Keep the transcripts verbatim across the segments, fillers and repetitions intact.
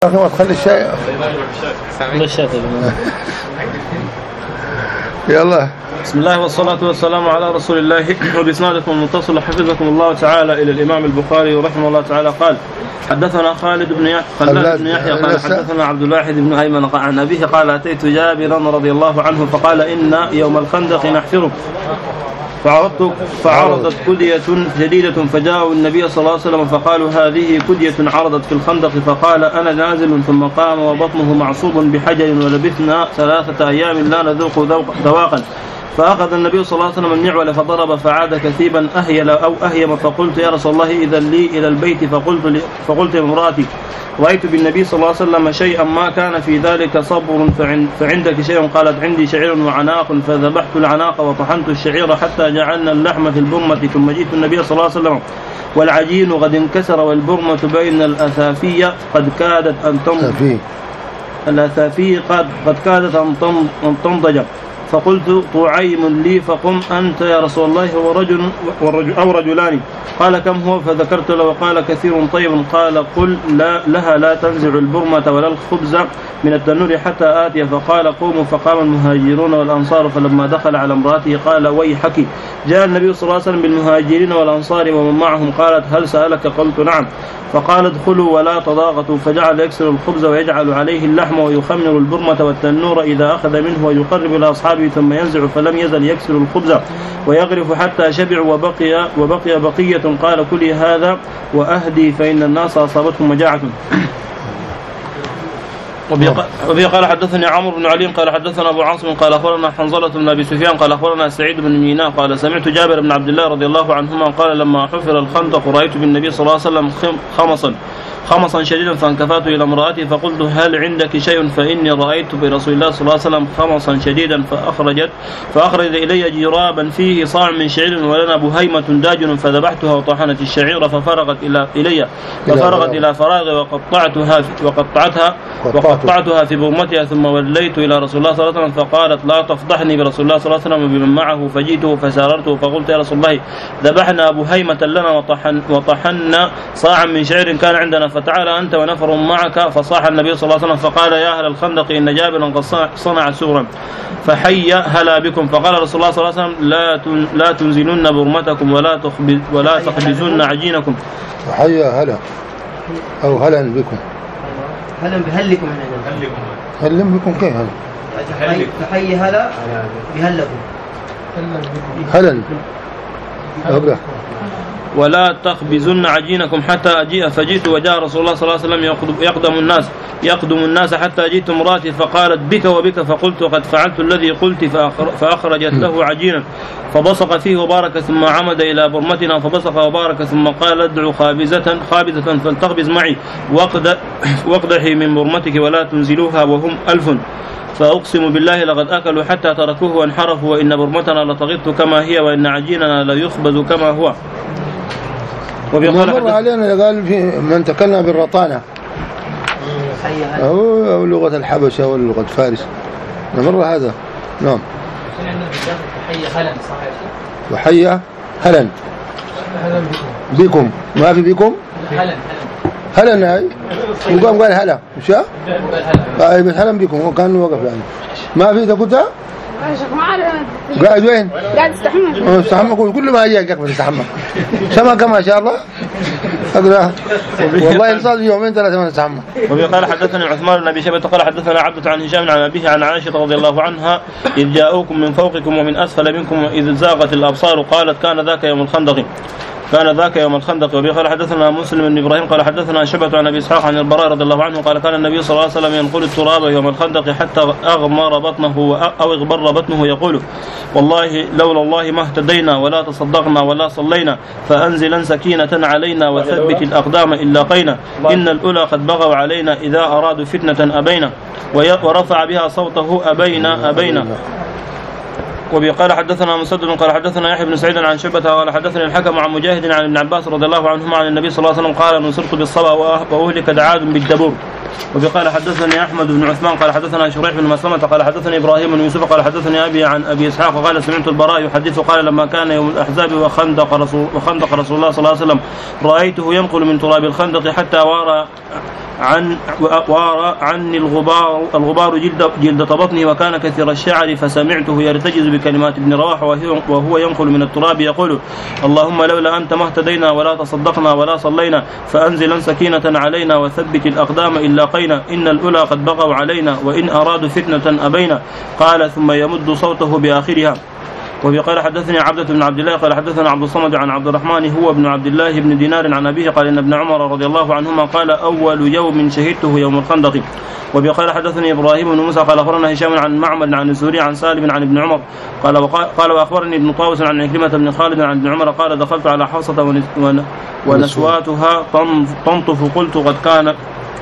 ما تخلي الشاي يلا. بسم الله والصلاة والسلام على رسول الله. وبإسنادكم المتصل حفظكم الله تعالى إلى الإمام البخاري رحمه الله تعالى قال: حدثنا خالد بن يحيى خلاد بن يحيى قال حدثنا عبد الواحد بن أيمن عن أبيه قال: أتيت جابرا رضي الله عنه فقال: إن يوم الخندق نحفره، فعرضت فعرضت كدية شديدة فجاءوا النبي صلى الله عليه وسلم فقالوا: هذه كدية عرضت في الخندق. فقال: أنا نازل. ثم قام وبطنه معصوب بحجر ولبثنا ثلاثة أيام لا نذوق ذواقا. فأخذ النبي صلى الله عليه وسلم النعول فضرب فعاد كثيبا أهيل أو أهيم. فقلت: يا رسول الله إذا لي إلى البيت. فقلت فقلت لامرأتي: رأيت بالنبي صلى الله عليه وسلم شيئا ما كان في ذلك صبر فعندك شيء؟ قالت: عندي شعير وعناق. فذبحت العناق وطحنت الشعير حتى جعلنا اللحم في البرمة. ثم جئت النبي صلى الله عليه وسلم والعجين قد انكسر والبرمة بين الأثافية قد كادت أن تنضج الأثافية قد قد كادت أن تنضج. فقلت: طعيم لي. فقم أنت يا رسول الله هو رجل أو رجلان. قال: كم هو؟ فذكرت له وقال: كثير طيب. قال: قل لا لها لا تنزع البرمة ولا الخبز من التنور حتى آتي. فقال: قوموا. فقام المهاجرون والأنصار. فلما دخل على امرأته قال: ويحك. جاء النبي صلى الله عليه وسلم بالمهاجرين والأنصار ومن معهم. قالت: هل سألك؟ قلت: نعم. فقال: ادخلوا ولا تضاغطوا. فجعل يكسر الخبز ويجعل عليه اللحم ويخمر البرمة والتنور إذا أخذ منه ويقرب إلى أصحابه ثم ينزع. فلم يزل يكسر الخبز ويغرف حتى شبع وبقي وبقي بقية. قال: كلي هذا وأهدي فإن الناس أصابتهم مجاعة. وبه قال: حدثني عمرو بن علي قال حدثنا أبو عاصم قال أخبرنا حنظلة بن أبي سفيان قال أخبرنا سعيد بن ميناء قال: سمعت جابر بن عبد الله رضي الله عنهما قال: لما حفر الخندق رأيت بالنبي صلى الله عليه وسلم خمصا خمصا شديدا فانكفأت إلى امرأتي فقلت: هل عندك شيء؟ فإني رأيت برسول الله صلى الله عليه وسلم خمصا شديدا. فأخرجت فأخرج إلي جرابا فيه صاع من شعير ولنا بهيمة داجن. فذبحتها وطحنت الشعير ففرغت إلى إلي ففرغت إلى فراغ وقطعتها وقطعتها وقطعتها في برمتها. ثم وليت إلى رسول الله صلى الله عليه وسلم فقالت: لا تفضحني برسول الله صلى الله عليه وسلم وبمن معه. فجئته فساررته فقلت: يا رسول الله ذبحنا بهيمة لنا وطحن وطحنا صاعا من شعير كان عندنا، فتعالى أنت ونفر معك. فصاح النبي صلى الله عليه وسلم فقال: يا أهل الخندق إن جابرا قد صنع سورا فحي هلا بكم. فقال رسول الله صلى الله عليه وسلم: لا لا تنزلن برمتكم ولا تخبز ولا تخبزن عجينكم. فحي هلا أو هلا بكم. هلا بهلكم. هلا بكم كيف هلا؟ فحي هلا بهلكم. هلا أبدا. ولا تخبزن عجينكم حتى أجيء. فجئت وجاء رسول الله صلى الله عليه وسلم يقدم الناس يقدم الناس حتى جئت امرأتي فقالت: بك وبك. فقلت: قد فعلت الذي قلت. فأخرجت له عجينا فبصق فيه وبارك ثم عمد إلى برمتنا فبصق وبارك ثم قال: ادعوا خابزة خابزة فلتخبز معي واقدحي من برمتك ولا تنزلوها وهم ألف. فأقسم بالله لقد أكلوا حتى تركوه وانحرفوا وإن برمتنا لتغط كما هي وإن عجيننا ليخبز كما هو. مر علينا قال في من تكلم بالرطانة أو, أو لغة الحبشة أو لغة فارس نمر هذا. نعم. وحي هلا وحي هلا بكم. ما في بكم هلا هلا ناي وقام قال هلا مش قال بس هلا بكم وكان وقف يعني ما في. تقولها قاعد وين؟ قاعد استحمى. استحمى كل ما يجيك بس استحمى. سمك ما شاء الله. أقرأ والله يصل يومين ثلاثة ما استحمى. وقال: حدثني عثمان بن أبي شيبة قال حدثنا عبدة عن هشام عن أبيه عن عائشة رضي الله عنها: إذ جاءوكم من فوقكم ومن أسفل منكم وإذ زاغت الأبصار قالت: كان ذاك يوم الخندق كان ذاك يوم الخندق. وبه قال: حدثنا مسلم بن إبراهيم قال حدثنا شعبة عن أبي إسحاق عن البراء رضي الله عنه قال: كان النبي صلى الله عليه وسلم ينقل التراب يوم الخندق حتى أغمر بطنه أو اغبر بطنه يقول: والله لولا الله ما اهتدينا ولا تصدقنا ولا صلينا فأنزلا سكينة علينا وثبت الأقدام إن لاقينا إن الأولى قد بغوا علينا إذا أرادوا فتنة أبينا ورفع بها صوته أبينا أبينا. وبقال: حدثنا مسدد قال حدثنا يحيى بن سعيد عن شعبة قال حدثني الحكم عن مجاهد عن ابن عباس رضي الله عنهما عن النبي صلى الله عليه وسلم قال: نصرت بالصبا وأهلك دعاد بالدبور. وبقال: حدثني أحمد بن عثمان قال حدثنا شريح بن مسلمة قال حدثني إبراهيم بن يوسف قال حدثني أبي عن أبي إسحاق قال: سمعت البراء يحدث قال: لما كان يوم الأحزاب وخندق رسول, وخندق رسول الله صلى الله عليه وسلم رأيته ينقل من تراب الخندق حتى وارى عن وارى عني الغبار الغبار جلد جلدة بطنه وكان كثير الشعر فسمعته يرتجز بكلمات ابن رواحة وهو ينقل من التراب يقول اللهم لولا أنت ما اهتدينا ولا تصدقنا ولا صلينا فأنزلا سكينة علينا وثبت الأقدام إن لاقينا إن الأولى قد بغوا علينا وإن أرادوا فتنة أبينا. قال ثم يمد صوته بآخرها. وقال حدثني عبدة بن عبد الله قال حدثنا عبد الصمد عن عبد الرحمن هو ابن عبد الله بن دينار عن أبيه قال إن ابن عمر رضي الله عنهما قال أول يوم شهدته يوم الخندق. وقال حدثني إبراهيم بن موسى قال أخبرنا هشام عن معمر عن الزهري عن سالم عن ابن عمر قال قال وأخبرني ابن طاووس عن عكرمة بن خالد عن ابن عمر قال دخلت على حصة ونسواتها تنطف قلت قد كان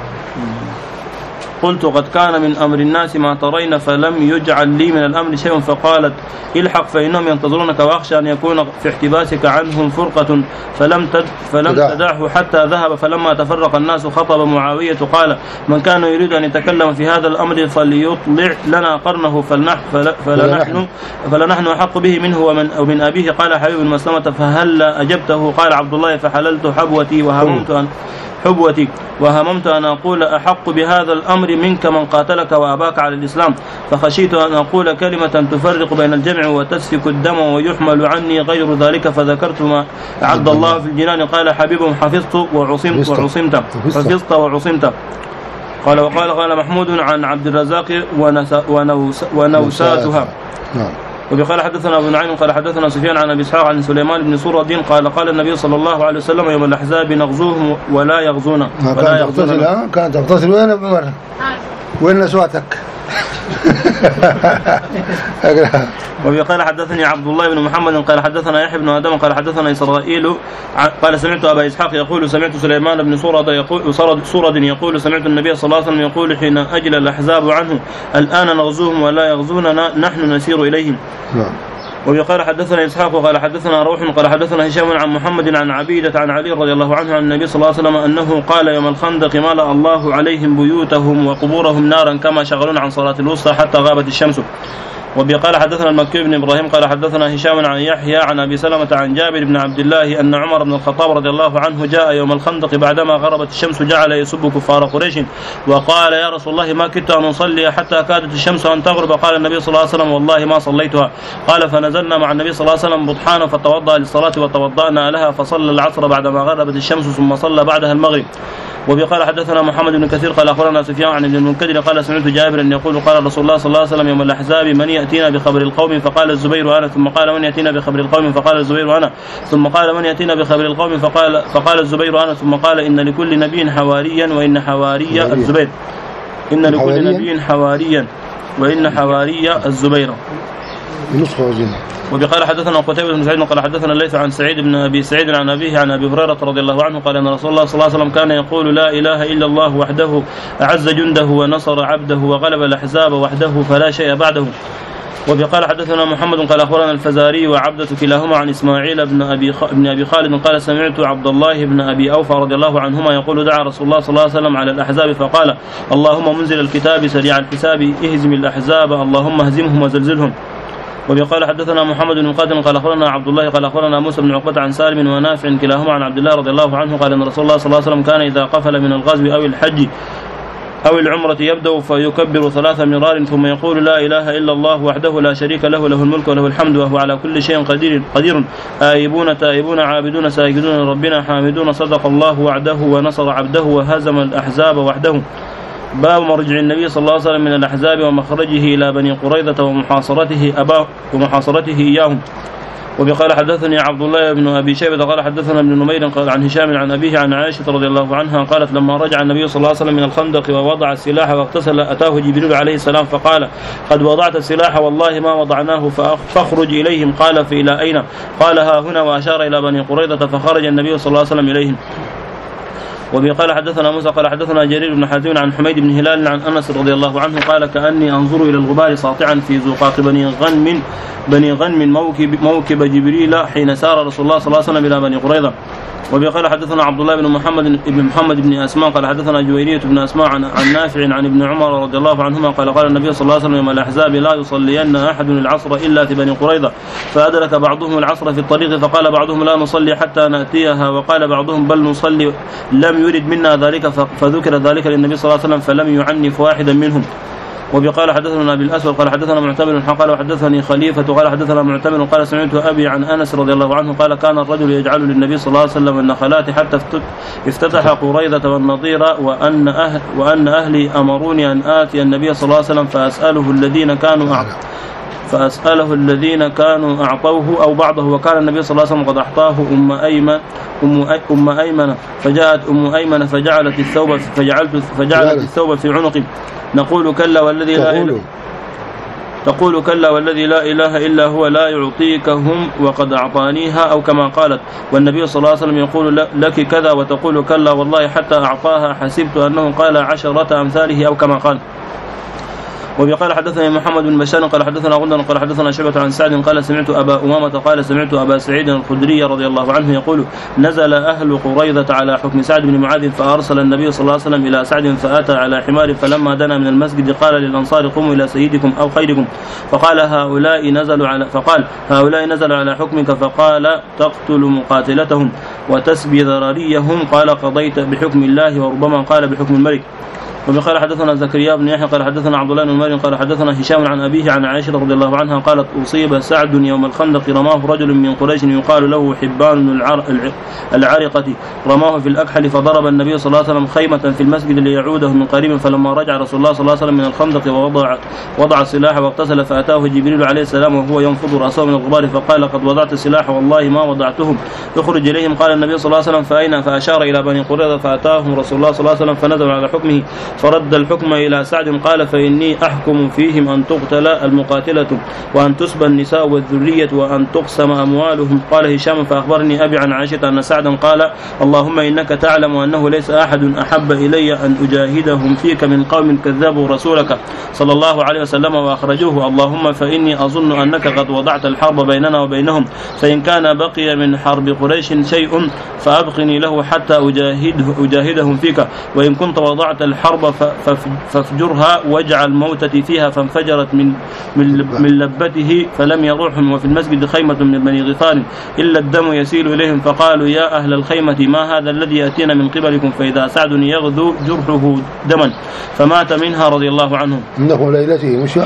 قلت قد كان من أمر الناس ما ترين فلم يجعل لي من الأمر شيء فقالت الحق فإنهم ينتظرونك وأخشى أن يكون في احتباسك عنهم فرقة فلم تد فلم تدعه حتى ذهب. فلما تفرق الناس خطب معاوية قال من كان يريد أن يتكلم في هذا الأمر فليطلع لنا قرنه فلنحن فلنحن فلنحن أحق به منه ومن أو من أبيه. قال حبيب بن مسلمة فهل أجبته؟ قال عبد الله فحللت حبوتي وهممت أن حبوتي وهممت أن أقول أحق بهذا الأمر منك من قاتلك وأباك على الإسلام فخشيت أن أقول كلمة تفرق بين الجمع وتسفك الدم ويحمل عني غير ذلك فذكرت ما أعد الله في الجنان. قال حبيب حفظت وعصمت وعصمت حفظت وعصمت. قال وقال قال محمود عن عبد الرزاق ونوساتها. وقال حدثنا ابو نعيم قال حدثنا سفيان عن ابي اسحاق عن سليمان بن سرد قال قال النبي صلى الله عليه وسلم يوم الاحزاب نغزوهم ولا يغزونا ولا يغزونا. كانت تغتسل وين ابو عمر؟ وين نسواتك؟ وقال حدثني عبد الله بن محمد قال حدثنا يحيى بن ادم قال حدثنا اسرائيل قال سمعت ابا اسحاق يقول سمعت سليمان بن سرد يقول سرد يقول سمعت النبي صلى الله عليه وسلم يقول حين اجل الاحزاب عنه الان نغزوهم ولا يغزوننا نحن نسير اليهم. وقال حدثنا إسحاق قال حدثنا روح قال حدثنا هشام عن محمد عن عبيدة عن علي رضي الله عنه عن النبي صلى الله عليه وسلم أنه قال يوم الخندق ملأ الله عليهم بيوتهم وقبورهم نارا كما شغلون عن صلاة الوسطى حتى غابت الشمس. وقال حدثنا المكي بن إبراهيم قال حدثنا هشام عن يحيى عن أبي سلمة عن جابر بن عبد الله أن عمر بن الخطاب رضي الله عنه جاء يوم الخندق بعدما غربت الشمس جعل يسب كفار قريش وقال يا رسول الله ما كدت أن أصلي حتى كادت الشمس أن تغرب. قال النبي صلى الله عليه وسلم والله ما صليتها. قال فنزلنا مع النبي صلى الله عليه وسلم بطحانا فتوضأ للصلاة وتوضأنا لها فصلى العصر بعدما غربت الشمس ثم صلى بعدها المغرب. وقال حدثنا محمد بن كثير قال أخبرنا سفيان عن ابن المنكدر قال سمعت جابرا يقول قال رسول الله صلى الله عليه وسلم يوم الأحزاب من يأتينا بخبر القوم فقال الزبير أنا ثم قال من يأتينا بخبر القوم فقال الزبير أنا ثم قال من يأتينا بخبر القوم فقال فقال الزبير أنا ثم قال إن لكل نبي حواريا وإن حواري الزبير إن لكل نبي حواريا وإن حواري الزبير. وقال حدثنا قتيبة بن سعيد قال حدثنا الليث عن سعيد بن أبي سعيد عن أبيه عن أبي هريرة رضي الله عنه قال أن رسول الله صلى الله عليه وسلم كان يقول لا إله إلا الله وحده أعز جنده ونصر عبده وغلب الأحزاب وحده فلا شيء بعده. وقال حدثنا محمد قال أخبرنا الفزاري وعبدة كلاهما عن إسماعيل بن أبي خ... بن أبي خالد قال سمعت عبد الله بن أبي أوفى رضي الله عنهما يقول دعا رسول الله صلى الله عليه وسلم على الأحزاب فقال اللهم منزل الكتاب سريع الحساب اهزم الأحزاب اللهم اهزمهم وزلزلهم. وقال حدثنا محمد بن قاتل قال أخبرنا عبد الله قال أخبرنا موسى بن عقبة عن سالم ونافع كلاهما عن عبد الله رضي الله عنه قال أن رسول الله صلى الله عليه وسلم كان إذا قفل من الغزو أو الحج أو العمرة يبدأ فيكبر ثلاث مرار ثم يقول لا إله إلا الله وحده لا شريك له له الملك وله الحمد وهو على كل شيء قدير قدير آيبون تائبون عابدون ساجدون ربنا حامدون صدق الله وعده ونصر عبده وهزم الأحزاب وحده. باب مرجع النبي صلى الله عليه وسلم من الأحزاب ومخرجه إلى بني قريظة ومحاصرته أباه ومحاصرته إياهم. وقال حدثني عبد الله بن أبي شيبة قال حدثنا ابن نمير قال عن هشام عن أبيه عن عائشة رضي الله عنها قالت لما رجع النبي صلى الله عليه وسلم من الخندق ووضع السلاح واغتسل أتاه جبريل عليه السلام فقال قد وضعت السلاح والله ما وضعناه فاخرج إليهم. قال فإلى أين؟ قال ها هنا وأشار إلى بني قريظة فخرج النبي صلى الله عليه وسلم إليهم. وقال حدثنا موسى قال حدثنا جرير بن حازم عن حميد بن هلال عن أنس رضي الله عنه قال كأني أنظر إلى الغبار ساطعا في زقاق بني غنم بني غنم موكب, موكب جبريل حين سار رسول الله صلى الله عليه وسلم إلى بني قريظة. وبقال حدثنا عبد الله بن محمد بن محمد بن أسماء قال حدثنا جويرية بن أسماء عن, عن نافع عن ابن عمر رضي الله عنهما قال قال النبي صلى الله عليه وسلم يوم الأحزاب لا يصلين أحد العصر إلا في بني قريظة فأدرك بعضهم العصر في الطريق فقال بعضهم لا نصلي حتى نأتيها وقال بعضهم بل نصلي لم يرد منا ذلك فذكر ذلك للنبي صلى الله عليه وسلم فلم يعنف واحدا منهم. وبقال حدثنا ابي الاسود قال حدثنا معتمر قال وحدثني خليفه قال حدثنا معتمر قال سمعت ابي عن انس رضي الله عنه قال كان الرجل يجعل للنبي صلى الله عليه وسلم النخلات حتى افتتح قريظة والنضير وان اهل وان اهلي امروني ان اتي النبي صلى الله عليه وسلم فاساله الذين كانوا أعطوا فأسأله الذين كانوا أعطوه أو بعضه وكان النبي صلى الله عليه وسلم قد أعطاه أم أيمن أم, أم أيمن فجاءت أم أيمن فجعلت الثوب فجعلت فجعلت الثوب في عنقي نقول كلا والذي لا إله تقول كلا والذي لا إله إلا هو لا يعطيكهم وقد أعطانيها أو كما قالت والنبي صلى الله عليه وسلم يقول لك كذا وتقول كلا والله حتى أعطاها حسبت أنه قال عشرة أمثاله أو كما قال. وبقال حدثنا محمد بن بشار قال حدثنا غندر قال حدثنا شعبة عن سعد قال سمعت أبا أمامة قال سمعت أبا سعيد الخدري رضي الله عنه يقول نزل أهل قريظة على حكم سعد بن معاذ فأرسل النبي صلى الله عليه وسلم إلى سعد فأتى على حمار فلما دنا من المسجد قال للأنصار قوموا إلى سيدكم أو خيركم فقال هؤلاء نزلوا على فقال هؤلاء نزلوا على حكمك فقال تقتل مقاتلتهم وتسبي ذراريهم قال قضيت بحكم الله وربما قال بحكم الملك. وقال حدثنا زكريا بن يحيى قال حدثنا عبد الله بن مريم قال حدثنا هشام عن أبيه عن عائشة رضي الله عنها قالت أصيب سعد يوم الخندق رماه رجل من قريش يقال له حبان العرقة رماه في الأكحل فضرب النبي صلى الله عليه وسلم خيمة في المسجد ليعوده من قريب فلما رجع رسول الله صلى الله عليه وسلم من الخندق ووضع وضع السلاح واغتسل فأتاه جبريل عليه السلام وهو ينفض رأسه من الغبار فقال قد وضعت السلاح والله ما وضعتهم يخرج إليهم قال النبي صلى الله عليه وسلم فأين فأشار إلى بني قريظة فأتاهم رسول الله صلى الله عليه وسلم فنزل على حكمه فرد الحكم إلى سعد قال فإني أحكم فيهم أن تقتل المقاتلة وأن تسبى النساء والذرية وأن تقسم أموالهم. قال هشام فأخبرني أبي عن عائشة أن سعدا قال اللهم إنك تعلم أنه ليس أحد أحب إلي أن أجاهدهم فيك من قوم كذبوا رسولك صلى الله عليه وسلم وأخرجوه اللهم فإني أظن أنك قد وضعت الحرب بيننا وبينهم فإن كان بقي من حرب قريش شيء فأبقني له حتى أجاهده أجاهدهم فيك وإن كنت وضعت الحرب فافجرها واجعل موتتي فيها فانفجرت من من لبته فلم يروحهم وفي المسجد خيمة من بني غفار إلا الدم يسيل إليهم فقالوا يا أهل الخيمة ما هذا الذي يأتينا من قبلكم فإذا سعد يغدو جرحه دما فمات منها رضي الله عنه. إنه ليلته مشى.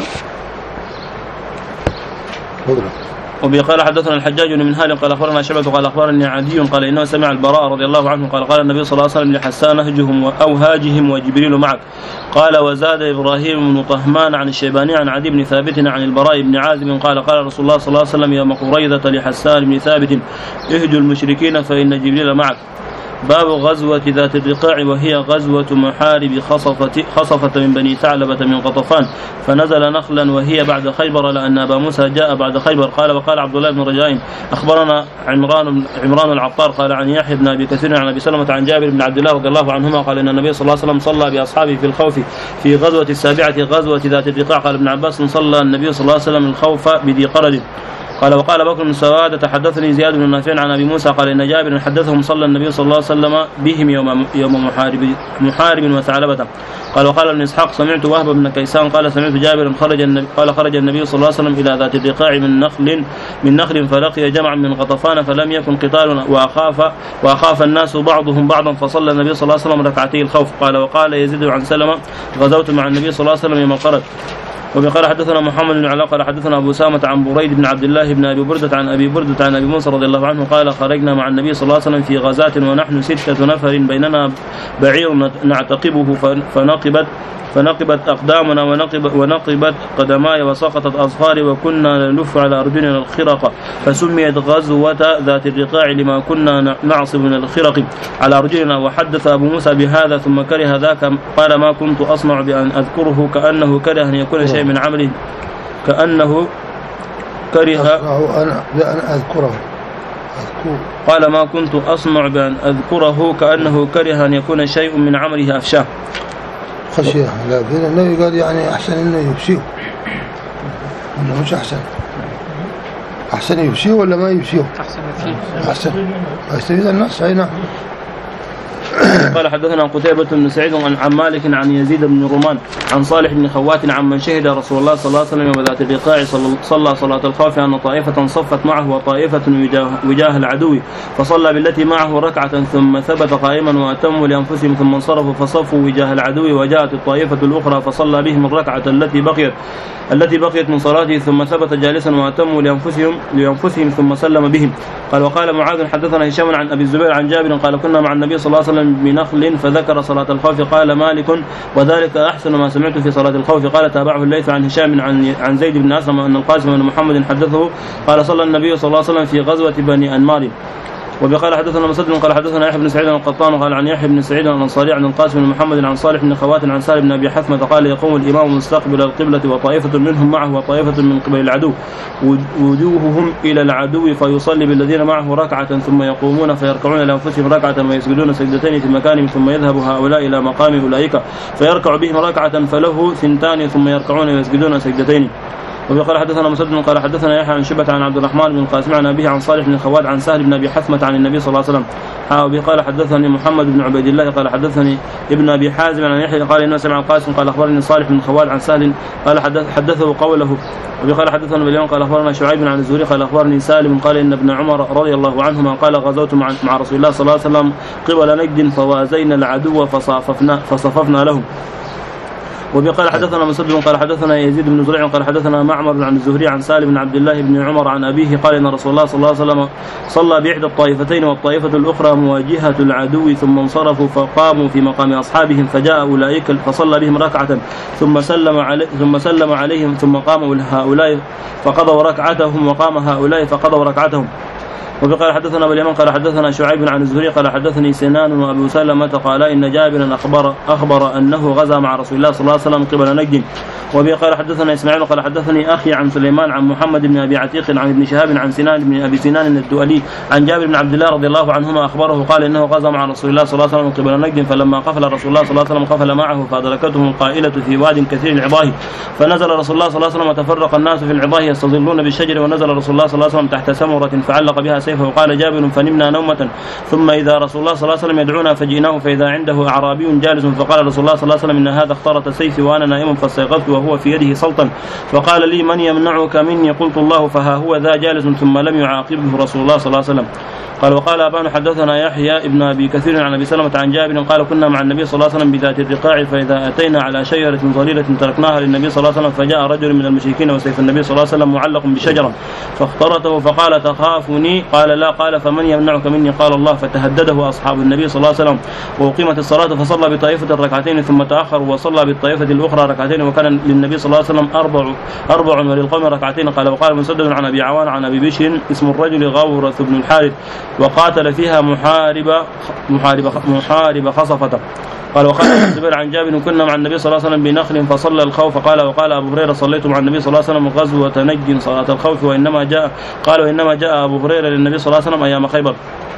وبقال حدثنا الحجاج بن منهال قال أخبرنا شعبة قال أخبرني عدي قال إنه سمع البراء رضي الله عنه قال قال النبي صلى الله عليه وسلم لحسان اهجهم أو هاجهم وجبريل معك. قال وزاد إبراهيم بن طهمان عن الشيباني عن عدي بن ثابت عن البراء بن عازب قال قال رسول الله صلى الله عليه وسلم يوم قريظة لحسان بن ثابت اهجوا المشركين فإن جبريل معك. باب غزوة ذات الرقاع وهي غزوة محارب خصفة, خصفة من بني ثعلبة من قطفان فنزل نخلا وهي بعد خيبر لأن أبا موسى جاء بعد خيبر. قال وقال عبد الله بن رجاء أخبرنا عمران عمران العطار قال عن يحيى بن أبي كثير عن أبي سلمة عن جابر بن عبد الله رضي الله عنهما قال إن النبي صلى الله عليه وسلم صلى بأصحابه في الخوف في غزوة السابعة غزوة ذات الرقاع. قال ابن عباس صلى النبي صلى الله عليه وسلم الخوف بذي قرد. قال وقال بكر بن سواد تحدثني زياد بن نافع عن أبي موسى قال إن جابر حدثهم صلى النبي صلى الله عليه وسلم بهم يوم يوم محارب محارب وثعلبة. قال وقال ابن إسحاق سمعت وهب بن كيسان قال سمعت جابر خرج النبي قال خرج النبي صلى الله عليه وسلم إلى ذات الرقاع من نخل من نخل فلقي جمعا من غطفان فلم يكن قتال وأخاف وأخاف الناس بعضهم بعضا فصلى النبي صلى الله عليه وسلم ركعتي الخوف. قال وقال يزيد عن سلمة غزوت مع النبي صلى الله عليه وسلم يوم القرد. وقال حدثنا محمد بن علاء قال حدثنا أبو سامة عن بريد بن عبد الله بن أبي بردة عن أبي بردة عن أبي موسى رضي الله عنه قال خرجنا مع النبي صلى الله عليه وسلم في غزاة ونحن ستة نفر بيننا بعير نعتقبه فنقبت فنقبت أقدامنا ونقب ونقبت قدماي وسقطت أظفاري وكنا نلف على أرجلنا الخرق فسميت غزوة ذات الرقاع لما كنا نعصب من الخرق على أرجلنا. وحدث أبو موسى بهذا ثم كره ذاك قال ما كنت أصنع بأن أذكره كأنه كره أن يكون شيء من عمله كأنه كره أنا بأن أذكره قال ما كنت أصنع بأن أذكره كأنه كره أن يكون شيء من عمله أفشاه خشية. لكن النبي قال يعني أحسن إنه يفشيه إنه مش أحسن أحسن يفشيه ولا ما يفشيه؟ أحسن يفشيه. أحسن يستفيد النص. أي نعم. قال حدثنا قتيبة بن سعيد عن مالك عن يزيد بن رومان عن صالح بن خوات عن من شهد رسول الله صلى الله عليه وسلم وذات الرقاع صلى صلاة الخوف أن طائفة صفت معه وطائفة وجاه العدو فصلى بالتي معه ركعة ثم ثبت قائما وأتموا لأنفسهم ثم انصرفوا فصفوا وجاه العدو وجاءت الطائفة الأخرى فصلى بهم الركعة التي بقيت التي بقيت من صلاته ثم ثبت جالسا وأتموا لأنفسهم لأنفسهم ثم سلم بهم. قال وقال معاذ حدثنا هشام عن أبي الزبير عن جابر قال كنا مع النبي صلى الله عليه وسلم بنخل فذكر صلاة الخوف قال مالك وذلك أحسن ما سمعت في صلاة الخوف. قال تابعه الليث عن هشام عن عن زيد بن أسلم أن القاسم بن محمد حدثه قال صلى النبي صلى الله عليه وسلم في غزوة بني أنمار. وبقال حدثنا مسدد قال حدثنا يحيى بن سعيد القطان قال عن يحيى بن سعيد الأنصاري عن القاسم بن محمد عن صالح بن خوات عن سالم بن أبي حثمة قال يقوم الإمام مستقبل القبلة وطائفة منهم معه وطائفة من قبل العدو وجوههم إلى العدو فيصلي بالذين معه ركعة ثم يقومون فيركعون لأنفسهم ركعة ويسجدون سجدتين في مكانهم ثم يذهب هؤلاء إلى مقام أولئك فيركع بهم ركعة فله ثنتان ثم يركعون ويسجدون سجدتين. وقال حدثنا مسدد قال حدثنا يحيى عن شبة عن عبد الرحمن بن القاسم عن أبيه عن صالح بن خوات عن سهل بن أبي حثمة عن النبي صلى الله عليه وسلم. وقال حدثني محمد بن عبيد الله قال حدثني ابن أبي حازم عن يحيى قال إنه سمع القاسم قال أخبرني صالح بن خوات عن سهل قال حدث حدثه قوله. وقال حدثنا باليوم قال أخبرنا شعيب عن الزهري قال أخبرني سالم قال إن ابن عمر رضي الله عنهما قال غزوت مع مع رسول الله صلى الله عليه وسلم قبل نجد فوازينا العدو فصاففنا فصففنا لهم. وبقال حدثنا مسدد قال حدثنا يزيد بن زريع قال حدثنا معمر عن الزهري عن سالم بن عبد الله بن عمر عن أبيه قال إن رسول الله صلى الله عليه وسلم صلى بإحدى الطائفتين والطائفة الأخرى مواجهة العدو ثم انصرفوا فقاموا في مقام أصحابهم فجاء أولئك فصلى بهم ركعة ثم سلم علي ثم سلم عليهم ثم قاموا هؤلاء فقضوا ركعتهم وقام هؤلاء فقضوا ركعتهم. وقال حدثنا باليمن قال حدثنا شعيب عن الزهري قال حدثني سنان وابو سلمة قال ان جابرا اخبر اخبر انه غزا مع رسول الله صلى الله عليه وسلم قبل نجد. وقال حدثنا اسماعيل قال حدثني اخي عن سليمان عن محمد بن ابي عتيق عن ابن شهاب عن سنان بن ابي سنان الدؤلي عن جابر بن عبد الله رضي الله عنهما اخبره قال انه غزا مع رسول الله صلى الله عليه وسلم قبل نجد فلما قفل رسول الله صلى الله عليه وسلم قفل معه فادركته القائله في واد كثير العضاه فنزل رسول الله صلى الله عليه وسلم وتفرق الناس في العضاه يستظلون بالشجر ونزل رسول الله صلى الله عليه وسلم تحت سمره فعلق بها سيفه وقال جابر فنمنا نومة ثم إذا رسول الله صلى الله عليه وسلم يدعونا فجئناه فإذا عنده أعرابي جالس فقال رسول الله صلى الله عليه وسلم إن هذا اخترت سيفي وأنا نائم فاستيقظت وهو في يده سلطا فقال لي من يمنعك مني قلت الله فها هو ذا جالس ثم لم يعاقبه رسول الله صلى الله عليه وسلم. قال وقال أبان حدثنا يحيى ابن أبي كثير عن أبي سلمة عن جابر قال كنا مع النبي صلى الله عليه وسلم بذات الرقاع فإذا أتينا على شجرة ظليلة تركناها للنبي صلى الله عليه وسلم فجاء رجل من المشركين وسيف النبي صلى الله عليه وسلم معلق بشجرة فاخترته فقال تخافني قال لا قال فمن يمنعك مني قال الله فتهدده أصحاب النبي صلى الله عليه وسلم. وأقيمت الصلاة فصلى بطائفة الركعتين ثم تأخر وصلى بالطائفة الأخرى ركعتين وكان للنبي صلى الله عليه وسلم أربع أربع وللقوم ركعتين. قال وقال مسدد عن أبي عوان عن أبي بشر اسم الرجل غورث بن الحارث وقاتل فيها محارب محارب محارب خصفة. قال وقال الزبير عن جابر كنا مع النبي صلى الله عليه وسلم بنخل فصلى الخوف قال وقال أبو هريرة صليت مع النبي صلى الله عليه وسلم غزوة نجد صلاة الخوف وإنما جاء قال وإنما جاء أبو هريرة للنبي صلى الله عليه وسلم أيام خيبر.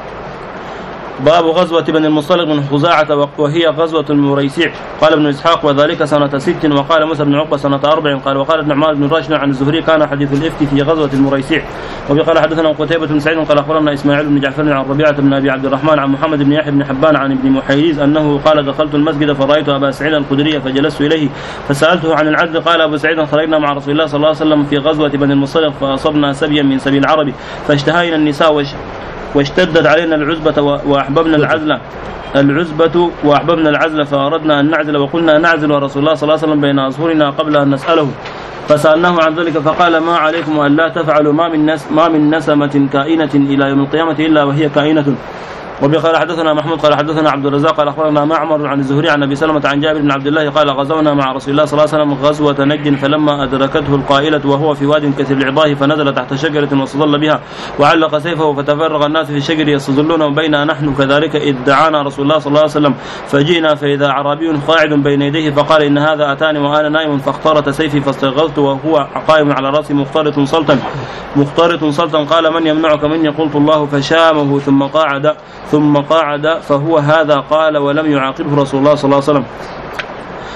باب غزوة بني المصطلق من خزاعة وهي غزوة المريسيع. قال ابن إسحاق وذلك سنة ست وقال موسى بن عقبة سنة أربع. قال وقال ابن عمار بن راشد عن الزهري كان حديث الإفك في غزوة المريسيع. وقال حدثنا قتيبة بن سعيد قال أخبرنا إسماعيل بن جعفر عن ربيعة بن أبي عبد الرحمن عن محمد بن يحيى بن حبان عن ابن محيريز أنه قال دخلت المسجد فرأيت أبا سعيد الخدري فجلست إليه فسألته عن العدل قال أبو سعيد خرجنا مع رسول الله صلى الله عليه وسلم في غزوة بني المصطلق فأصبنا سبيا من سبي العرب فاشتهينا النساء وش واشتدت علينا العزبة وأحببنا العزلة العزبة وأحببنا العزلة فأردنا أن نعزل وقلنا نعزل ورسول الله صلى الله عليه وسلم بين أظهرنا قبل أن نسأله فسألناه عن ذلك فقال ما عليكم أن لا تفعلوا ما من نس ما من نسمة كائنة إلى يوم القيامة إلا وهي كائنة. وقال حدثنا محمود قال حدثنا عبد الرزاق قال أخبرنا معمر عن الزهري عن أبي سلمة عن جابر بن عبد الله قال غزونا مع رسول الله صلى الله عليه وسلم غزوة نجد فلما أدركته القائلة وهو في واد كثير العضاه فنزل تحت شجرة واستظل بها وعلق سيفه فتفرغ الناس في الشجر يستظلون بيننا نحن كذلك إذ دعانا رسول الله صلى الله عليه وسلم فجئنا فإذا عربي قاعد بين يديه فقال إن هذا أتاني وأنا نائم فاخترت سيفي فاستيقظت وهو قائم على رأسي مخترط سلطا مخترط سلطا قال من يمنعك مني قلت الله فشامه ثم قاعد ثم قاعد فهو هذا قال ولم يعاقبه رسول الله صلى الله عليه وسلم.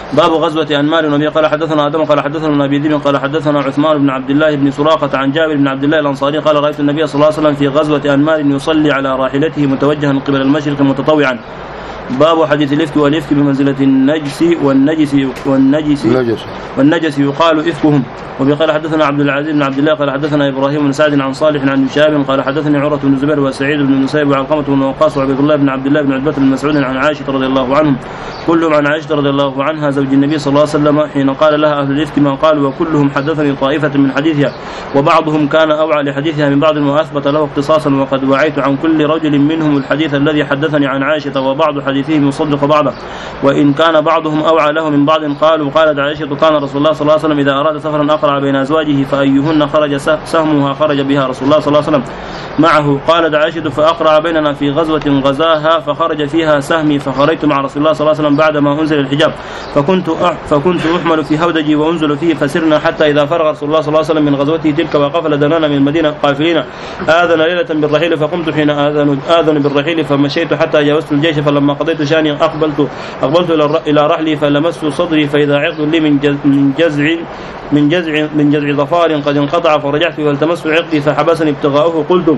باب غزوة أنمار. وبه قال حدثنا آدم قال حدثنا أبي ذئب قال حدثنا عثمان بن عبد الله بن سراقة عن جابر بن عبد الله الأنصاري قال رأيت النبي صلى الله عليه وسلم في غزوة أنمار يصلي على راحلته متوجها قبل المشرق متطوعا. باب حديث الإفك والإفك بمنزلة النجس والنجس والنجس والنجس يقال إفكهم. وبه قال حدثنا عبد العزيز بن عبد الله قال حدثنا إبراهيم بن سعد عن صالح عن هشام قال حدثني عروة بن الزبير وسعيد بن المسيب وعلقمة بن وقاص وعبد الله بن عبد الله بن عتبة بن مسعود عن عائشة رضي الله عنهم كلهم عن عائشة رضي الله عنها زوج النبي صلى الله عليه وسلم حين قال لها أهل الإفك ما قالوا وكلهم حدثني طائفة من حديثها وبعضهم كان أوعى لحديثها من بعض وأثبت له اختصاصا وقد وعيت عن كل رجل منهم الحديث الذي حدثني عن عائشة وبعض حديثهم يصدق بعضه وإن كان بعضهم أوعى له من بعض. قالوا قالت عائشة كان رسول الله صلى الله عليه وسلم إذا أراد سفرا أقرع بين أزواجه فأيهن خرج سهمها خرج بها رسول الله صلى الله عليه وسلم معه. قالت عائشة فأقرع بيننا في غزوة غزاها فخرج فيها سهمي فخرجت مع رسول الله صلى الله عليه وسلم بعدما أنزل الحجاب فكنت فكنت أحمل في هودجي وأنزل فيه فسرنا حتى إذا فرغ رسول الله صلى الله عليه وسلم من غزوته تلك وقفل دنانا من المدينة قافلين آذن ليلة بالرحيل فقمت حين آذن آذن بالرحيل فمشيت حتى جاوزت الجيش فلما قضيت شاني أقبلت أقبلت إلى رحلي فلمست صدري فإذا عقد لي من جزع من جزع من جزع ظفار قد انقطع فرجعت والتمست عقدي فحبسني ابتغاؤه قلت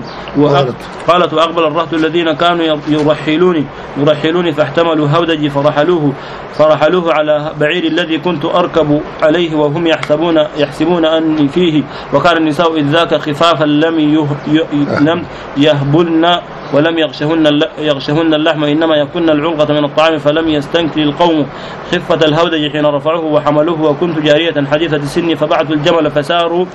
قالت وأقبل الرهط الذين كانوا يرحلوني يرحلوني فاحتملوا هودجي فرحلوه فرحلوه على بعير الذي كنت أركب عليه وهم يحسبون يحسبون أني فيه وكان النساء إذ ذاك خفافا لم لم يهبلن ولم يغشهن يغشهن اللحم إنما يكن العلقة من الطعام فلم يستنكر القوم خفة الهودج حين رفعوه وحملوه وكنت جارية حديثة السن فبعث الجمل فساروا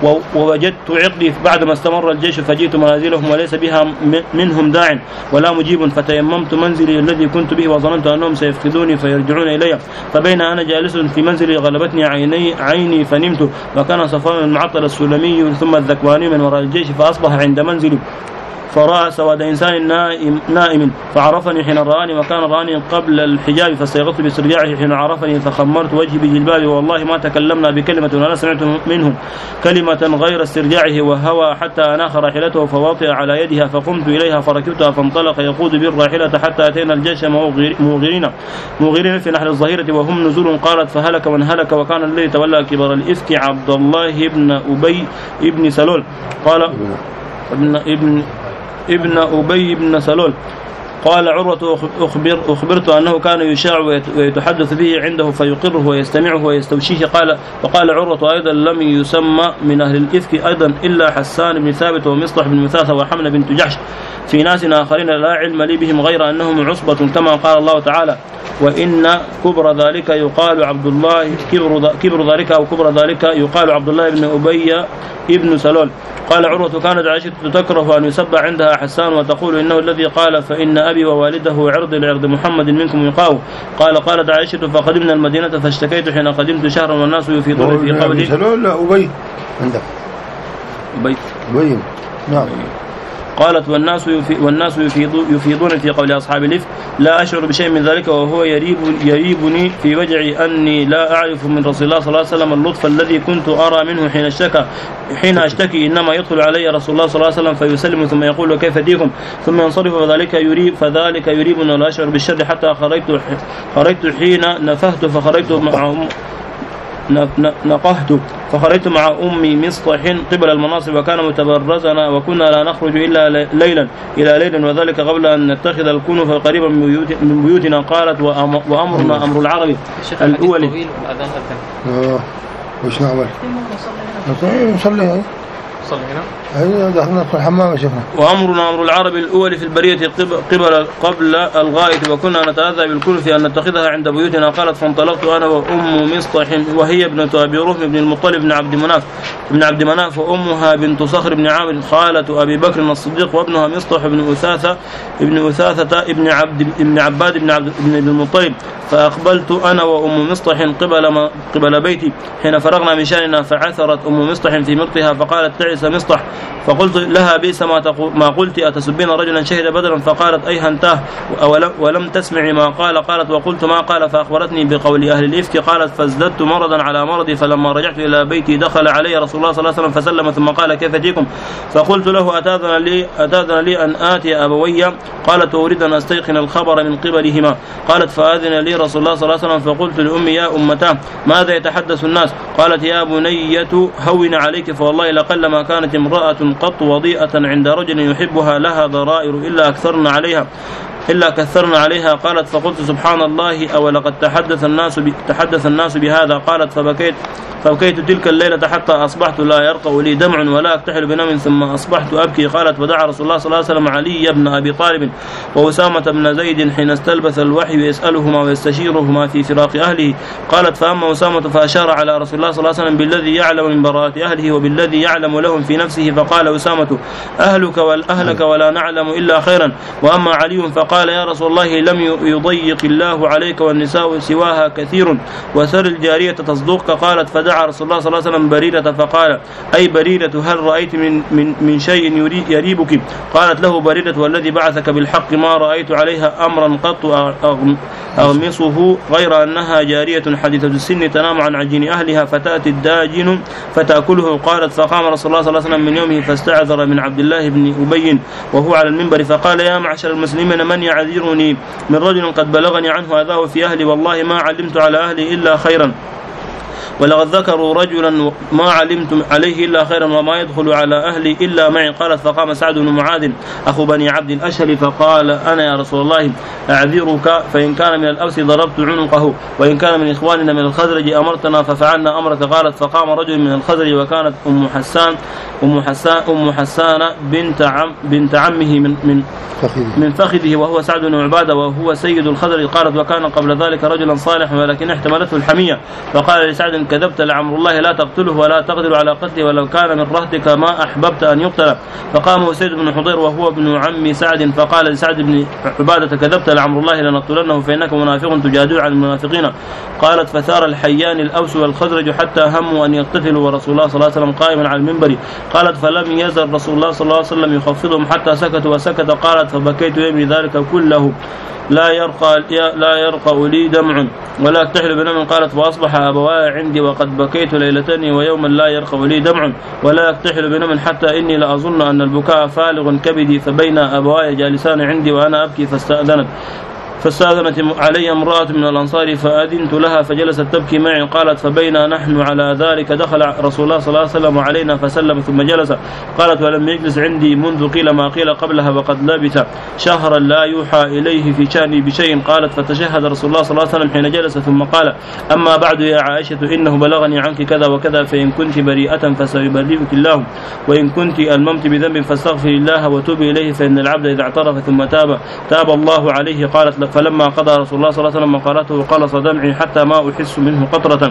ووجدت عقدي بعدما استمر الجيش فجئت منازلهم وليس بها منهم داع ولا مجيب فتيممت منزلي الذي كنت به وظننت أنهم سيفقدوني فيرجعون إلي فبين أنا جالس في منزلي غلبتني عيني عيني فنمت وكان صفوان المعطل السلمي ثم الذكواني من وراء الجيش فأصبح عند منزلي فرأى سواد إنسان نائم, نائم فعرفني حين رآني وكان رآني قبل الحجاب فاستيقظت باسترجاعه حين عرفني فخمرت وجهي بجلبابي والله ما تكلمنا بكلمة ولا سمعت منه كلمة غير استرجاعه وهوى حتى أناخ راحلته فواطئ على يدها فقمت إليها فركبتها فانطلق يقود بالراحلة حتى أتينا الجيش موغرين موغرين في نحر الظهيرة وهم نزول. قالت فهلك من هلك وكان الذي تولى كبر الإفك عبد الله بن أبي ابن سلول قال ابن ابن ابن أبي بن سلول قال عروة أخبر أخبرت أنه كان يشاع ويتحدث به عنده فيقره ويستمعه ويستوشيه. قال وقال عروة أيضا لم يسمى من أهل الإفك أيضا إلا حسان بن ثابت ومصطح بن مثاثة وحمل بنت جحش في ناس آخرين لا علم لي بهم غير أنهم عصبة كما قال الله تعالى وإن كبر ذلك يقال عبد الله كبر, كبر ذلك أو كبر ذلك يقال عبد الله بن أبي ابن سلول. قال عروة كانت عائشة تكره أن يسب عندها حسان وتقول إنه الذي قال فإن أبي ووالده عرض لعرض محمد منكم يقاو. قال قالت عائشة فقدمنا المدينة فاشتكيت حين قدمت شهرا والناس يفيضون في قبلي سلول لا أبي عندك أبي أبي نعم. قالت والناس يفي والناس يفيضون في قول أصحاب الإفك لا أشعر بشيء من ذلك وهو يريب يريبني في وجعي أني لا أعرف من رسول الله صلى الله عليه وسلم اللطف الذي كنت أرى منه حين اشتكى حين أشتكي إنما يدخل علي رسول الله صلى الله عليه وسلم فيسلم ثم يقول كيف ديكم ثم ينصرف فذلك يريب فذلك يريبني ولا أشعر بالشر حتى خرجت خرجت حين نفهت فخرجت مع نقهت فخرجت مع أمي مصطح قبل المناصب وكان متبرزنا وكنا لا نخرج إلا ليلا إلى ليل وذلك قبل أن نتخذ الكنف قريبا من بيوتنا. قالت وأمرنا أمر العربي الأول وش نعمل نصلي صلي هنا أيوة دخلنا في الحمام شفنا. وأمرنا أمر العرب الأول في البرية قبل قبل الغائط وكنا نتأذى بالكنف أن نتخذها عند بيوتنا. قالت فانطلقت أنا وأم مصطح وهي ابنة أبي رهم بن المطلب بن عبد مناف بن عبد مناف وأمها بنت صخر بن عامر خالة أبي بكر الصديق وابنها مصطح بن أثاثة ابن أثاثة ابن عبد ابن عباد بن عبد بن المطلب. فأقبلت أنا وأم مصطح قبل ما قبل بيتي حين فرغنا من شأننا فعثرت أم مصطح في مرطها فقالت تعس فارس مصطح، فقلت لها بئس ما, ما قلت أتسبين رجلا شهد بدرا؟ فقالت أيهنتاه ولم تسمعي ما قال؟ قالت وقلت ما قال، فأخبرتني بقول أهل الإفك. قالت فازددت مرضا على مرضي، فلما رجعت إلى بيتي دخل علي رسول الله صلى الله عليه وسلم فسلم ثم قال كيف تيكم؟ فقلت له أتاذن لي, أتاذن لي أن آتي أبوي؟ قالت أريد أن أستيقن الخبر من قبلهما. قالت فآذن لي رسول الله صلى الله عليه وسلم، فقلت لأمي يا أمتاه ماذا يتحدث الناس؟ قالت يا بنية هون عليك، فوالله لقل ما كانت امرأة قط وضيئة عند رجل يحبها لها ضرائر إلا أكثرن عليها إلا كثرنا عليها. قالت فقلت سبحان الله أو لقد تحدث الناس تحدث الناس بهذا. قالت فبكيت فبكيت تلك الليلة حتى أصبحت لا يرقى لي دمع ولا أكتحل بنوم، ثم أصبحت أبكي. قالت ودعا رسول الله صلى الله عليه وسلم علي بن أبي طالب وأسامة بن زيد حين استلبث الوحي يسألهما ويستشيرهما في فراق أهله. قالت فأما أسامة فأشار على رسول الله صلى الله عليه وسلم بالذي يعلم من براءة أهله وبالذي يعلم لهم في نفسه، فقال أسامة أهلك والأهلك ولا نعلم إلا خيرا. وأما علي فقال يا رسول الله لم يضيق الله عليك والنساء سواها كثير وسر الجارية تصدقك. قالت فدعا رسول الله صلى الله عليه وسلم بريرة فقال أي بريرة هل رأيت من, من, من شيء يريبك؟ قالت له بريرة والذي بعثك بالحق ما رأيت عليها أمرا قط أغمصه غير أنها جارية حديثة السن تنام عن عجين أهلها فتأتي الداجن فتأكله. قالت فقام رسول الله صلى الله عليه وسلم من يومه فاستعذر من عبد الله بن أبي وهو على المنبر فقال يا معشر المسلمين من يعذرني من رجل قد بلغني عنه أذاه في أهلي؟ والله ما علمت على أهلي إلا خيرا، ولقد ذكروا رجلا ما علمت عليه إلا خيرا وما يدخل على أهلي إلا معي. قالت فقام سعد بن معاذ أخو بني عبد الأشهل فقال أنا يا رسول الله أعذرك، فإن كان من الأوس ضربت عنقه وإن كان من إخواننا من الخزرج أمرتنا ففعلنا أمرك. قالت فقام رجل من الخزرج وكانت أم حسان أم حسان أم حسان بنت عم بنت عمه من من من فخذه وهو سعد بن عبادة وهو سيد الخزرج. قالت وكان قبل ذلك رجلا صالحا ولكن احتملته الحمية، فقال لسعد كذبت لعمر الله لا تقتله ولا تقدر على قتله ولو كان من رهتك ما أحببت أن يقتل. فقام سيد بن حضير وهو ابن عم سعد فقال لسعد بن عبادة كذبت لعمر الله لنقتلنه فإنك منافق تجادل عن المنافقين. قالت فثار الحيان الأوس والخزرج حتى هموا أن يقتتلوا ورسول الله صلى الله عليه وسلم قائما على المنبر. قالت فلم يزل رسول الله صلى الله عليه وسلم يخفضهم حتى سكتوا وسكت. قالت فبكيت يبني ذلك كله لا يرقى لا يرقى لي دمع ولا أكتحل بنوم. قالت وأصبح أبواي عندي وقد بكيت ليلتين ويوما لا يرقى لي دمع ولا أكتحل بنوم حتى إني لأظن أن البكاء فالغ كبدي، فبين أبواي جالسان عندي وأنا أبكي فاستأذنت فاستأذنت علي امرأة من الأنصار فأذنت لها فجلست تبكي معي. قالت فبينا نحن على ذلك دخل رسول الله صلى الله عليه وسلم علينا فسلم ثم جلس. قالت ولم يجلس عندي منذ قيل ما قيل قبلها وقد لبث شهرا لا يوحى إليه في شأني بشيء. قالت فتشهد رسول الله صلى الله عليه وسلم حين جلس ثم قال أما بعد يا عائشة إنه بلغني عنك كذا وكذا، فإن كنت بريئة فسيبرئك الله وإن كنت ألممت بذنب فاستغفر الله وتوبي إليه فإن العبد إذا اعترف ثم تاب تاب الله عليه. قالت فلما قضى رسول الله صلى الله عليه وسلم مقالته قلص دمعي حتى ما أحس منه قطرة.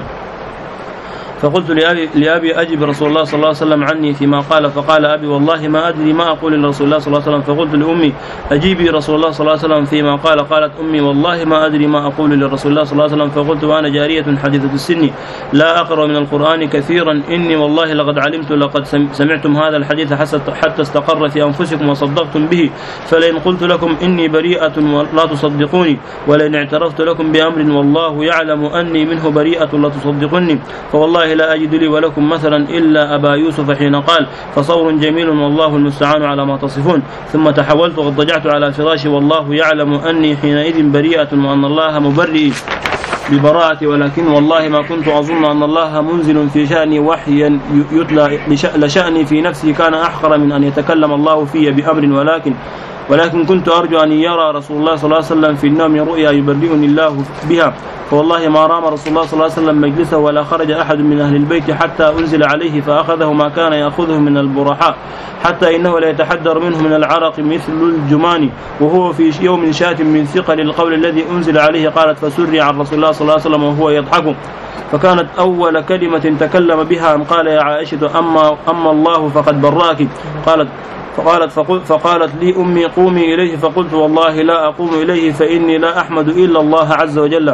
فقلت لأبي, لأبي أجب رسول الله صلى الله عليه وسلم عني فيما قال. فقال أبي والله ما أدري ما أقول لرسول الله صلى الله عليه وسلم. فقلت لأمي أجيبي رسول الله صلى الله عليه وسلم فيما قال. قالت أمي والله ما أدري ما أقول لرسول الله صلى الله عليه وسلم. فقلت وأنا جارية حديثة السن لا أقرأ من القرآن كثيرا إني والله لقد علمت لقد سمعتم هذا الحديث حتى استقر في أنفسكم وصدقتم به، فلئن قلت لكم إني بريئة لا تصدقوني ولئن اعترفت لكم بأمر والله يعلم أني منه بريئة لا تصدقوني، فوالله لا أجد لي ولكم مثلا إلا أبا يوسف حين قال فصور جميل والله المستعان على ما تصفون. ثم تحولت واضطجعت على فراشي والله يعلم أني حينئذ بريئة وأن الله مبرئ ببراءتي، ولكن والله ما كنت أظن أن الله منزل في شأني وحيا يتلى لشأني في نفسي كان أحقر من أن يتكلم الله في بأمر، ولكن ولكن كنت أرجو أن يرى رسول الله صلى الله عليه وسلم في النوم رؤيا يبرئني الله بها. فوالله ما رام رسول الله صلى الله عليه وسلم مجلسه ولا خرج أحد من أهل البيت حتى أنزل عليه فأخذه ما كان يأخذه من البرحاء، حتى إنه لا يتحدر منه من العرق مثل الجمان وهو في يوم شات من ثقل القول الذي أنزل عليه. قالت فسري عن رسول الله صلى الله عليه وسلم وهو يضحك، فكانت أول كلمة تكلم بها أن قال يا عائشة أما, أما الله فقد براك. قالت فقالت, فقالت لي أمي قومي إليه، فقلت والله لا أقوم إليه فإني لا أحمد إلا الله عز وجل.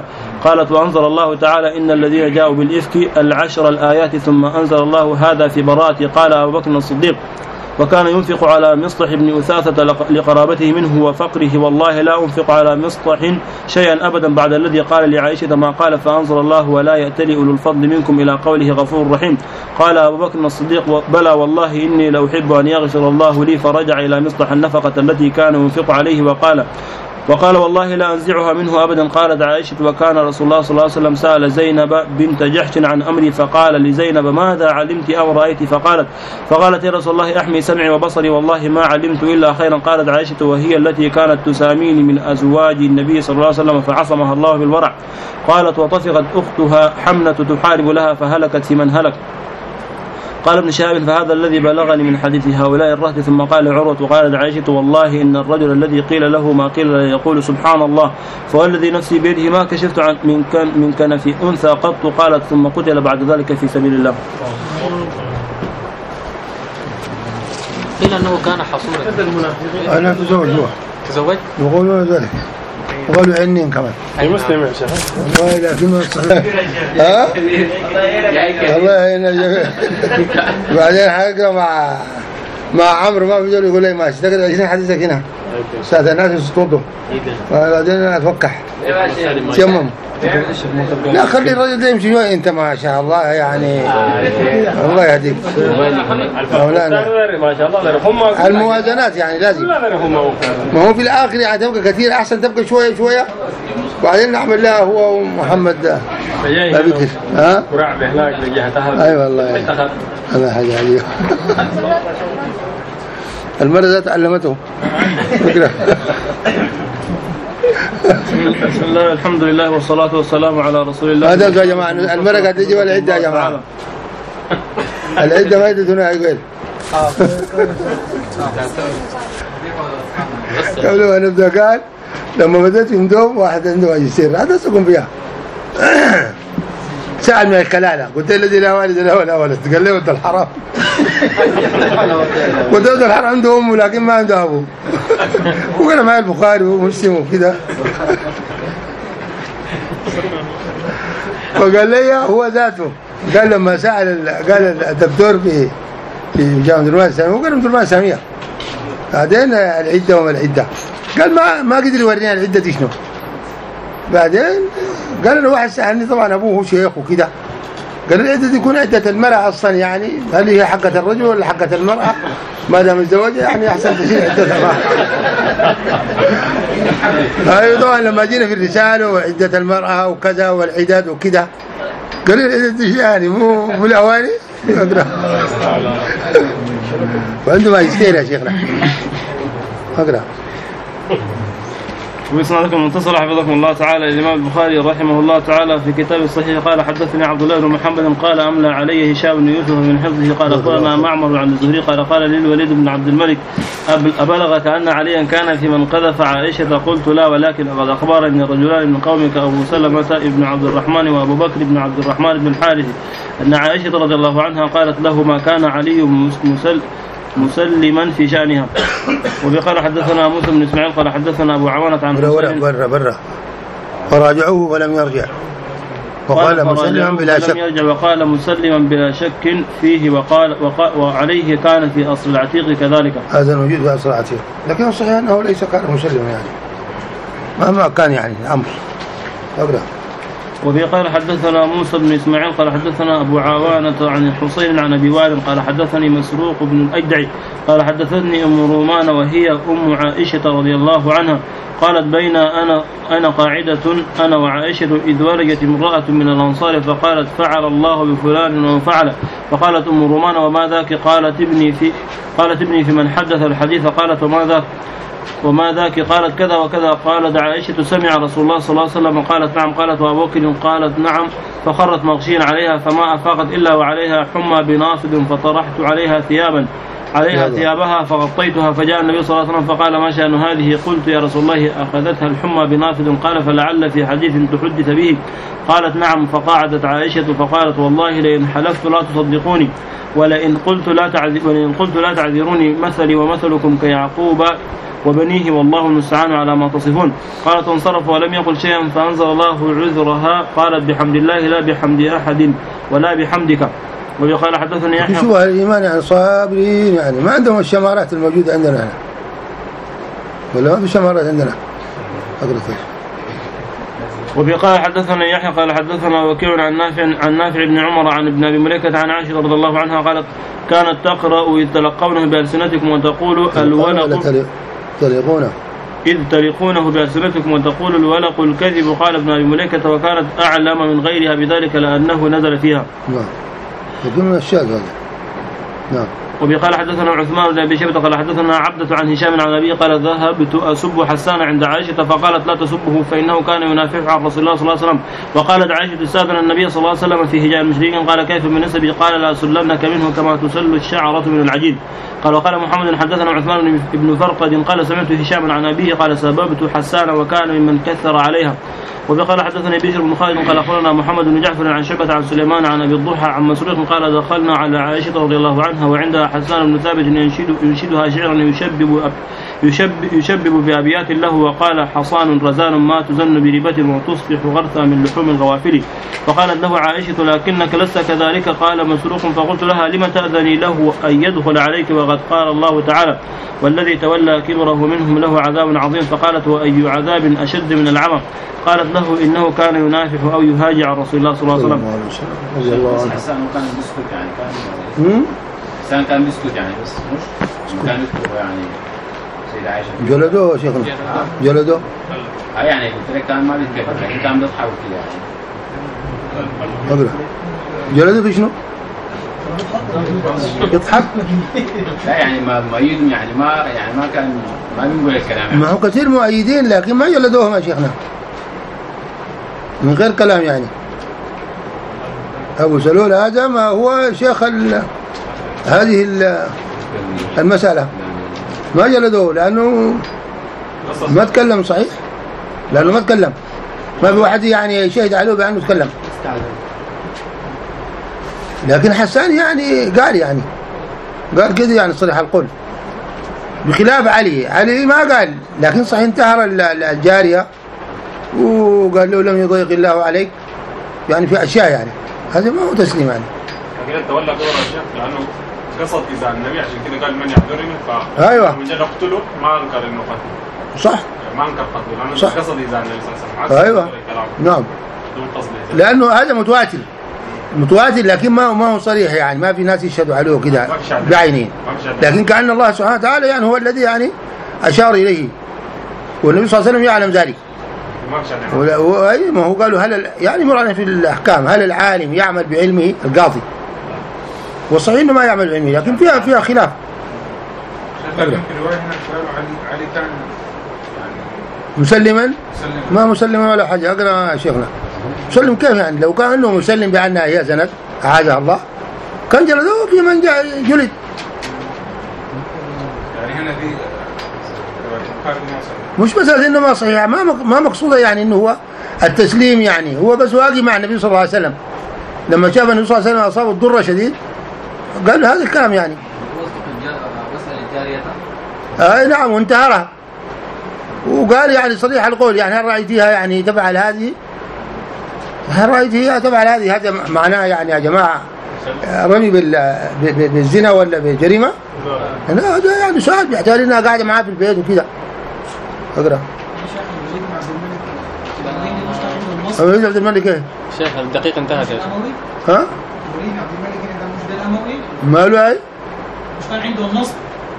قالت وأنزل الله تعالى إن الذين جاءوا بالإفك العشر الآيات ثم أنزل الله هذا في براءة. قال أبو بكر الصديق وكان ينفق على مصطح بن أثاثة لقرابته منه وفقره والله لا أنفق على مصطح شيئا أبدا بعد الذي قال لعائشة ما قال فأنزل الله ولا يأتلي أولو الفضل منكم إلى قوله غفور رحيم. قال أبو بكر الصديق بلى والله إني لأحب أن يغفر الله لي فرجع إلى مصطح النفقة التي كان ينفق عليه وقال وقال والله لا أنزعها منه أبدا. قالت عائشة وكان رسول الله صلى الله عليه وسلم سأل زينب بنت جحش عن أمري فقال لزينب ماذا علمت أو رأيت فقالت فقالت يا رسول الله أحمي سمعي وبصري والله ما علمت إلا خيرا. قالت عائشة وهي التي كانت تساميني من أزواج النبي صلى الله عليه وسلم فعصمها الله بالورع. قالت وطفقت أختها حمنة تحارب لها فهلكت في من هلك. قال ابن شهاب فهذا الذي بلغني من حديث هؤلاء الرهط. ثم قال عروة وقالت عائشة والله إن الرجل الذي قيل له ما قيل له يقول سبحان الله فوالذي نفسي بيده ما كشفت عن من كان من كنف أنثى قط. قالت ثم قتل بعد ذلك في سبيل الله. قيل أنه كان حصورا. أنا تزوج هو تزوج يقولون ذلك وقالوا عنين كمان أي مسلم يا شيخ والله لكنه صحيح ها والله هنا جميل. بعدين حقا مع مع عمرو ما بيجوا يقول لي ماشي تقدر عشرين حديثك هنا ساعة الناس يسطوطوا بعدين أنا أتوقع تيمم لا خلي الرجل ده يمشي شوي انت ما شاء الله يعني الله يهديك مولانا ما شاء الله الموازنات يعني لازم ما هو في الاخر يعني تبقى كثير احسن تبقى شويه شويه وبعدين نعمل لها هو ومحمد بكر ها قرعه هناك لجهتها اي والله هذا حاجه عليه المرة ذات علمته فكره. بسم الله الحمد لله والصلاة والسلام على رسول الله. هذا يا جماعة المرقة تجي والعدة يا جماعة العدة ما يدتنا يقول قبل ما نبدأ قال لما بدأت يمدوم واحد عنده ماجستير هذا سكن فيها سأل من الكلالة قلت الذي لا والد لا ولا ولد قال له انت الحرام قلت له الحرام عنده أمه لكن ما عنده أبوه وقال معي البخاري ومسلم وكذا فقال لي هو ذاته قال لما سأل قال الدكتور في في جامعة الدرمان الإسلامية وقال الدرمان الإسلامية بعدين العدة وما العدة قال ما ما قدر يورينا العدة شنو بعدين قال له واحد سألني طبعا أبوه شيخ وكذا قال العدة تكون عدة المرأة أصلا يعني هل هي حقة الرجل ولا حقة المرأة ما دام متزوجة يعني أحسن تشيل عدتها أيوة طبعا لما جينا في الرسالة وعدة المرأة وكذا والعداد وكذا قال العدة يعني مو مو الأواني أقرأ وعنده ماجستير يا شيخنا أقرأ. وبإسنادكم المتصل حفظكم الله تعالى الإمام البخاري رحمه الله تعالى في كتاب الصحيح قال حدثني عبد الله بن محمد قال أملى عليه هشام بن يوسف من حفظه قال أخبرنا معمر عن الزهري قال قال للوليد بن عبد الملك أبلغك أن عليا كان في من قذف عائشة قلت لا ولكن قد أخبرني رجلان من قومك أبو سلمة ابن عبد الرحمن وأبو بكر بن عبد الرحمن بن الحارث أن عائشة رضي الله عنها قالت له ما كان علي مسل مسلما في شأنها. وقال حدثنا موسى بن إسماعيل قال حدثنا أبو عوانة عن برا برا برا فراجعوه ولم يرجع وقال مسلما بلا شك يرجع وقال مسلما بلا شك فيه وقال, وقال وعليه كان في أصل العتيق كذلك. هذا موجود في أصل العتيق لكن الصحيح أنه ليس كان مسلما يعني مهما كان يعني أمر أقرأ. وفي قال حدثنا موسى بن إسماعيل قال حدثنا أبو عوانة عن الحسين عن أبي وائل قال حدثني مسروق بن الأجدع قال حدثتني أم رومان وهي أم عائشة رضي الله عنها قالت بين أنا أنا قاعدة أنا وعائشة إذ ولجت امرأة من الأنصار فقالت فعل الله بفلان وفعل فقالت أم رومان وما ذاك قالت ابني في قالت ابني في من حدث الحديث قالت وما ذاك وما ذاك قالت كذا وكذا قالت عائشة سمع رسول الله صلى الله عليه وسلم قالت نعم قالت وأبو بكر قالت نعم فخرت مغشيا عليها فما أفاقت إلا وعليها حمى بناصب فطرحت عليها ثيابا عليها ثيابها فغطيتها، فجاء النبي صلى الله عليه وسلم فقال: ما شأن هذه؟ قلت: يا رسول الله أخذتها الحمى بنافذ. قال: فلعل في حديث تحدث به. قالت: نعم. فقعدت عائشة فقالت: والله لئن حلفت لا تصدقوني، ولئن قلت لا ولئن قلت لا تعذروني مثلي ومثلكم كيعقوب وبنيه، والله المستعان على ما تصفون. قالت: وانصرف ولم يقل شيئا، فأنزل الله عذرها. قالت: بحمد الله لا بحمد أحد ولا بحمدك. وقال: حدثني يحيى. شو الإيمان يعني صابرين، يعني ما عندهم الشمارات الموجودة عندنا هنا، ولا ما في شمارات عندنا. أقرأ. وقال: حدثنا يحيى قال: حدثنا وكيع عن نافع عن نافع بن عمر عن ابن أبي مليكة عن عائشة رضي الله عنها قالت: كانت تقرأ إذ تلقونه بألسنتكم وتقول الولق تلقونه إذ تلقونه بألسنتكم وتقول الولق الكذب. قال ابن أبي مليكة: وكانت أعلم من غيرها بذلك لأنه نزل فيها. نعم. يكون من الشاذ هذا. نعم. وقال: حدثنا عثمان بن أبي شيبة قال: حدثنا عبدة عن هشام عن أبيه قال: ذهبت أسب حسان عند عائشة فقالت: لا تسبه فإنه كان ينافح عن رسول الله صلى الله عليه وسلم. وقالت عائشة: استأذن النبي صلى الله عليه وسلم في هجاء المشركين. قال: كيف من نسبي؟ قال: لا أسلنك منه كما تسل الشعرة من العجين. قال: وقال محمد: حدثنا عثمان بن فرقد قال: سمعت هشام عن أبيه قال: سببت حسان وكان ممن كثر عليها. وقال: حدثني بشر بن خالد قال: أخبرنا محمد بن جعفر عن شعبة عن سليمان عن أبي الضحى عن مسروق قال: دخلنا على عائشة رضي الله عنها وعندها حسان بن ثابت ينشد ينشدها شعرا يشبب يشبب, يشبب بأبيات له. وقال: حصان رزان ما تزن بربة وتصبح غرثا من لحوم الغوافل. فقالت له عائشة: لكنك لست كذلك. قال مسروق: فقلت لها: لم تأذني له أن يدخل عليك وقد قال الله تعالى: والذي تولى كبره منهم له عذاب عظيم. فقالت: وأي عذاب أشد من العمى؟ قالت له: إنه كان ينافح أو يهاجع عن رسول الله صلى الله عليه وسلم. حسان كان بيسكت يعني كان حسان كان بيسكت يعني بس مش كان يذكر يعني سيدة عائشة جلدوه شيخنا جلدوه اه يعني قلت لك كان ما بيتكلم لكن كان بيضحك كده يعني. جلدوه في شنو؟ يضحك؟ لا يعني ما مؤيد يعني ما يعني ما كان ما بيقول الكلام يعني. ما هو كثير مؤيدين لكن ما جلدوهم يا شيخنا من غير كلام يعني. أبو سلول هذا ما هو شيخ هذه المسألة ما جلدوه لأنه ما تكلم صحيح، لأنه ما تكلم، ما في واحد يعني شهد عليه بأنه تكلم. لكن حسان يعني قال يعني قال كذا يعني صريح القول بخلاف علي. علي ما قال لكن صحيح انتهر الجارية وقال له: لم يضيق الله عليك يعني في أشياء يعني. هذا ما هو تسليم يعني. لكن انت ولا قول الشيخ لأنه قصد إذا النبي عشان كده قال: من يحضرني ف أيوة من جد اقتله ما أنكر إنه قتل. صح ما أنكر قتله لأنه صح. قصد إذا النبي صلى الله عليه وسلم. أيوة نعم لأنه هذا متواتر متواتر لكن ما ما هو صريح يعني ما في ناس يشهدوا عليه كده بعينين. لكن كأن الله سبحانه وتعالى يعني هو الذي يعني أشار إليه والنبي صلى الله عليه وسلم يعلم ذلك. وأي ما هو قالوا هل يعني مرنا في الأحكام هل العالم يعمل بعلمه القاضي والصحيح إنه ما يعمل بعلمه لكن فيها فيها خلاف. مسلما ما مسلما ولا حاجة. أقرأ شيخنا مسلم كيف يعني؟ لو كان انه مسلم بأنها هي زنت أعاذها الله كان جلدوه في من جلد. يعني هنا في مش مسألة انه ما صحيح ما ما مقصودة يعني انه هو التسليم يعني هو بس واقي مع النبي صلى الله عليه وسلم لما شاف النبي صلى الله عليه وسلم أصابه الضرة شديد قال هذا الكلام يعني. اي نعم وانتهرها وقال يعني صريح القول يعني هل رأيتيها يعني تفعل هذه هل رأيتيها تفعل هذه؟ هذا معناه يعني يا جماعة رمي بالزنا ولا بالجريمة؟ لا هذا يعني سؤال بيحتاج انها قاعدة معاه في البيت وكذا. اقرأ. أموي عبد الملك ايه؟ شيخ الدقيقة انتهت يا شيخ. ها؟ عبد الملك ده مش ده الأموي؟ ماله ايه؟ مش كان عنده النصب؟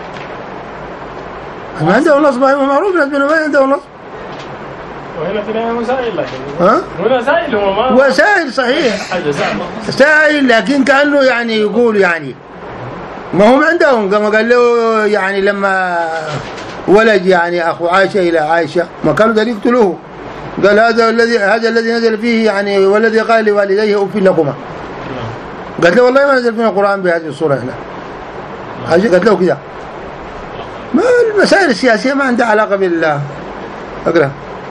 ما عنده النصب معروف لازم ما عنده النصب. وهنا في مسائل لكن ها؟ هنا سائل هو ما وسائل صحيح سائل لكن كأنه يعني يقول يعني ما هم عندهم كما قال له يعني لما ولد يعني أخو عائشة إلى عائشة ما كانوا دارين يقتلوه قال هذا الذي هذا الذي نزل فيه يعني والذي قال لوالديه أف لكما. قالت له والله ما نزل فينا القرآن بهذه الصورة هنا قالت له كده. ما المسائل السياسية ما عندها علاقة بالله. أقرأ.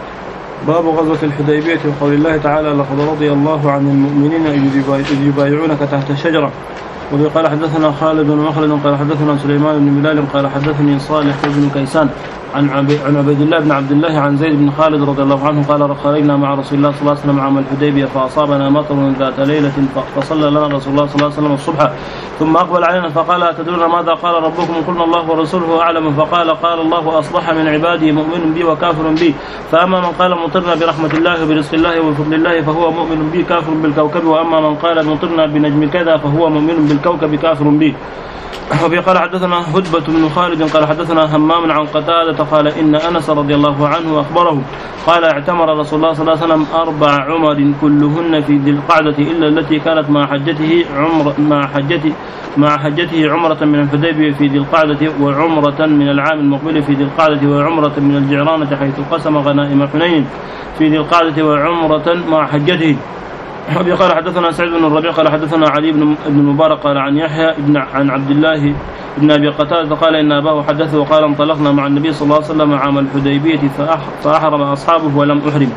باب غزوة الحديبية وقول الله تعالى لقد رضي الله عن المؤمنين إذ يبايعونك تحت الشجرة. وقال حدثنا خالد ومخلد قال حدثنا سليمان بن بلال قال حدثني صالح بن كيسان عن عن عبيد الله بن عبد الله عن زيد بن خالد رضي الله عنه قال خرجنا مع رسول الله صلى الله عليه وسلم عام الحديبية فأصابنا مطر ذات ليلة فصلى لنا رسول الله صلى الله عليه وسلم الصبح ثم أقبل علينا فقال أتدرون ماذا قال ربكم؟ قلنا الله ورسوله أعلم. فقال قال الله أصبح من عبادي مؤمن بي وكافر بي، فأما من قال مطرنا برحمة الله وبرزق الله وبفضل الله فهو مؤمن بي كافر بالكوكب، وأما من قال مطرنا بنجم كذا فهو مؤمن بالكوكب كافر بي. وفي قال حدثنا هدبة بن خالد قال حدثنا همام عن قتادة قال إن أنس رضي الله عنه أخبره قال اعتمر رسول الله صلى الله عليه وسلم أربع عمر كلهن في ذي القعدة إلا التي كانت مع حجته عمر مع حجته مع حجته عمرة من الحديبية في ذي القعدة وعمرة من العام المقبل في ذي القعدة وعمرة من الجعرانة حيث قسم غنائم حنين في ذي القعدة وعمرة مع حجته. وفي قال حدثنا سعيد بن الربيع قال حدثنا علي بن المبارك قال عن يحيى ابن عن عبد الله بن أبي قتادة قال إن أباه حدثه وقال انطلقنا مع النبي صلى الله عليه وسلم عام الحديبية فأحرم أصحابه ولم أحرم.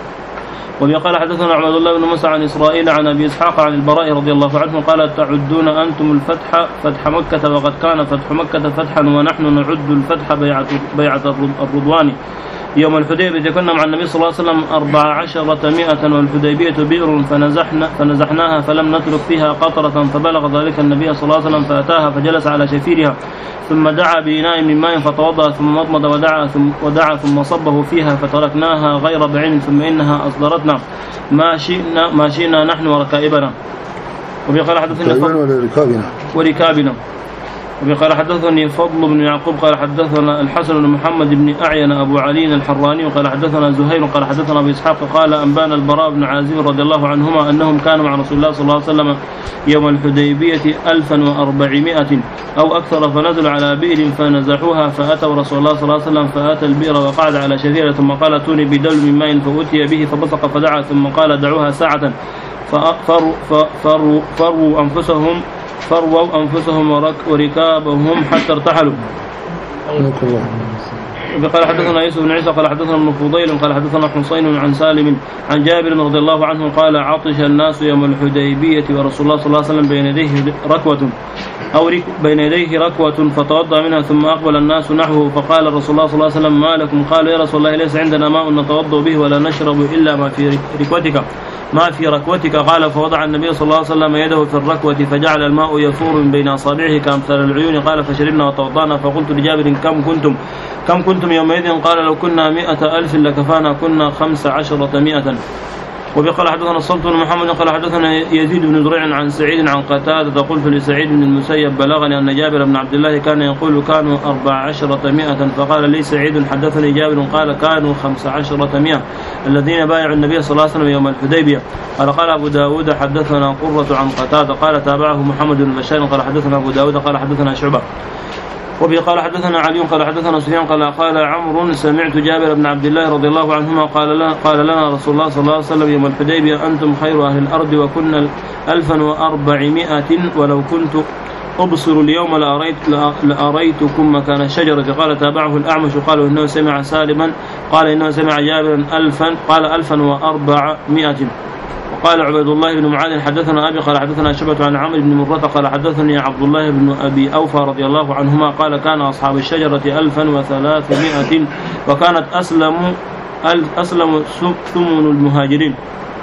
وفي قال حدثنا عبد الله بن موسى عن إسرائيل عن أبي إسحاق عن البراء رضي الله عنه قال تعدون أنتم الفتح فتح مكة وقد كان فتح مكة فتحا ونحن نعد الفتح بيعة, بيعة الرضوان يوم الحديبية كنا مع النبي صلى الله عليه وسلم أربع عشرة مئة والحديبية بئر فنزحنا فنزحناها فلم نترك فيها قطرة فبلغ ذلك النبي صلى الله عليه وسلم فأتاها فجلس على شفيرها ثم دعا بإناء من ماء فتوضأ ثم مضمض ودعا ثم, ودعا ثم صبه فيها فتركناها غير بعين ثم إنها أصدرتنا ما شئنا ما شئنا نحن وركائبنا. وفي قال حدثنا وركابنا وركابنا وفي قال حدثني فضل بن يعقوب قال حدثنا الحسن بن محمد بن أعين أبو علي الحراني قال حدثنا زهير قال حدثنا أبو إسحاق قال أنبانا البراء بن عازب رضي الله عنهما أنهم كانوا مع رسول الله صلى الله عليه وسلم يوم الحديبية ألفا وأربعمائة أو أكثر فنزلوا على بئر فنزحوها فأتوا رسول الله صلى الله عليه وسلم فأتى البئر وقعد على شفيرة ثم قال اتوني بدلو من ماء فأتي به فبصق فدعا ثم قال دعوها ساعة ففروا فروا فروا أنفسهم فروا أنفسهم وركابهم حتى ارتحلوا. قال حدثنا يوسف بن عيسى قال حدثنا ابن فضيل قال حدثنا حسين عن سالم عن جابر رضي الله عنه قال عطش الناس يوم الحديبية ورسول الله صلى الله عليه وسلم بين يديه ركوة أو رك بين يديه ركوة فتوضأ منها ثم أقبل الناس نحوه فقال رسول الله صلى الله عليه وسلم ما لكم؟ قالوا يا رسول الله ليس عندنا ماء نتوضأ به ولا نشرب إلا ما في ركوتك ما في ركوتك. قال فوضع النبي صلى الله عليه وسلم يده في الركوة فجعل الماء يفور من بين أصابعه كأمثال العيون. قال فشربنا وتوضأنا فقلت لجابر كم كنتم كم كنتم يومئذ؟ قال لو كنا مئة ألف لكفانا كنا خمس عشرة مئة. وقال حدثنا الصلت بن محمد قال حدثنا يزيد بن زريع عن سعيد عن قتادة قلت لسعيد بن المسيب بلغني أن جابر بن عبد الله كان يقول كانوا أربع عشرة مئة فقال لي سعيد حدثني جابر قال كانوا خمس عشرة مئة الذين بايعوا النبي صلى الله عليه وسلم يوم الحديبية. قال قال أبو داود حدثنا قرة عن قتادة قال تابعه محمد بن بشار قال حدثنا أبو داود قال حدثنا شعبة. وبه قال حدثنا علي قال حدثنا سفيان قال قال عمرو سمعت جابر بن عبد الله رضي الله عنهما قال لنا قال لنا رسول الله صلى الله عليه وسلم يوم الحديبية أنتم خير أهل الأرض وكنا ألفا وأربعمائة ولو كنت أبصر اليوم لأريت لأريتكم مكان الشجرة. قال تابعه الأعمش قالوا إنه سمع سالما قال إنه سمع جابرا ألفا قال ألفا وأربعمائة. وقال عبيد الله بن معاذ حدثنا أبي قال حدثنا شعبة عن عمرو بن مرة قال حدثني عبد الله بن أبي أوفى رضي الله عنهما قال كان أصحاب الشجرة ألفا وثلاثمائة وكانت أسلم أسلم ثمن المهاجرين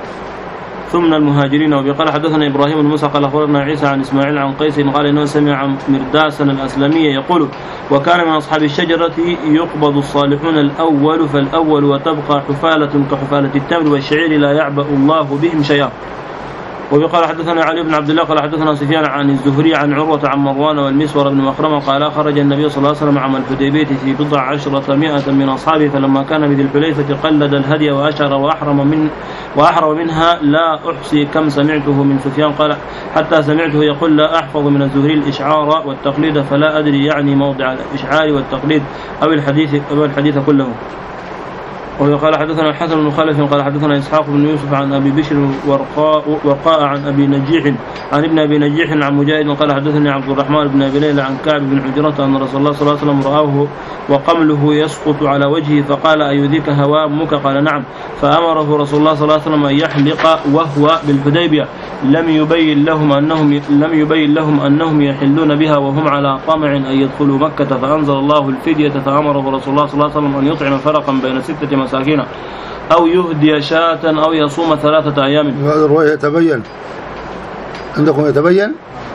ثمن المهاجرين. وقال حدثنا إبراهيم بن موسى قال أخبرنا عيسى عن إسماعيل عن قيس قال إنه سمع مرداسا الأسلمية يقول وكان من أصحاب الشجرة يقبض الصالحون الأول فالأول وتبقى حفالة كحفالة التمر والشعير لا يعبأ الله بهم شيئا. وقال حدثنا علي بن عبد الله قال حدثنا سفيان عن الزهري عن عروة عن مروان والمسور بن مخرمة قال خرج النبي صلى الله عليه وسلم عام الحديبية في بضع عشرة مئة من أصحابه فلما كان بذي الحليفة قلد الهدي وأشعر وأحرم من وأحرم منها لا أحصي كم سمعته من سفيان قال حتى سمعته يقول لا أحفظ من الزهري الإشعار والتقليد فلا أدري يعني موضع الإشعار والتقليد أو الحديث أو الحديث كله. وقال حدثنا الحسن بن خلف قال حدثنا إسحاق بن يوسف عن أبي بشر ورقاء, ورقاء عن أبي نجيح عن ابن أبي نجيح عن مجاهد قال حدثني عبد الرحمن بن أبي ليلى عن كعب بن حجرة أن رسول الله صلى الله عليه وسلم رآه وقمله يسقط على وجهه فقال أيذيك هوى أمك؟ قال نعم. فأمره رسول الله صلى الله عليه وسلم أن يحلق وهو بالحديبية. لم يبين لهم أنهم لم يبين لهم أنهم يحلون بها وهم على طمع أن يدخلوا مكة، فأنزل الله الفدية فأمره رسول الله صلى الله عليه وسلم أن يطعم فرقا بين ستة مساكين أو يهدي شاة أو يصوم ثلاثة أيام. هذا الرواية يتبين عندكم يتبين.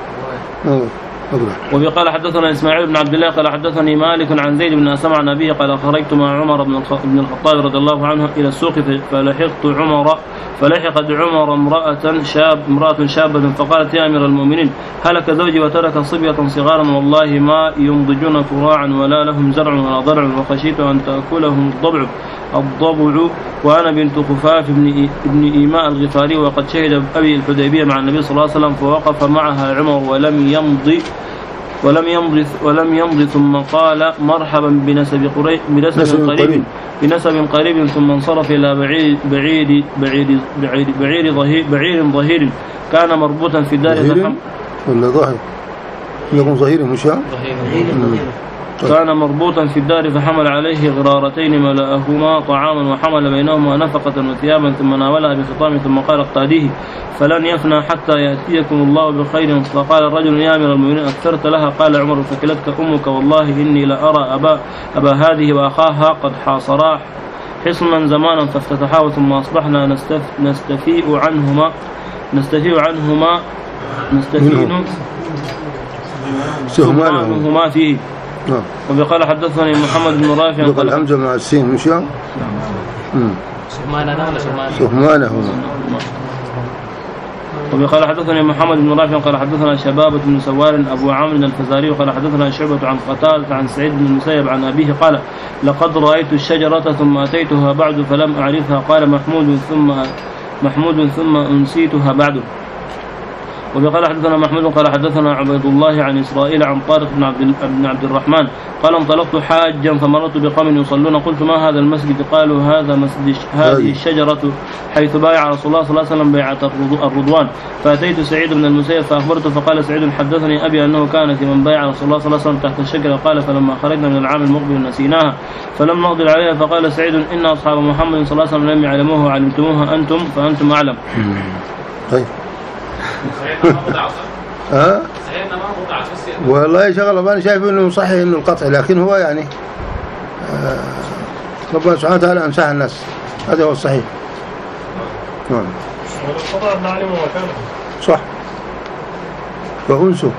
وقال حدثنا إسماعيل بن عبد الله قال حدثني مالك عن زيد بن أسمع عن أبيه قال خرجت مع عمر بن الخطاب رضي الله عنه إلى السوق فلحقت عمر فلحقت عمر امرأة شاب امرأة شابة فقالت يا أمير المؤمنين هلك زوجي وترك صبية صغارا والله ما ينضجون كراعا ولا لهم زرع ولا ضرع وخشيت أن تأكلهم الضبع الضبع وأنا بنت خفاف بن ابن إيماء الغفاري وقد شهد أبي الحديبية مع النبي صلى الله عليه وسلم فوقف معها عمر ولم يمضي ولم يمضي ولم يمضي ثم قال مرحبا بنسب قريب بنسب قريب بنسب قريب ثم انصرف إلى بعير بعير بعير بعير بعير ظهير بعير ظهير كان مربوطا في دار زحم ولا ظاهر يكون ظهير مش كان مربوطا في الدار فحمل عليه غرارتين ملأهما طعاما وحمل بينهما نفقة وثيابا ثم ناولها بخطام ثم قال اقتاديه فلن يفنى حتى يأتيكم الله بخير. فقال الرجل يا أمير المؤمنين أكثرت لها؟ قال عمر ثكلتك أمك والله إني لأرى أبا, أبا هذه وأخاها قد حاصرا حصنا زمانا فافتتحاه ثم أصبحنا نستف نستفيء عنهما نستفيء عنهما نستفيء سهمانهما فيه. وقال حدثني محمد بن رافع قال الحمزة مع السين مش يوم سهمانه ولا سهمانه. وقال حدثني محمد بن رافع قال حدثنا شبابة بن سوار أبو عمرو الفزاري وقال حدثنا شعبة عن قتادة عن سعيد بن المسيب عن أبيه قال لقد رأيت الشجرة ثم أتيتها بعد فلم أعرفها. قال محمود ثم محمود ثم أنسيتها بعد. وقال حدثنا محمود قال حدثنا عبيد الله عن إسرائيل عن طارق بن عبد, بن عبد الرحمن قال انطلقت حاجا فمرت بقوم يصلون قلت ما هذا المسجد؟ قالوا هذا مسجد هذه الشجرة حيث بايع رسول الله صلى الله عليه وسلم بيعة الرضوان. فأتيت سعيد بن المسيب فأخبرته فقال سعيد حدثني أبي أنه كان في من بايع رسول الله صلى الله عليه وسلم تحت الشجرة. قال فلما خرجنا من العام المقبل نسيناها فلم نقدر عليها. فقال سعيد إن أصحاب محمد صلى الله عليه وسلم لم يعلموه وعلمتموها أنتم فأنتم أعلم. طيب سيدنا ما قطع ها سيدنا ما قطع والله شغله انا شايف انه صحيح انه القطع لكن هو يعني آه ربنا سبحانه وتعالى امسح الناس هذا هو الصحيح. نعم والقطع نعلم مكانه صح وانسوا.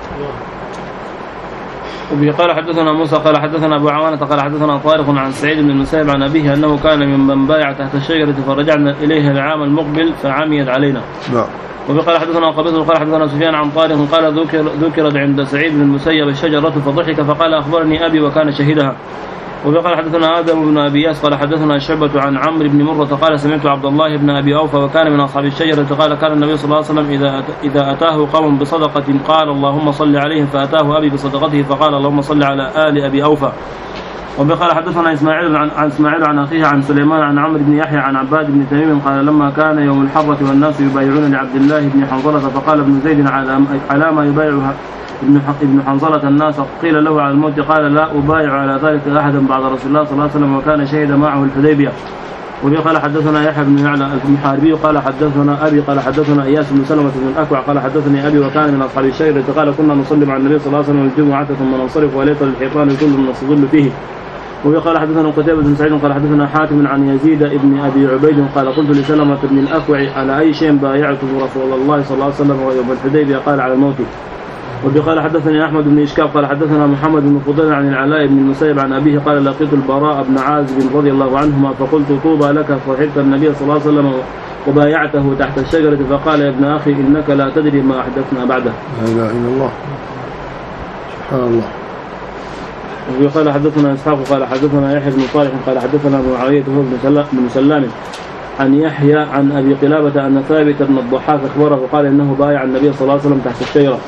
قال حدثنا موسى قال حدثنا أبو عوانة قال حدثنا طارق عن سعيد بن المسيب عن أبيه أنه كان من بايع تحت الشجرة فرجعنا إليها العام المقبل فعميت علينا. نعم. وقال حدثنا قبيصة قال حدثنا سفيان عن طارق قال ذكر ذكرت عند سعيد بن المسيب الشجرة فضحك فقال أخبرني أبي وكان شهدها. وقال حدثنا آدم بن أبي ياس قال حدثنا شعبة عن عمرو بن مرة قال سمعت عبد الله بن أبي أوفى وكان من أصحاب الشجرة قال كان النبي صلى الله عليه وسلم إذا إذا أتاه قوم بصدقة قال اللهم صل عليهم فأتاه أبي بصدقته فقال اللهم صل على آل أبي أوفى. وقال حدثنا إسماعيل عن, عن إسماعيل عن أخيه عن سليمان عن عمرو بن يحيى عن عباد بن تميم قال لما كان يوم الحرة والناس يبايعون لعبد الله بن حنظلة فقال ابن زيد على ما يبايع ابن حنظلة الناس قيل له على الموت قال لا أبايع على ذلك أحدا بعد رسول الله صلى الله عليه وسلم وكان شهد معه الحديبية. وقال حدثنا يحيى بن يعلى المحاربي قال حدثنا أبي قال حدثنا إياس بن سلمة بن الأكوع قال حدثني أبي وكان من أصحاب الشجرة قال كنا نصلي مع النبي صلى الله عليه وسلم الجمعة ثم ننصرف وليس الحيطان كل نستظل فيه. وقال حدثنا قتيبة بن سعيد قال حدثنا حاتم عن يزيد ابن أبي عبيد قال قلت لسلمة بن الأكوع على أي شيء بايعته رسول الله صلى الله عليه وسلم ويوم الحديبية قال على الموت. وقال حدثني أحمد بن إشكاب قال حدثنا محمد بن فضيل عن العلاء بن المسيب عن أبيه قال لقيت البراء بن عازب رضي الله عنهما فقلت طوبى لك صحبت النبي صلى الله عليه وسلم وبايعته تحت الشجرة فقال يا ابن أخي إنك لا تدري ما أحدثنا بعده. لا إله إلا الله سبحان الله. وقال حدثنا إسحاق قال حدثنا يحيى بن صالح قال حدثنا معاوية بن سلام عن يحيى عن أبي قلابة أن ثابت بن الضحاك أخبره قال إنه بايع النبي صلى الله عليه وسلم تحت الشجرة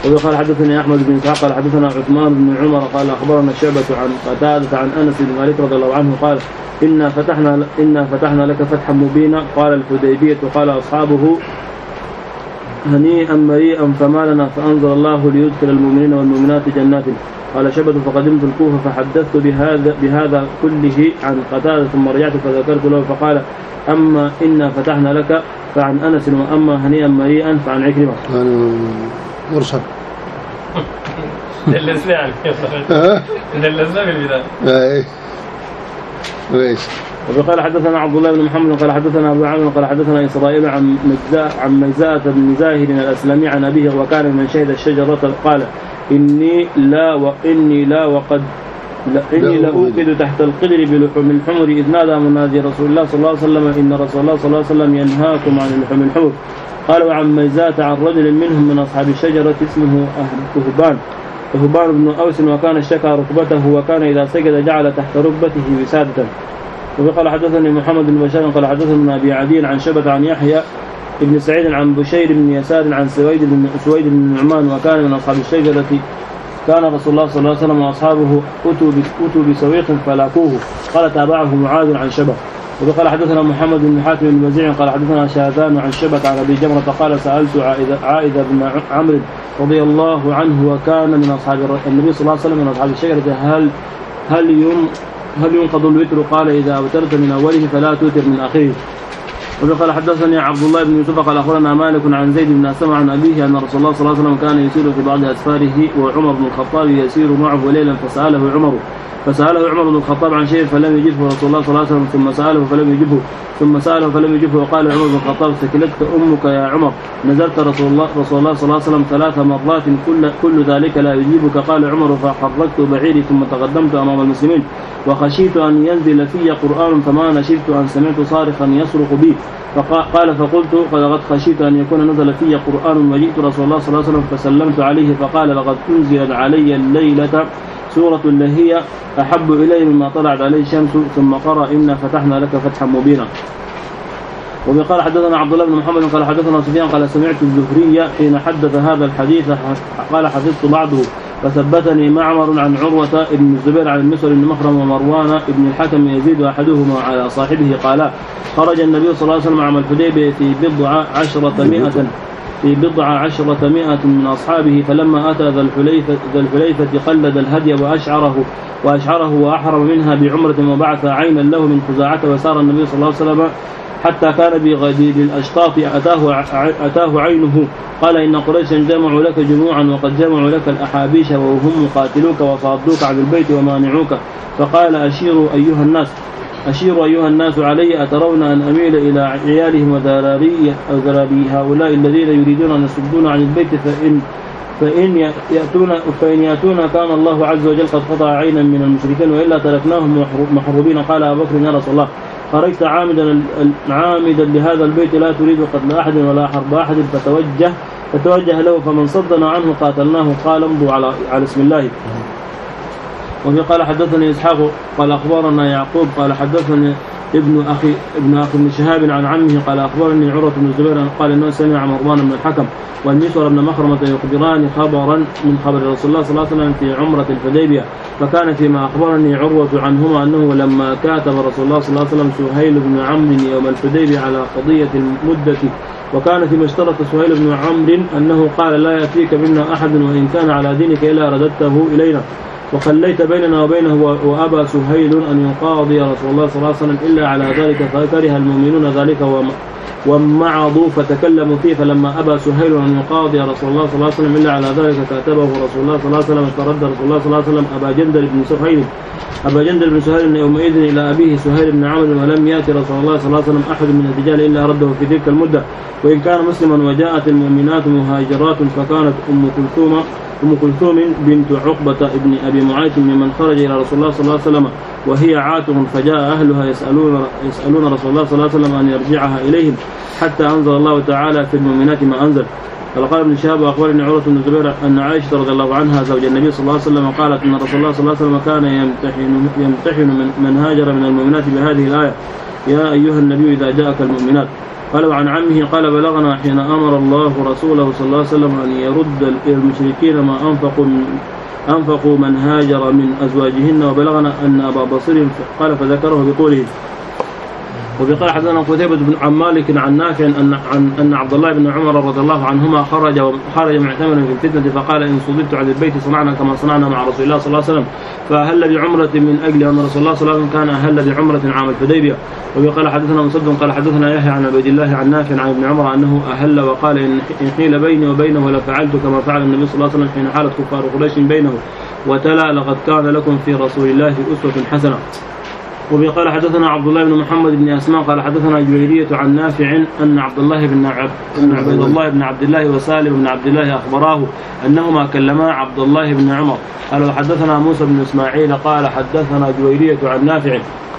وقال حدثني أحمد بن إسحاق قال حدثنا عثمان بن عمر قال أخبرنا شعبة عن قتادة عن أنس بن مالك رضي الله عنه قال إنا فتحنا إنا فتحنا لك فتحا مبينا قال الحديبية وقال أصحابه هنيئا مريئا فما لنا فأنزل الله ليدخل المؤمنين والمؤمنات جنات. قال شعبة فقدمت الكوفة فحدثت بهذا بهذا كله عن قتادة ثم رجعت فذكرت له فقال أما إنا فتحنا لك فعن أنس وأما هنيئا مريئا فعن عكرمة. مرسل دلسنا يعني دلسنا في البداية. ايش وقال حدثنا عبد الله بن محمد قال حدثنا أبو عامر قال حدثنا إسرائيل عن مجزاء عن مجزاء بن زاهد الأسلمي عن أبيه وكان من شهد الشجرة قال إني لا وإني لا وقد لا إني لأوقد تحت القدر بلحوم الحمر إذ نادى منادي رسول الله صلى الله عليه وسلم إن رسول الله صلى الله عليه وسلم ينهاكم عن لحوم الحمر. قال وعن مجزاء عن رجل منهم من أصحاب الشجرة اسمه كهبان كهبان بن أوس وكان اشتكى ركبته وكان إذا سجد جعل تحت ركبته وسادة. وقال حدثني محمد بن بشار قال حدثنا من أبي عدي عن شبة عن يحيى ابن سعيد عن بشير بن يسار عن سويد بن سويد بن نعمان وكان من أصحاب الشجرة كان رسول الله صلى الله عليه وسلم وأصحابه أتوا بسويق فلاكوه قال تابعه معاذ عن شبة. وقال حدثنا محمد بن حاتم بن وزيع قال حدثنا شاذان عن شبة عن أبي جمرة قال سألت عائذ بن عمرو رضي الله عنه وكان من أصحاب النبي صلى الله عليه وسلم من أصحاب الشجرة هل هل يوم هل ينقض الوتر؟ قال إذا أوترت من أوله فلا توتر من آخره. وقال حدثني عبد الله بن يوسف قال أخبرنا مالك عن زيد بن أسلم عن أبيه أن رسول الله صلى الله عليه وسلم كان يسير في بعض أسفاره وعمر بن الخطاب يسير معه ليلا فسأله عمر فسأله عمر بن الخطاب عن شيء فلم يجبه رسول الله صلى الله عليه وسلم ثم سأله فلم يجبه ثم سأله فلم يجبه وقال عمر بن الخطاب ثكلتك أمك يا عمر نزلت رسول الله رسول الله صلى الله عليه وسلم ثلاث مرات كل كل ذلك لا يجيبك. قال عمر فحركت بعيري ثم تقدمت أمام المسلمين وخشيت أن ينزل في قرآن فما نشرت أن سمعت صارخا يصرخ بي فقال فقلت فلقد خشيت أن يكون نزل في قرآن وجئت رسول الله صلى الله عليه وسلم فسلمت عليه فقال لقد أنزل علي الليلة سورة هي أحب إلي مما طلعت عليه الشمس ثم قرأ إنا فتحنا لك فتحا مبينا. وقال حدثنا عبد الله بن محمد قال حدثنا سفيان قال سمعت الزهري حين حدث هذا الحديث قال حفظت بعضه فثبتني معمر عن عروة بن الزبير عن المسور بن مخرم ومروان بن الحكم يزيد أحدهما على صاحبه قال خرج النبي صلى الله عليه وسلم عام الحديبية في بضع عشرة مئة في بضع عشرة مئة من أصحابه فلما أتى ذا الحليفة, ذا الحليفة قلد الهدي وأشعره وأشعره وأحرم منها بعمرة وبعث عينا له من خزاعة وسار النبي صلى الله عليه وسلم حتى كان بغدير الأشطاط أتاه, أتاه عينه قال إن قريشا جمعوا لك جموعا وقد جمعوا لك الأحابيش وهم مقاتلوك وصادوك عن البيت ومانعوك فقال أشيروا أيها الناس أشيروا أيها الناس علي أترون أن أميل إلى عيالهم وذراري أو ذراري هؤلاء الذين يريدون أن يصدون عن البيت فإن فإن يأتون فإن يأتون كان الله عز وجل قد قطع عينا من المشركين وإلا تركناهم محروبين. قال أبو بكر يا رسول الله خرجت عامدا عامدا لهذا البيت لا تريد قتل أحد ولا حرب أحد فتوجه فتوجه له فمن صدنا عنه قاتلناه. قال امضوا على على اسم الله. وقال حدثني إسحاق قال أخبرنا يعقوب قال حدثني ابن أخي ابن أخي بن شهاب عن عمه قال أخبرني عروة بن الزبير قال إنه سمع مروان بن الحكم والمسور بن مخرمة يخبران خبرا من خبر رسول الله صلى الله عليه وسلم في عمرة الحديبية فكان فيما أخبرني عروة عنهما أنه لما كاتب رسول الله صلى الله عليه وسلم سهيل بن عمرو يوم الحديبية على قضية المدة وكان فيما اشترط سهيل بن عمرو أنه قال لا يأتيك منا أحد وإن كان على دينك إلا رددته إلينا وخليت بيننا وبينه وأبى سهيل أن يقاضي رسول الله صلى الله عليه وسلم إلا على ذلك فكره المؤمنون ذلك ومعضوا فتكلموا فيه فلما أبى سهيل أن يقاضي رسول الله صلى الله عليه وسلم إلا على ذلك كاتبه رسول الله صلى الله عليه وسلم فرد رسول الله صلى الله عليه وسلم أبا جندل بن سهيل أبا جندل بن سهيل يومئذ إلى أبيه سهيل بن عمرو ولم يأتي رسول الله صلى الله عليه وسلم أحد من الرجال إلا رده في تلك المدة وإن كان مسلما وجاءت المؤمنات مهاجرات فكانت أم كلثوم أم كلثوم بنت عقبة ابن أبي معيط ممن خرج إلى رسول الله صلى الله عليه وسلم وهي عاتق فجاء أهلها يسألون يسألون رسول الله صلى الله عليه وسلم أن يرجعها إليهم حتى أنزل الله تعالى في المؤمنات ما أنزل. فقال ابن شهاب وأخبرني عروة بن الزبير أن عائشة رضي الله عنها زوج النبي صلى الله عليه وسلم قالت أن رسول الله صلى الله عليه وسلم كان يمتحن يمتحن من, من هاجر من المؤمنات بهذه الآية يا أيها النبي إذا جاءك المؤمنات قال وعن عمه قال بلغنا حين أمر الله رسوله صلى الله عليه وسلم أن يرد إلى المشركين ما أنفقوا أنفقوا من هاجر من أزواجهن، وبلغنا أن أبا بصير قال فذكره بقوله. وفي قال حدثنا قتيبة بن عن مالك عن نافع أن عن أن عبد الله بن عمر رضي الله عنهما خرج خرج معتمرا في الفتنة فقال إن صددت عن البيت صنعنا كما صنعنا مع رسول الله صلى الله عليه وسلم، فأهل بعمرة من أجل أن رسول الله صلى الله عليه وسلم كان أهل بعمرة عام الحديبية. وفي قال حدثنا مسدد قال حدثنا يحيى عن عبد الله عن نافع عن ابن عمر أنه أهل وقال إن حيل بيني وبينه لفعلت كما فعل النبي صلى الله عليه وسلم حين حالت كفار قريش بينه وتلا لقد كان لكم في رسول الله أسوة حسنة. وفي قال حدثنا عبد الله بن محمد بن أسماء قال حدثنا جويرية عن نافع أن عبد الله بن عبد الله بن عبد الله وسالم بن عبد الله أخبراه أنهما كلما عبد الله بن عمر. قال وحدثنا موسى بن إسماعيل قال حدثنا جويرية عن نافع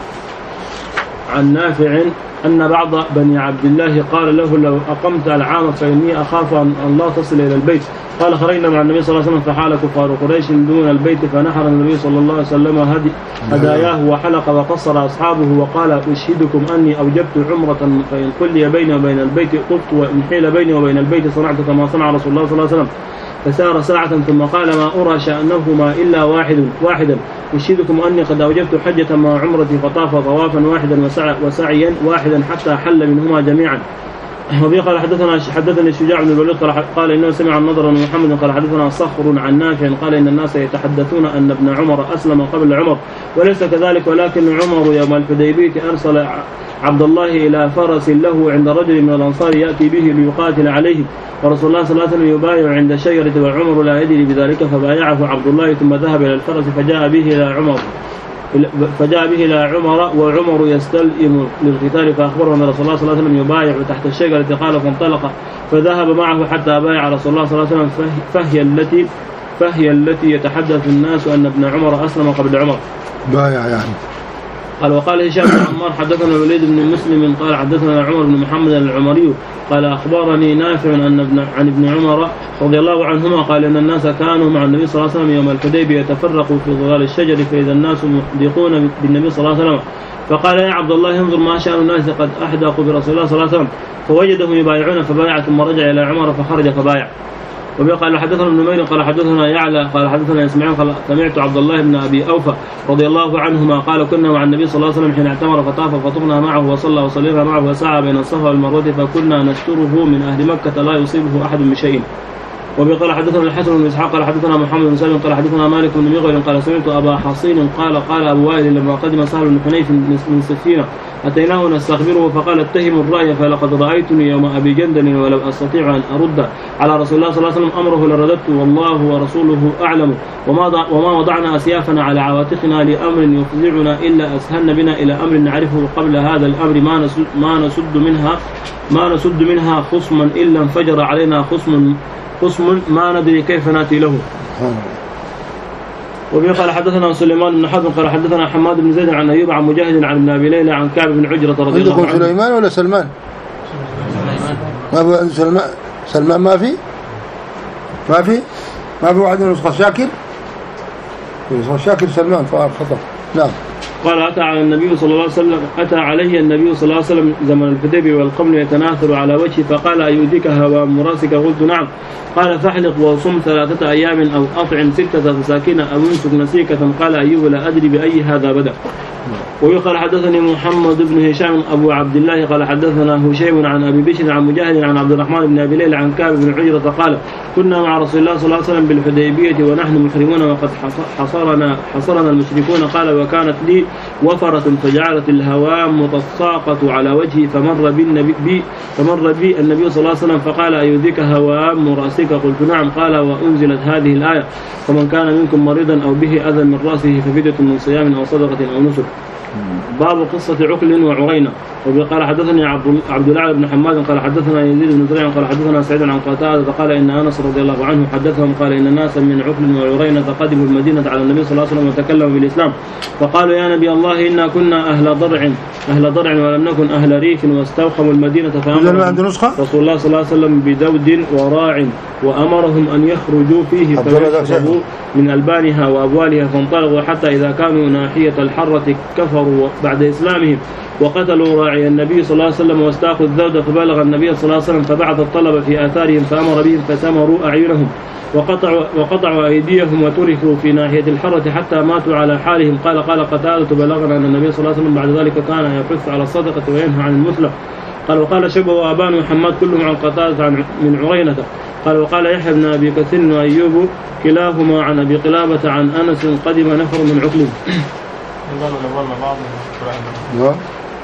عن نافع أن بعض بني عبد الله قال له لو أقمت العام فإني أخاف أن لا تصل إلى البيت. قال خرجنا مع النبي صلى الله عليه وسلم فحال كفار قريش دون البيت فنحر النبي صلى الله عليه وسلم هداياه وحلق وقصر أصحابه وقال أشهدكم أني أوجبت عمرة فإن كلي بيني وبين البيت طفت وإن حيل بيني وبين البيت صنعت كما صنع رسول الله صلى الله عليه وسلم. فسار ساعة ثم قال ما أرى شأنهما إلا واحد واحدا أشهدكم أني قد أوجبت حجة مع عمرتي فطاف طوافا واحدا وسعى وسعيا واحدا حتى حل منهما جميعا. وفي قال حدثنا حدثني الشجاع بن الوليد قال إنه سمع النضر بن محمد قال حدثنا صخر عن نافع قال إن الناس يتحدثون أن ابن عمر أسلم قبل عمر وليس كذلك ولكن عمر يوم الحديبية أرسل عبد الله إلى فرس له عند رجل من الأنصار يأتي به ليقاتل عليه ورسول الله صلى الله عليه وسلم يبايع عند شجرة وعمر لا يدري بذلك فبايعه عبد الله ثم ذهب إلى الفرس فجاء به إلى عمر فجاء به إلى عمر وعمر يستلئم للقتال فأخبره أن رسول الله صلى الله عليه وسلم يبايع تحت الشجرة قال فانطلق فذهب معه حتى بايع رسول الله صلى الله عليه وسلم فهي التي فهي التي يتحدث الناس أن ابن عمر أسلم قبل عمر بايع يعني. قال وقال هشام بن عمار حدثنا الوليد بن مسلم قال حدثنا عمر بن محمد العمري قال أخبرني نافع أن ابن عن ابن عمر رضي الله عنهما قال إن الناس كانوا مع النبي صلى الله عليه وسلم يوم الحديبية يتفرقوا في ظلال الشجر فإذا الناس محدقون بالنبي صلى الله عليه وسلم فقال يا عبد الله انظر ما شأن الناس قد أحدقوا برسول الله صلى الله عليه وسلم فوجدهم يبايعون فبايع ثم رجع إلى عمر فخرج فبايع. وقال حدثنا ابن نمير قال حدثنا يعلى قال حدثنا اسماعيل قال سمعت عبد الله بن ابي اوفى رضي الله عنهما قال كنا مع النبي صلى الله عليه وسلم حين اعتمر فطاف فطفنا معه وصلى وصلينا معه وسعى بين الصفا والمروه فكنا نستره من اهل مكه لا يصيبه احد بشيء. وقال حدثنا الحسن بن اسحاق قال حدثنا محمد بن سلمة قال حدثنا مالك بن مغول قال سمعت ابا حصين قال قال ابو وائل لما قدم سهل بن حنيف من سفينه اتيناه نستخبره فقال اتهموا الراي فلقد رايتني يوم ابي جندل ولو استطيع ان ارد على رسول الله صلى الله عليه وسلم امره لرددت والله ورسوله اعلم وما وما وضعنا اسيافنا على عواتقنا لامر يفزعنا الا اسهلنا بنا الى امر نعرفه قبل هذا الامر ما نسد ما نسد منها ما نسد منها خصما الا انفجر علينا خصم خصم ما ندري كيف ناتي له. وفي قال حدثنا سليمان بن حرب قال حدثنا حماد بن زيد عن ايوب عن مجاهد عن ابن ابي ليلى عن كعب بن عجرة رضي الله عنه. عندكم سليمان ولا سلمان؟ ما في سلمان سلمان ما في ما في ما في واحد من نسخة شاكر نسخة شاكر سلمان فخطأ. نعم. قال أتى على النبي صلى الله عليه وسلم أتى عليه النبي صلى الله عليه وسلم زمن الحديبية والقمل يتناثر على وجهه فقال أيؤذيك هوى مراسك قلت نعم قال فاحلق وصم ثلاثة أيام أو أطعم ستة مساكين أو امسك نسيكة قال أيوب لا أدري بأي هذا بدأ. ويقال حدثني محمد بن هشام أبو عبد الله قال حدثنا هشيم عن أبي بشر عن مجاهد عن عبد الرحمن بن أبي ليلى عن كعب بن عجرة قال كنا مع رسول الله صلى الله عليه وسلم بالحديبية ونحن محرمون وقد حصرنا حصرنا المشركون قال وكانت لي وفرة فجعلت الهوام تساقط على وجهي فمر بالنبي بي فمر بي النبي صلى الله عليه وسلم فقال أيؤذيك هوام رأسك قلت نعم قال وأنزلت هذه الآية فمن كان منكم مريضا أو به أذى من رأسه ففدية من صيام أو صدقة أو نسك. باب قصة عقل وعرينة. وقال حدثني عبد الله بن حماد قال حدثنا يزيد بن زريع قال حدثنا سعيد عن قتادة قال إن أنس رضي الله عنه حدثهم قال إن الناس من عقل وعرينة قدموا المدينة على النبي صلى الله عليه وسلم وتكلموا بالإسلام فقالوا يا نبي الله إنا كنا أهل ضرع أهل ضرع ولم نكن أهل ريف واستوخموا المدينة فأمر رسول الله صلى الله عليه وسلم بدود وراع وأمرهم أن يخرجوا فيه فيشربوا من ألبانها وأبوالها فانطلقوا حتى إذا كانوا ناحية الحرة كفروا كفروا بعد إسلامهم وقتلوا راعي النبي صلى الله عليه وسلم واستاقوا الذود فبلغ النبي صلى الله عليه وسلم فبعث الطلب في آثارهم فأمر بهم فسمروا أعينهم وقطعوا, وقطعوا أيديهم وتركوا في ناحية الحرة حتى ماتوا على حالهم. قال قال قتادة بلغنا أن النبي صلى الله عليه وسلم بعد ذلك كان يحث على الصدقة وينهى عن المثلى. قال وقال شعبة وأبان وحماد كلهم عن قتادة من عرينة. قال وقال يحيى بن أبي كثير وأيوب كلاهما عن أبي قلابة عن أنس قدم نفر من عقل. قالوا الأول مع بعض نعم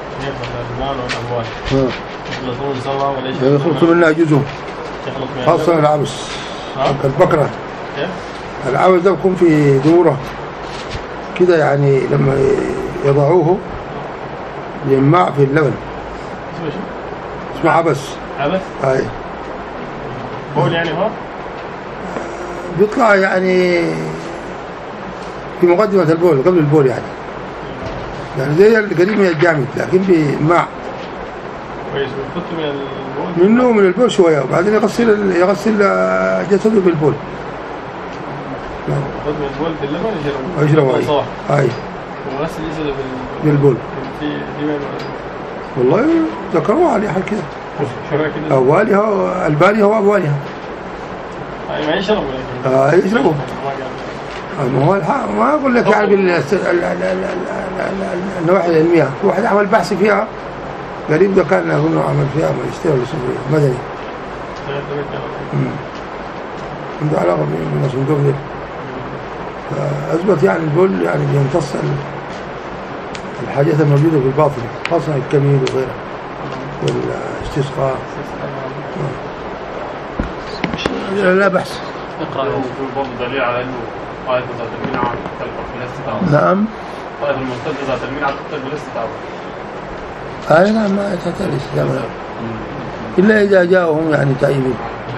يخلط منها جزء خاصة العبس البقرة. العبس ده بيكون في دورة كده يعني لما يضعوه يمع في اللبن اسمه عبس. عبس؟ اي بول يعني هو؟ بيطلع يعني في مقدمة البول قبل البول يعني يعني زي القريب من الجامد لكن بماء كويس. بيحط من البول منه من البول شوية وبعدين يغسل يغسل جسده بالبول. يحط من البول باللبن يشربه يشربه اي وغسل جسده بالبول. في في والله ذكروها على حال كده أولها الباني هو أولها أي ما يشربوا لكن آه يشربوا ما هو ما أقول لك يعني النواحي العلمية واحد عمل بحث فيها قريب ده كان أظن عمل فيها ماجستير ولا مدني عنده علاقة بالصندوق ده أثبت يعني البول يعني بيمتص الحاجات الموجودة في الباطن خاصة الكمين وغيرها والاستسقاء. لا بحث. اقرأ برضه دليل على انه طائفة ذات المنعة تلقى في الاستتعاب. نعم. طائفة المرتدة ذات المنعة تلقى في الاستتعاب. هاي نعم ما تحتاج الاستتعاب إلا إذا جاءهم يعني تائبين.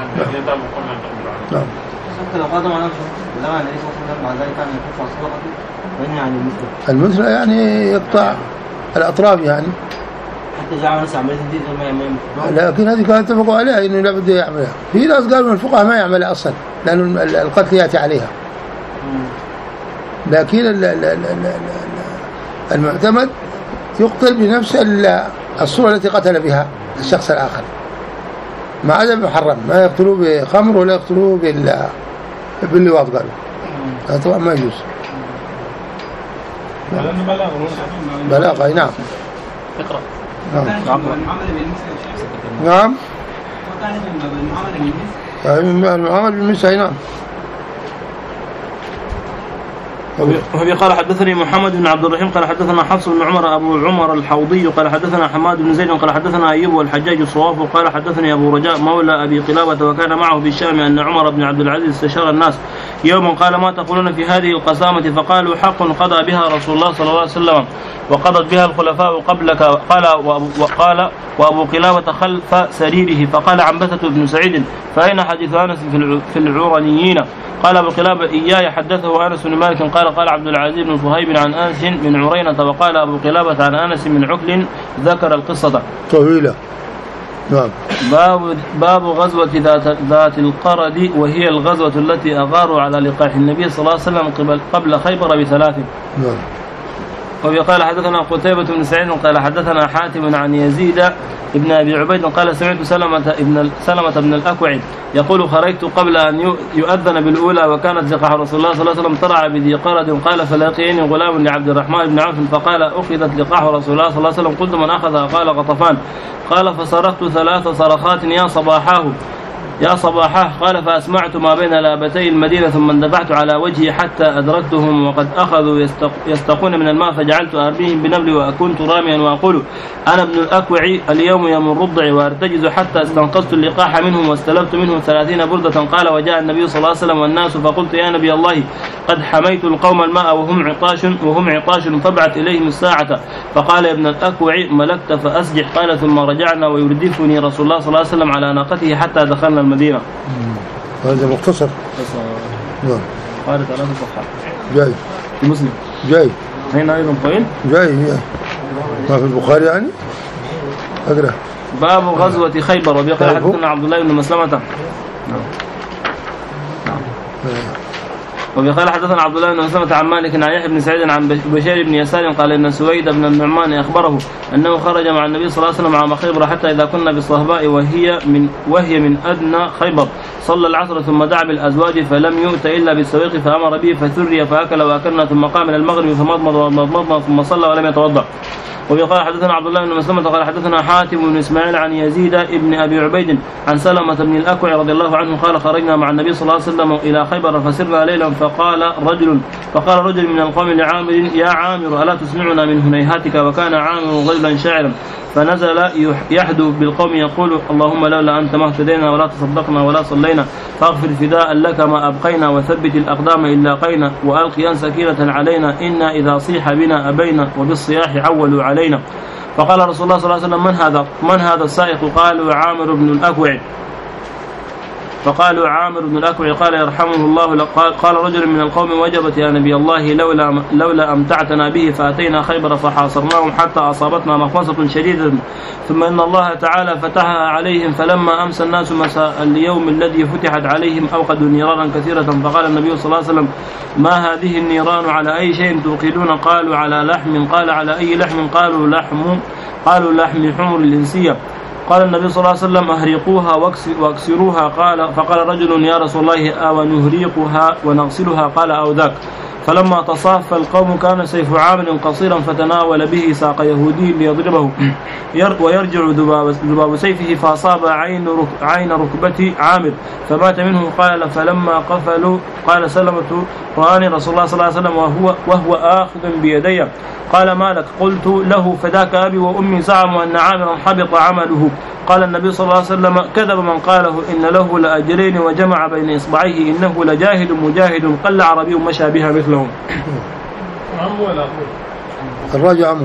نعم. لو قدم على نفسه لما النبي صلى الله عليه وسلم مع ذلك كان يحث على الصدقة وين يعني المثلى؟ المثلى يعني يقطع الأطراف يعني. حتى جعل ناس عملية جديدة ما يعمل. لكن هذه كانت اتفقوا عليها إنه لا بده يعملها. في ناس قالوا من الفقهاء ما يعملها أصلا لأنه القتل يأتي عليها. لكن المعتمد يقتل بنفس الصورة التي قتل بها الشخص الآخر. ما عدا محرم ما يقتلوه بخمر ولا يقتلوه بال باللواط قالوا. هذا طبعا ما يجوز. بلاغ أي نعم. اقرأ. نعم. نعم. نعم. المعامل بالمثل أي نعم. وهي قال حدثني محمد بن عبد الرحيم قال حدثنا حفص بن عمر أبو عمر الحوضي قال حدثنا حماد بن زيد قال حدثنا أيوب والحجاج الصواف قال حدثني أبو رجاء مولى أبي قلابة وكان معه بالشام أن عمر بن عبد العزيز استشار الناس يوما قال ما تقولون في هذه القسامة فقالوا حق قضى بها رسول الله صلى الله عليه وسلم وقضت بها الخلفاء قبلك قال وقال وأبو قلابة خلف سريره فقال عنبثة بن سعيد فأين حديث أنس في العرنيين قال أبو قلابة إياي حدثه أنس بن مالك قال قال عبد العزيز بن صهيب عن أنس من عرينة وقال أبو قلابة عن أنس من عكل ذكر القصة طويلة. نعم. باب باب غزوة ذات ذات القرد وهي الغزوة التي أغاروا على لقاح النبي صلى الله عليه وسلم قبل قبل خيبر بثلاث. نعم. وقال حدثنا قتيبة بن سعيد قال حدثنا حاتم عن يزيد ابن أبي عبيد قال سمعت سلمة ابن سلمة بن الأكوع يقول خرجت قبل أن يؤذن بالأولى وكانت لقاح رسول الله صلى الله عليه وسلم ترعى بذي قرد قال فلاقيني غلام لعبد الرحمن بن عوف فقال أخذت لقاح رسول الله صلى الله عليه وسلم قلت من أخذها قال غطفان قال فصرخت ثلاث صرخات يا صباحاه يا صباحاه قال فأسمعت ما بين لابتي المدينة ثم اندفعت على وجهي حتى أدركتهم وقد أخذوا يستقون من الماء فجعلت أرميهم بنبلي وأكنت راميا وأقول أنا ابن الأكوع اليوم يوم الرضع وأرتجز حتى استنقذت اللقاح منهم واستلبت منهم ثلاثين بردة قال وجاء النبي صلى الله عليه وسلم والناس فقلت يا نبي الله قد حميت القوم الماء وهم عطاش وهم عطاش فابعث إليهم الساعة فقال يا ابن الأكوع ملكت فأسجح قال ثم رجعنا ويردفني رسول الله صلى الله عليه وسلم على ناقته حتى دخلنا المدينة. هذا مختصر. نعم. قال ثلاثة صفحات. جاي. في مسلم. جاي. هنا أيضا طويل. جاي جاي. ما في البخاري يعني؟ أقرأ. باب غزوة خيبر وبيقول حدثنا عبد الله بن مسلمة. نعم. وفي قال حدثنا عبد الله بن مسلمة عن مالك عن يحيى بن سعيد عن بشير بن يسار قال ان سويد بن النعمان اخبره انه خرج مع النبي صلى الله عليه وسلم عام خيبر حتى اذا كنا بالصهباء وهي من وهي من ادنى خيبر صلى العصر ثم دعا بالازواج فلم يؤت الا بالسويق فامر به فثري فاكل واكلنا ثم قام الى المغرب فمضمض ومضمض ثم صلى ولم يتوضا. وفي قال حدثنا عبد الله بن مسلمة قال حدثنا حاتم بن اسماعيل عن يزيد بن ابي عبيد عن سلمة بن الاكوع رضي الله عنه قال خرجنا مع النبي صلى الله عليه وسلم الى خيبر فسرنا ليلا فقال رجل فقال رجل من القوم لعامر يا عامر الا تسمعنا من هنيهاتك وكان عامر رجلا شاعرا فنزل يحدو بالقوم يقول اللهم لولا انت ما اهتدينا ولا تصدقنا ولا صلينا فاغفر فداء لك ما ابقينا وثبت الاقدام ان لاقينا والقيا سكينة علينا انا اذا صيح بنا ابينا وبالصياح عولوا علينا. فقال رسول الله صلى الله عليه وسلم من هذا من هذا السائق؟ قالوا عامر بن الاكوع فقالوا عامر بن الأكوع قال يرحمه الله. قال رجل من القوم وجبت يا نبي الله لولا لولا أمتعتنا به فأتينا خيبر فحاصرناهم حتى أصابتنا مخمصة شديدة ثم إن الله تعالى فتحها عليهم فلما أمسى الناس مساء اليوم الذي فتحت عليهم أوقدوا نيرانا كثيرة. فقال النبي صلى الله عليه وسلم ما هذه النيران على أي شيء توقدون؟ قالوا على لحم. قال على أي لحم؟ قالوا لحم قالوا لحم حمر الإنسية. قال النبي صلى الله عليه وسلم أهريقوها واكسروها. قال فقال رجل يا رسول الله أو نهريقها ونغسلها؟ قال أو ذاك. فلما تصافى القوم كان سيف عامر قصيرا فتناول به ساق يهودي ليضربه ويرجع ذباب سيفه فأصاب عين عين ركبة عامر فمات منه. قال فلما قفلوا قال سلمة رآني رسول الله صلى الله عليه وسلم وهو, وهو آخذ بيدي. قال ما لك؟ قلت له فداك أبي وأمي زعموا أن عامرا حبط عمله. قال النبي صلى الله عليه وسلم كذب من قاله إن له لأجرين وجمع بين إصبعيه إنه لجاهد مجاهد قل عربي مشى بها مثلهم. عمو ولا أخوه؟ الراجع عمو.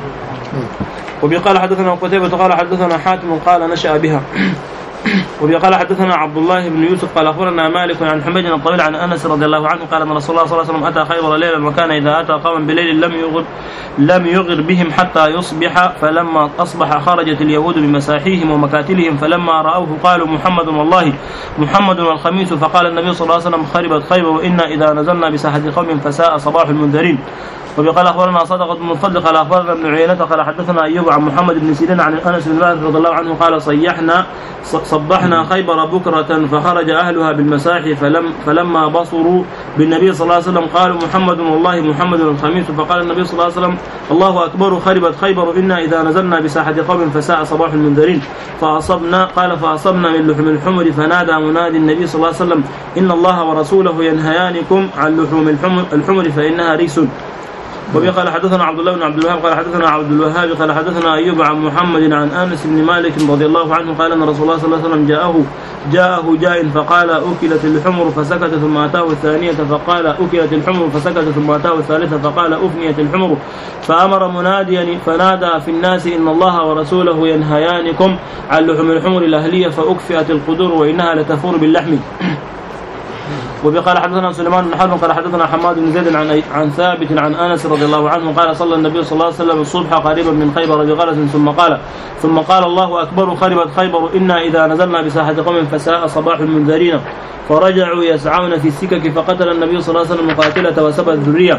وبقال حدثنا قتيبة قال حدثنا حاتم قال نشأ بها. وبقال حدثنا عبد الله بن يوسف قال أخبرنا مالك عن حميد الطويل عن أنس رضي الله عنه قال أن رسول الله صلى الله عليه وسلم أتى خيبر ليلا وكان إذا أتى قوما بليل لم يغر لم يغر بهم حتى يصبح فلما أصبح خرجت اليهود بمساحيهم ومكاتلهم فلما رأوه قالوا محمد والله محمد والخميس. فقال النبي صلى الله عليه وسلم خربت خيبر وإنا إذا نزلنا بساحة قوم فساء صباح المنذرين. وبقال أخبرنا صدقة بن الفضل قال أخبرنا ابن عيينة قال حدثنا أيوب عن محمد بن سيرين عن أنس بن مالك رضي الله عنه قال صيحنا صبحنا خيبر بكرة فخرج أهلها بالمساحي فلم فلما بصروا بالنبي صلى الله عليه وسلم قالوا محمد والله محمد الخميس. فقال النبي صلى الله عليه وسلم الله أكبر خربت خيبر إنا إذا نزلنا بساحة قوم فساء صباح المنذرين. فأصبنا قال فأصبنا من لحم الحمر فنادى منادي النبي صلى الله عليه وسلم إن الله ورسوله ينهيانكم عن لحوم الحمر فإنها ريس. وبقال حدثنا عبد الله بن عبد الوهاب قال حدثنا عبد الوهاب قال حدثنا أيوب عن محمد عن أنس بن مالك رضي الله عنه قال أن رسول الله صلى الله عليه وسلم جاءه جاءه جاء فقال أكلت الحمر فسكت ثم أتاه الثانية فقال أكلت الحمر فسكت ثم أتاه الثالثة فقال أفنيت الحمر فأمر مناديا فنادى في الناس إن الله ورسوله ينهيانكم عن لحوم الحمر الأهلية فأكفئت القدور وإنها لتفور باللحم. وبقال حدثنا سليمان بن حرب قال حدثنا حماد بن زيد عن عن ثابت عن انس رضي الله عنه قال صلى النبي صلى الله عليه وسلم الصبح قريبا من خيبر بغرس ثم قال ثم قال الله اكبر خربت خيبر انا اذا نزلنا بساحة قوم فساء صباح المنذرين. فرجعوا يسعون في السكك فقتل النبي صلى الله عليه وسلم قاتلة وسبى الذرية.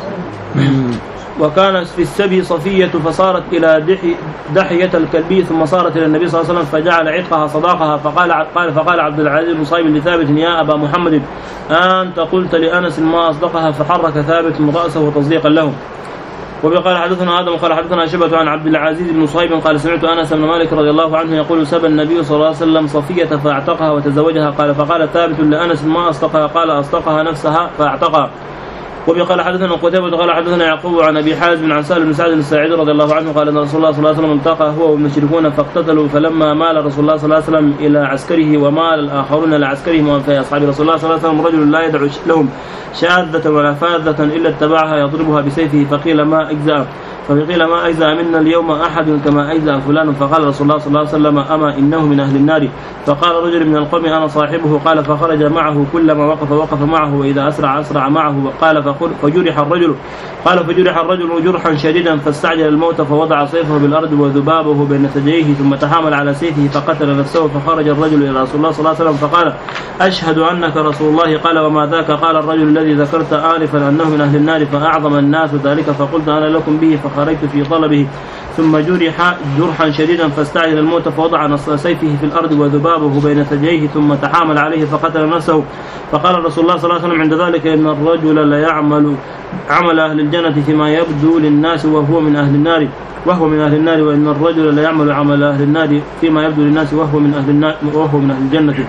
وكانت في السبي صفية فصارت إلى دحية الكلبي ثم صارت إلى النبي صلى الله عليه وسلم فجعل عتقها صداقها. فقال قال فقال عبد العزيز بن صهيب لثابت يا أبا محمد أنت قلت لأنس ما أصدقها؟ فحرك ثابت من رأسه تصديقا له. وبقال حدثنا آدم قال حدثنا شبة عن عبد العزيز بن صهيب قال سمعت أنس بن مالك رضي الله عنه يقول سبى النبي صلى الله عليه وسلم صفية فاعتقها وتزوجها. قال فقال ثابت لأنس ما أصدقها؟ قال أصدقها نفسها فاعتقها. وبقال حدثنا قتيبة قال حدثنا يعقوب عن ابي حازم عن سالم بن سعد الساعدي رضي الله عنه قال ان رسول الله صلى الله عليه وسلم التقى هو والمشركون فاقتتلوا فلما مال رسول الله صلى الله عليه وسلم الى عسكره ومال الاخرون الى عسكرهم وفي اصحاب رسول الله صلى الله عليه وسلم رجل لا يدع لهم شاذة ولا فاذة الا اتبعها يضربها بسيفه فقيل ما اجزاء فقيل ما أجزأ منا اليوم أحد كما أجزأ فلان، فقال رسول الله صلى الله عليه وسلم أما إنه من أهل النار. فقال رجل من القوم أنا صاحبه، قال فخرج معه كلما وقف وقف معه وإذا أسرع أسرع معه. قال فجرح الرجل قال فجرح الرجل جرحا شديدا فاستعجل الموت فوضع سيفه بالأرض وذبابه بين ثدييه ثم تحامل على سيفه فقتل نفسه. فخرج الرجل إلى رسول الله صلى الله عليه وسلم فقال أشهد أنك رسول الله. قال وما ذاك؟ قال الرجل الذي ذكرت آنفا أنه من أهل النار فأعظم الناس ذلك فقلت أنا لكم به فخرجت في طلبه ثم جرح جرحا شديدا فاستعجل الموت فوضع نص سيفه في الأرض وذبابه بين ثدييه ثم تحامل عليه فقتل نفسه. فقال رسول الله صلى الله عليه وسلم عند ذلك إن الرجل ليعمل عمل أهل الجنة فيما يبدو للناس وهو من أهل النار وهو من أهل النار وإن الرجل ليعمل عمل أهل النار فيما يبدو للناس وهو من أهل النار وهو من أهل الجنة.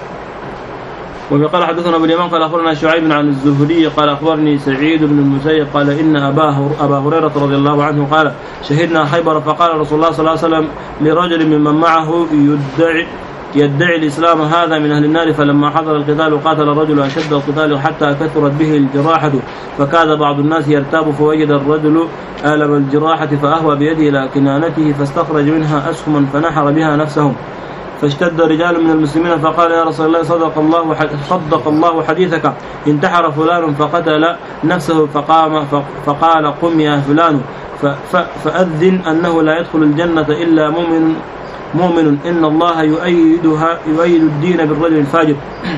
وقال حدثنا ابو اليمان قال اخبرنا شعيب عن الزهري قال اخبرني سعيد بن المسيب قال ان ابا ابا هريره رضي الله عنه قال شهدنا خيبر فقال رسول الله صلى الله عليه وسلم لرجل ممن معه يدعي يدعي الاسلام هذا من اهل النار. فلما حضر القتال قاتل الرجل اشد القتال حتى كثرت به الجراحه فكاد بعض الناس يرتاب فوجد الرجل الم الجراحه فاهوى بيده الى كنانته فاستخرج منها اسهما فنحر بها نفسهم. فاشتد رجال من المسلمين فقال يا رسول الله صدق الله صدق الله حديثك انتحر فلان فقتل نفسه فقام فقال قم يا فلان فأذن أنه لا يدخل الجنة إلا مؤمن مؤمن إن الله يؤيدها يؤيد الدين بالرجل الفاجر.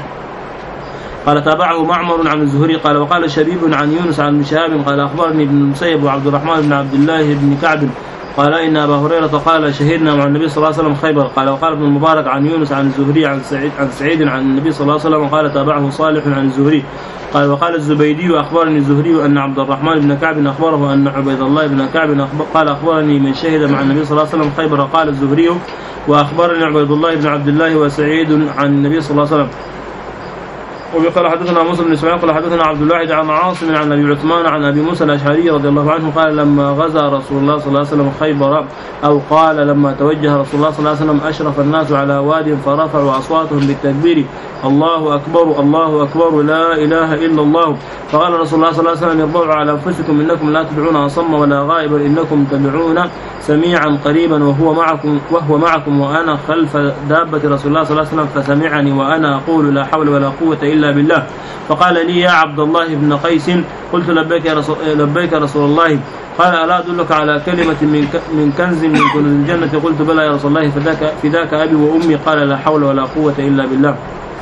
قال تابعه معمر عن الزهري قال وقال شبيب عن يونس عن شهاب قال أخبرني ابن المسيب وعبد الرحمن بن عبد الله بن كعب قال إن أبا هريرة قال شهدنا مع النبي صلى الله عليه وسلم خيبر. قال وقال ابن المبارك عن يونس عن الزهري عن سعيد عن سعيد عن النبي صلى الله عليه وسلم قال تابعه صالح عن الزهري. قال وقال الزبيدي أخبرني الزهري أن عبد الرحمن بن كعب أخبره أن عبيد الله بن كعب قال أخبرني من شهد مع النبي صلى الله عليه وسلم خيبر. قال الزهري وأخبرني عبيد الله بن عبد الله وسعيد عن النبي صلى الله عليه وسلم. وقال حدثنا موسى بن اسماعيل قال حدثنا عبد الله عن عاصم عن ابي عثمان عن ابي موسى الاشعري رضي الله عنه قال لما غزا رسول الله صلى الله عليه وسلم خيبر او قال لما توجه رسول الله صلى الله عليه وسلم اشرف الناس على واد فرفعوا اصواتهم بالتكبير الله اكبر الله اكبر لا اله الا الله. فقال رسول الله صلى الله عليه وسلم اربعوا على انفسكم انكم لا تدعون اصم ولا غائبا انكم تدعون سميعا قريبا وهو معكم وهو معكم وانا خلف دابه رسول الله صلى الله عليه وسلم فسمعني وانا اقول لا حول ولا قوه الا بالله. فقال لي يا عبد الله بن قيس قلت لبيك يا رسول لبيك رسول الله. قال الا ادلك على كلمه من من كنز من كنوز الجنه؟ قلت بلى يا رسول الله فذاك فذاك ابي وامي. قال لا حول ولا قوه الا بالله.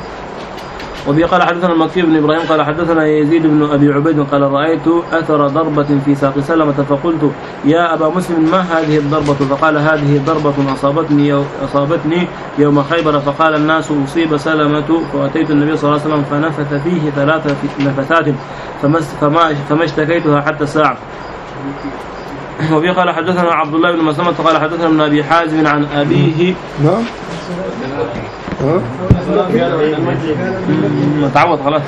وبي قال حدثنا المكي بن ابراهيم قال حدثنا يزيد بن ابي عبيد قال رايت اثر ضربه في ساق سلمه فقلت يا ابا مسلم ما هذه الضربه؟ فقال هذه ضربه اصابتني اصابتني يوم خيبر. فقال الناس اصيب سلمه فاتيت النبي صلى الله عليه وسلم فنفث فيه ثلاث نفثات فما فما اشتكيتها حتى الساعه. وبي قال حدثنا عبد الله بن مسلمة قال حدثنا ابن ابي حازم عن ابيه نعم متعود خلاص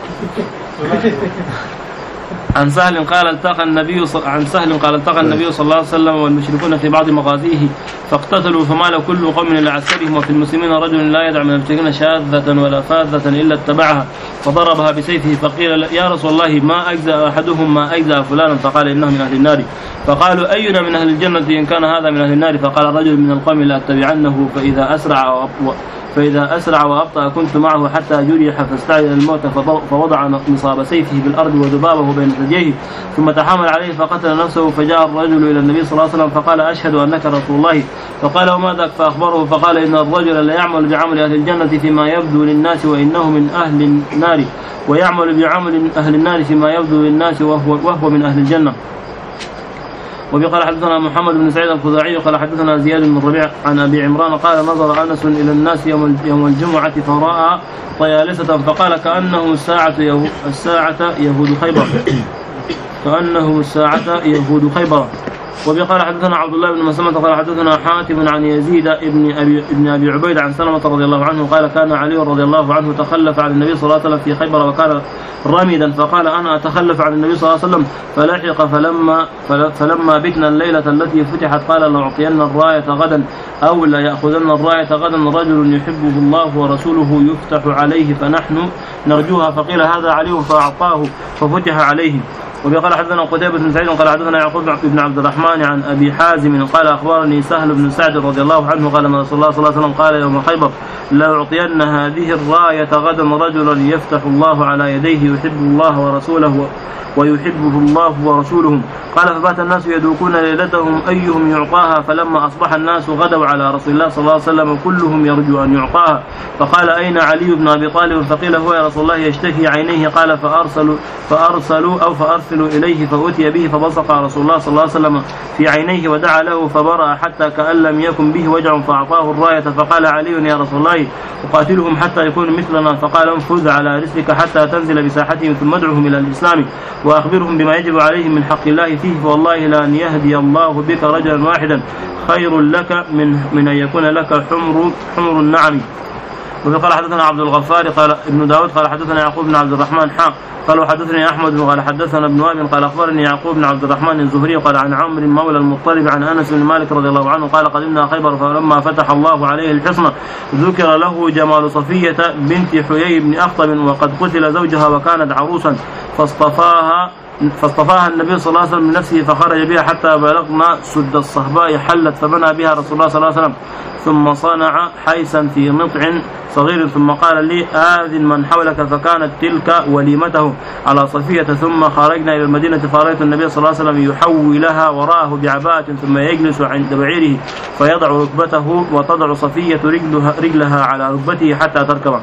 عن سهل قال التقى النبي عن سهل قال التقى النبي صلى الله عليه وسلم والمشركون في بعض مغازيه فاقتتلوا فمال كل قوم الى عسكرهم وفي المسلمين رجل لا يدع من المشركين شاذة ولا فاذة الا اتبعها فضربها بسيفه. فقيل يا رسول الله ما اجزأ احدهم ما اجزأ فلانا؟ فقال انه من اهل النار. فقالوا اينا من اهل الجنة ان كان هذا من اهل النار؟ فقال رجل من القوم لا اتبعنه فاذا اسرع فإذا أسرع وأبطأ كنت معه حتى جرح فاستعجل الموت فوضع نصاب سيفه بالأرض وذبابه بين ثدييه ثم تحامل عليه فقتل نفسه. فجاء الرجل إلى النبي صلى الله عليه وسلم فقال أشهد أنك رسول الله. فقال وما ذاك؟ فأخبره فقال إن الرجل لا يعمل بعمل أهل الجنة فيما يبدو للناس وإنه من أهل النار ويعمل بعمل أهل النار فيما يبدو للناس وهو, وهو من أهل الجنة. وقال حدثنا محمد بن سعيد الخزاعي قال حدثنا زياد بن الربيع عن ابي عمران قال نظر انس الى الناس يوم يوم الجمعه فراى طيالسه فقال كانه الساعه يهود الساعه يهود خيبر كانه الساعه يهود خيبر. وقال حدثنا عبد الله بن مسلمة قال حدثنا حاتم عن يزيد ابن ابي ابن ابي عبيد عن سلمة رضي الله عنه قال كان علي رضي الله عنه تخلف عن النبي صلى الله عليه وسلم في خيبر وكان رامدا فقال انا اتخلف عن النبي صلى الله عليه وسلم فلحق فلما فلما بتنا الليله التي فتحت قال لاعطين الرايه غدا او لا ياخذن الرايه غدا رجل يحبه الله ورسوله يفتح عليه فنحن نرجوها. فقيل هذا علي فاعطاه ففتح عليه. وبه قال حدثنا قتيبة بن سعيد قال حدثنا يعقوب بن عبد الرحمن عن أبي حازم قال أخبرني سهل بن سعد رضي الله عنه قال أن رسول الله صلى الله عليه وسلم قال يوم خيبر لا أعطين هذه الراية غدا رجلا يفتح الله على يديه يحب الله ورسوله ويحبه الله ورسوله. قال فبات الناس يدوكون ليلتهم أيهم يعطاها فلما أصبح الناس غدوا على رسول الله صلى الله عليه وسلم كلهم يرجو أن يعطاها فقال أين علي بن أبي طالب فقيل هو يا رسول الله يشتكي عينيه قال فأرسلوا, فأرسلوا أو فأرسلوا إليه فأتي به فبصق رسول الله صلى الله عليه وسلم في عينيه ودعا له فبرأ حتى كأن لم يكن به وجع فأعطاه الراية فقال علي يا رسول الله أقاتلهم حتى يكونوا مثلنا فقال انفذ على رسلك حتى تنزل بساحتهم ثم ادعهم إلى الإسلام وأخبرهم بما يجب عليهم من حق الله فيه فوالله لأن يهدي الله بك رجلا واحدا خير لك من, من أن يكون لك حمر, حمر النعم. وقال حدثنا عبد الغفار قال ابن داود قال حدثنا يعقوب بن عبد الرحمن حق قال وحدثني أحمد قال حدثنا ابن وهب قال أخبرني يعقوب بن عبد الرحمن الزهري قال عن عمرو مولى المطلب عن أنس بن مالك رضي الله عنه قال قدمنا خيبر فلما فتح الله عليه الحصن ذكر له جمال صفية بنت حيي بن أخطب وقد قتل زوجها وكانت عروسا فاصطفاها فاصطفاها النبي صلى الله عليه وسلم من نفسه فخرج بها حتى بلغنا سد الصهباء حلت فبنى بها رسول الله صلى الله عليه وسلم ثم صنع حيسا في نطع صغير ثم قال لي آذن من حولك فكانت تلك وليمته على صفية ثم خرجنا إلى المدينة فرأيت النبي صلى الله عليه وسلم يحولها وراءه بعباءة ثم يجلس عند بعيره فيضع ركبته وتضع صفية رجلها, رجلها على ركبته حتى تركبه.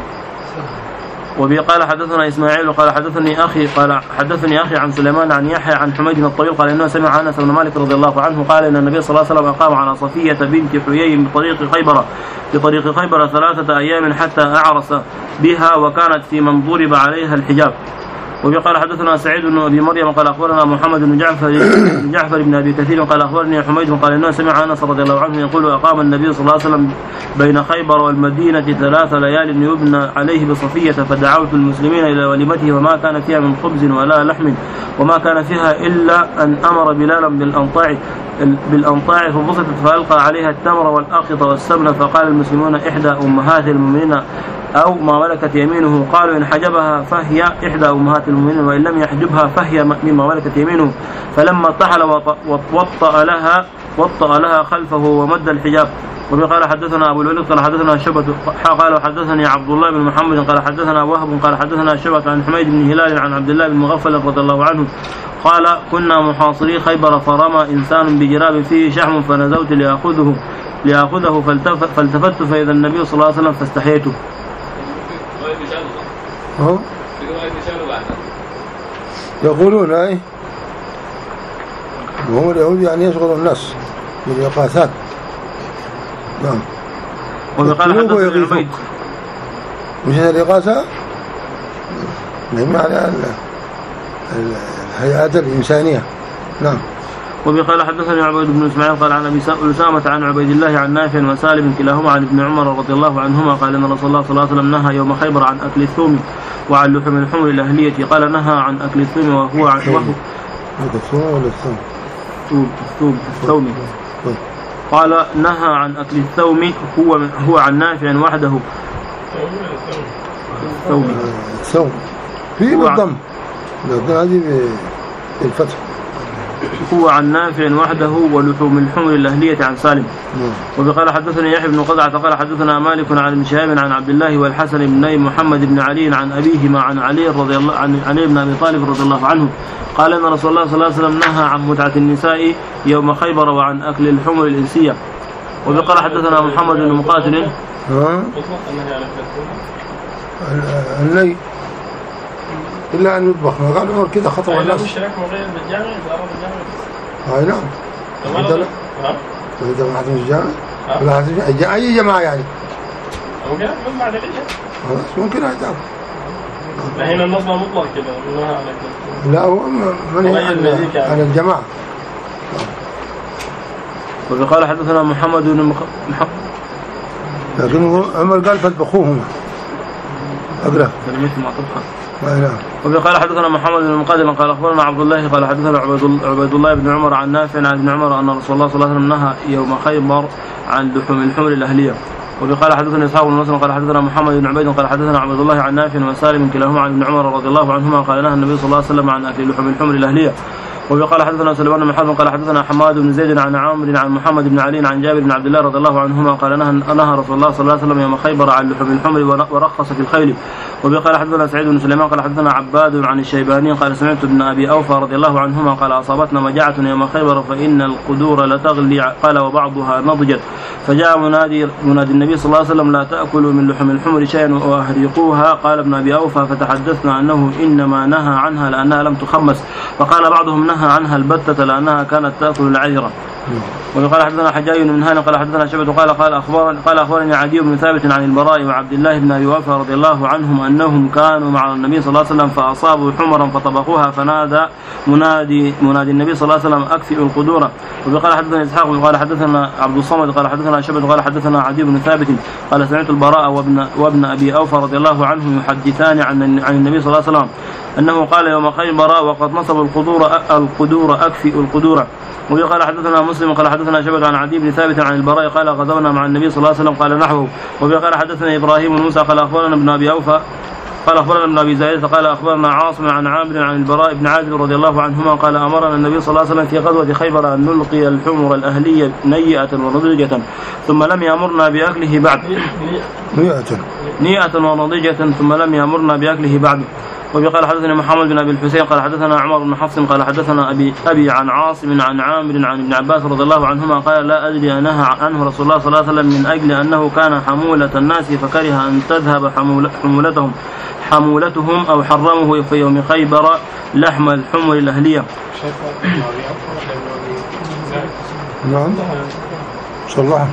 وبه قال حدثنا إسماعيل قال حدثني أخي قال حدثني أخي عن سليمان عن يحيى عن حميد الطويل قال إنه سمع أنس بن مالك رضي الله عنه قال إن النبي صلى الله عليه وسلم أقام على صفية بنت حيي بطريق خيبر بطريق خيبر ثلاثة أيام حتى أعرس بها وكانت في من ضرب عليها الحجاب. وبه قال حدثنا سعيد بن أبي مريم قال أخبرنا محمد بن جعفر بن جعفر بن أبي كثير قال أخبرني حميد قال إنه سمع أنس رضي الله عنه يقول أقام النبي صلى الله عليه وسلم بين خيبر والمدينة ثلاث ليال يبنى عليه بصفية فدعوت المسلمين إلى وليمته وما كان فيها من خبز ولا لحم وما كان فيها إلا أن أمر بلالا بالأنطاع بالأنطاع فبسطت فألقى عليها التمر والأقط والسمن فقال المسلمون إحدى أمهات المؤمنين أو ما ملكت يمينه قالوا إن حجبها فهي إحدى أمهات المؤمنين وإن لم يحجبها فهي مما ملكت يمينه فلما ارتحل وطأ لها وطأ لها خلفه ومد الحجاب. وبه قال حدثنا أبو الوليد قال حدثنا شعبة قال حدثني عبد الله بن محمد قال حدثنا وهب قال حدثنا شعبة عن حميد بن هلال عن عبد الله بن مغفل رضي الله عنه قال كنا محاصري خيبر فرمى إنسان بجراب فيه شحم فنزوت لأخذه لأخذه فالتفت فإذا النبي صلى الله عليه وسلم فاستحييته. يقولون اي وهم اليهود يعني يشغلوا الناس بالإقاثات. نعم. وقال حدثنا عبيد مش هذه الإقاثة بمعنى الحياة الإنسانية. نعم. وبقال حدثني عبيد بن اسماعيل قال عن ابي أسامة عن عبيد الله عن نافع وسالم كلاهما عن ابن عمر رضي الله عنهما قال ان رسول الله صلى الله عليه وسلم نهى يوم خيبر عن اكل الثوم وعن لحم الحمر الاهلية قال نهى عن اكل الثوم وهو عن وهو الثوم ولا الثوم الثوم الثوم قال نهى عن اكل الثوم هو هو عن نافع وحده الثوم الثوم في بالضم هذه بالفتح هو عن نافع وحده ولحوم الحمر الأهلية عن سالم. وقال حدثني يحيى بن قزعة قال حدثنا مالك عن ابن شهاب عن عبد الله والحسن بن محمد بن علي عن أبيهما عن علي رضي الله عن علي بن أبي طالب رضي الله عنه قال أن رسول الله صلى الله عليه وسلم نهى عن متعة النساء يوم خيبر وعن أكل الحمر الإنسية. وقال حدثنا محمد بن مقاتل الني إلا أن يطبخ ما قال عمر كده خطوة الناس. هاي نعم. إذا لا. إذا ما حد مش جامع. ولا حد أي جماعة يعني. ممكن من بعد العشاء. ممكن هيتعب. هنا النصب مطلق كده. لا هو من عن الجماعة. وقال حدثنا محمد بن محمد. لكن عمر قال فاطبخوهما. أقرأ. كلمة ما طبخها. وقال حدثنا محمد بن المقاتل قال أخبرنا عبد الله قال حدثنا عبيد الله بن عمر عن نافع عن ابن عمر أن رسول الله صلى الله عليه وسلم نهى يوم خيبر عن لحوم الحمر الأهلية. وقال حدثنا اسحاق بن نصر قال حدثنا محمد بن عبيد قال حدثنا عبد الله عن نافع وسالم كلاهما عن ابن عمر رضي الله عنهما قال نهى النبي صلى الله عليه وسلم عن اكل لحوم الحمر الاهليه. وقال حدثنا سليمان بن حرب قال حدثنا حماد بن زيد عن عامر عن محمد بن علي عن جابر بن عبد الله رضي الله عنهما قال نهى نهى رسول الله صلى الله عليه وسلم يوم خيبر عن لحوم الحمر ورخص في الخيل. وقال حدثنا سعيد بن سليمان قال حدثنا عباد عن الشيباني قال سمعت ابن ابي اوفى رضي الله عنهما قال اصابتنا مجاعه يوم خيبر فان القدور لتغلي قال وبعضها نضجت فجاء منادي منادي النبي صلى الله عليه وسلم لا تاكلوا من لحوم الحمر شيئا واهرقوها. قال ابن ابي اوفى فتحدثنا انه انما نهى عنها لانها لم تخمس فقال بعضهم نهى عنها البتة لانها كانت تاكل العذره. وقال حدثنا حجاج بن هانئ قال حدثنا شعبة قال قال اخبرني قال اخبرني عدي بن ثابت عن البراء وعبد الله بن ابي اوفى رضي الله عنهم انهم كانوا مع النبي صلى الله عليه وسلم فاصابوا حمرا فطبخوها فنادى منادي منادي النبي صلى الله عليه وسلم اكفئوا القدور. وقال حدثنا اسحاق قال حدثنا عبد الصمد قال حدثنا شعبة قال حدثنا عدي بن ثابت قال سمعت البراء وابن وابن ابي اوفى رضي الله عنهم يحدثان عن عن النبي صلى الله عليه وسلم انه قال يوم خيبر وقد نصبوا القدور القدور اكفئوا القدور. وقال حدثنا مسلم قال حدثنا شعبة عن عدي بن ثابت عن البراء قال غزونا مع النبي صلى الله عليه وسلم قال نحوه. وقال حدثنا ابراهيم بن موسى قال اخبرنا ابن ابي اوفى قال اخبرنا ابن ابي زايد قال اخبرنا عاصم عن عامر عن البراء بن عازب رضي الله عنهما قال امرنا النبي صلى الله عليه وسلم في غزوه خيبر ان نلقي الحمر الاهليه نيئه ونضجه ثم لم يامرنا باكله بعد نيئه نيئه ونضجه ثم لم يامرنا باكله بعد. وقال حدثنا محمد بن ابي الحسين قال حدثنا عمر بن حفص قال حدثنا ابي ابي عن عاصم عن عامر عن ابن عباس رضي الله عنهما قال لا ادري نهى عنه رسول الله صلى الله عليه وسلم من اجل انه كان حموله الناس فكره ان تذهب حمولتهم حمولتهم او حرمه في يوم خيبر لحم الحمر الاهليه. نعم صلى الله.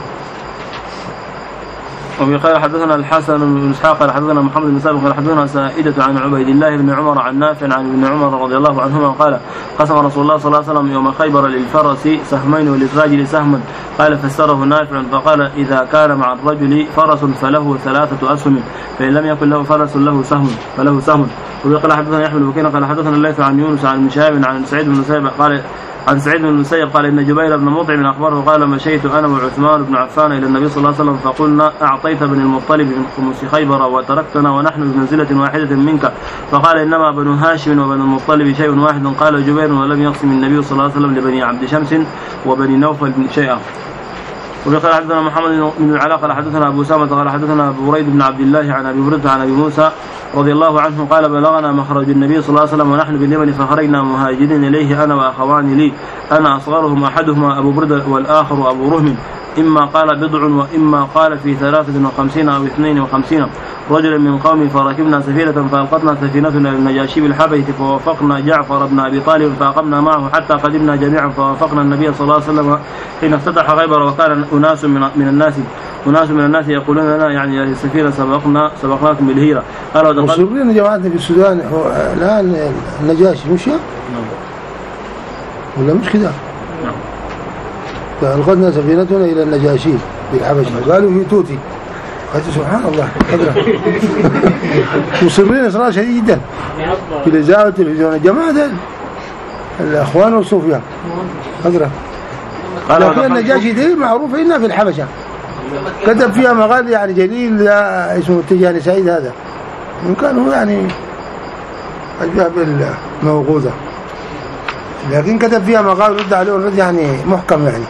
وقال حدثنا الحسن بن اسحاق قال حدثنا محمد بن سابق قال حدثنا سائدة عن عبيد الله بن عمر عن نافع عن ابن عمر رضي الله عنهما قال قسم رسول الله صلى الله عليه وسلم يوم خيبر للفرس سهمين وللراجل سهما قال فسره نافع فقال اذا كان مع الرجل فرس فله ثلاثة اسهم فان لم يكن له فرس له سهم فله سهم. وقال حدثنا يحيى بن بكير قال حدثنا الليث عن يونس عن ابن شهاب عن سعيد بن مسيب قال عن سعيد بن المسيب قال ان جبير بن مطعم اخبره قال مشيت انا وعثمان بن عفان الى النبي صلى الله عليه وسلم فقلنا اعطيت بن المطلب من خمس خيبر وتركتنا ونحن بمنزله واحده منك فقال انما بنو هاشم وبنو المطلب شيء واحد. قال جبير ولم يقسم النبي صلى الله عليه وسلم لبني عبد شمس وبني نوفل شيئا. وقال حدثنا محمد بن العلاء قال حدثنا ابو اسامه قال حدثنا ابو بريد بن عبد الله عن ابي برده عن ابي موسى رضي الله عنه قال بلغنا مخرج النبي صلى الله عليه وسلم ونحن باليمن فخرجنا مهاجرين اليه انا واخوان لي انا اصغرهم احدهما ابو برده والاخر ابو رهم اما قال بضع واما قال في ثلاثه وخمسين او اثنين وخمسين رجلا من قومي فركبنا سفينه فالقتنا سفينتنا للنجاشي بالحبشه فوافقنا جعفر بن ابي طالب فاقمنا معه حتى قدمنا جميعا فوافقنا النبي صلى الله عليه وسلم حين افتتح خيبر وكان اناس من, من الناس اناس من الناس يقولون لنا يعني السفينه سبقنا سبقناكم بالهيره. قالوا مصرين جماعتنا في السودان الان النجاشي مش ولا مش كده؟ نعم. فألقتنا سفينتنا إلى النجاشي بالحبشة قالوا في توتي قلت سبحان الله قدره مصرين إصرار شديد جدا في الإذاعة والتلفزيون الجماعة الأخوان والصوفيان قدره. لكن النجاشي دي معروفة إنها في الحبشة كتب فيها مقال يعني جليل اسمه التجاني سعيد هذا إن كان هو يعني أجاب الموقوذة لكن كتب فيها مقال رد عليه ورد يعني محكم يعني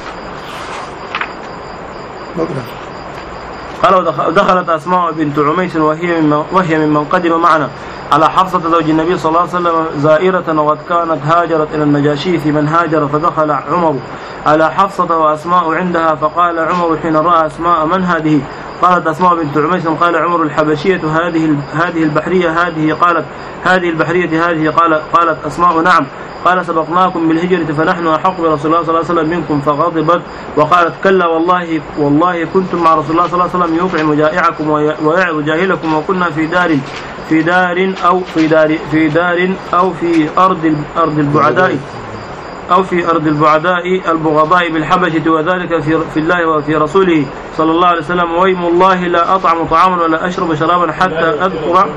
بقدر. قالوا دخلت أسماء بنت عميس وهي ممن وهي ممن قدم معنا على حفصة زوج النبي صلى الله عليه وسلم زائرة وقد كانت هاجرت إلى النجاشي في من هاجر فدخل عمر على حفصة وأسماء عندها فقال عمر حين رأى أسماء من هذه؟ قالت أسماء بنت عميس قال عمر الحبشية هذه هذه البحرية هذه قالت هذه البحرية هذه قالت قالت أسماء نعم. قال سبقناكم بالهجرة فنحن أحق برسول الله صلى الله عليه وسلم منكم فغضبت وقالت كلا والله والله كنتم مع رسول الله صلى الله عليه وسلم يطعم جائعكم ويعظ جاهلكم وكنا في دار في دار أو في دار في دار أو في أرض أرض البعداء أو في أرض البعداء البغضاء بالحبشة وذلك في في الله وفي رسوله صلى الله عليه وسلم ويم الله لا أطعم طعاما ولا أشرب شرابا حتى أذكر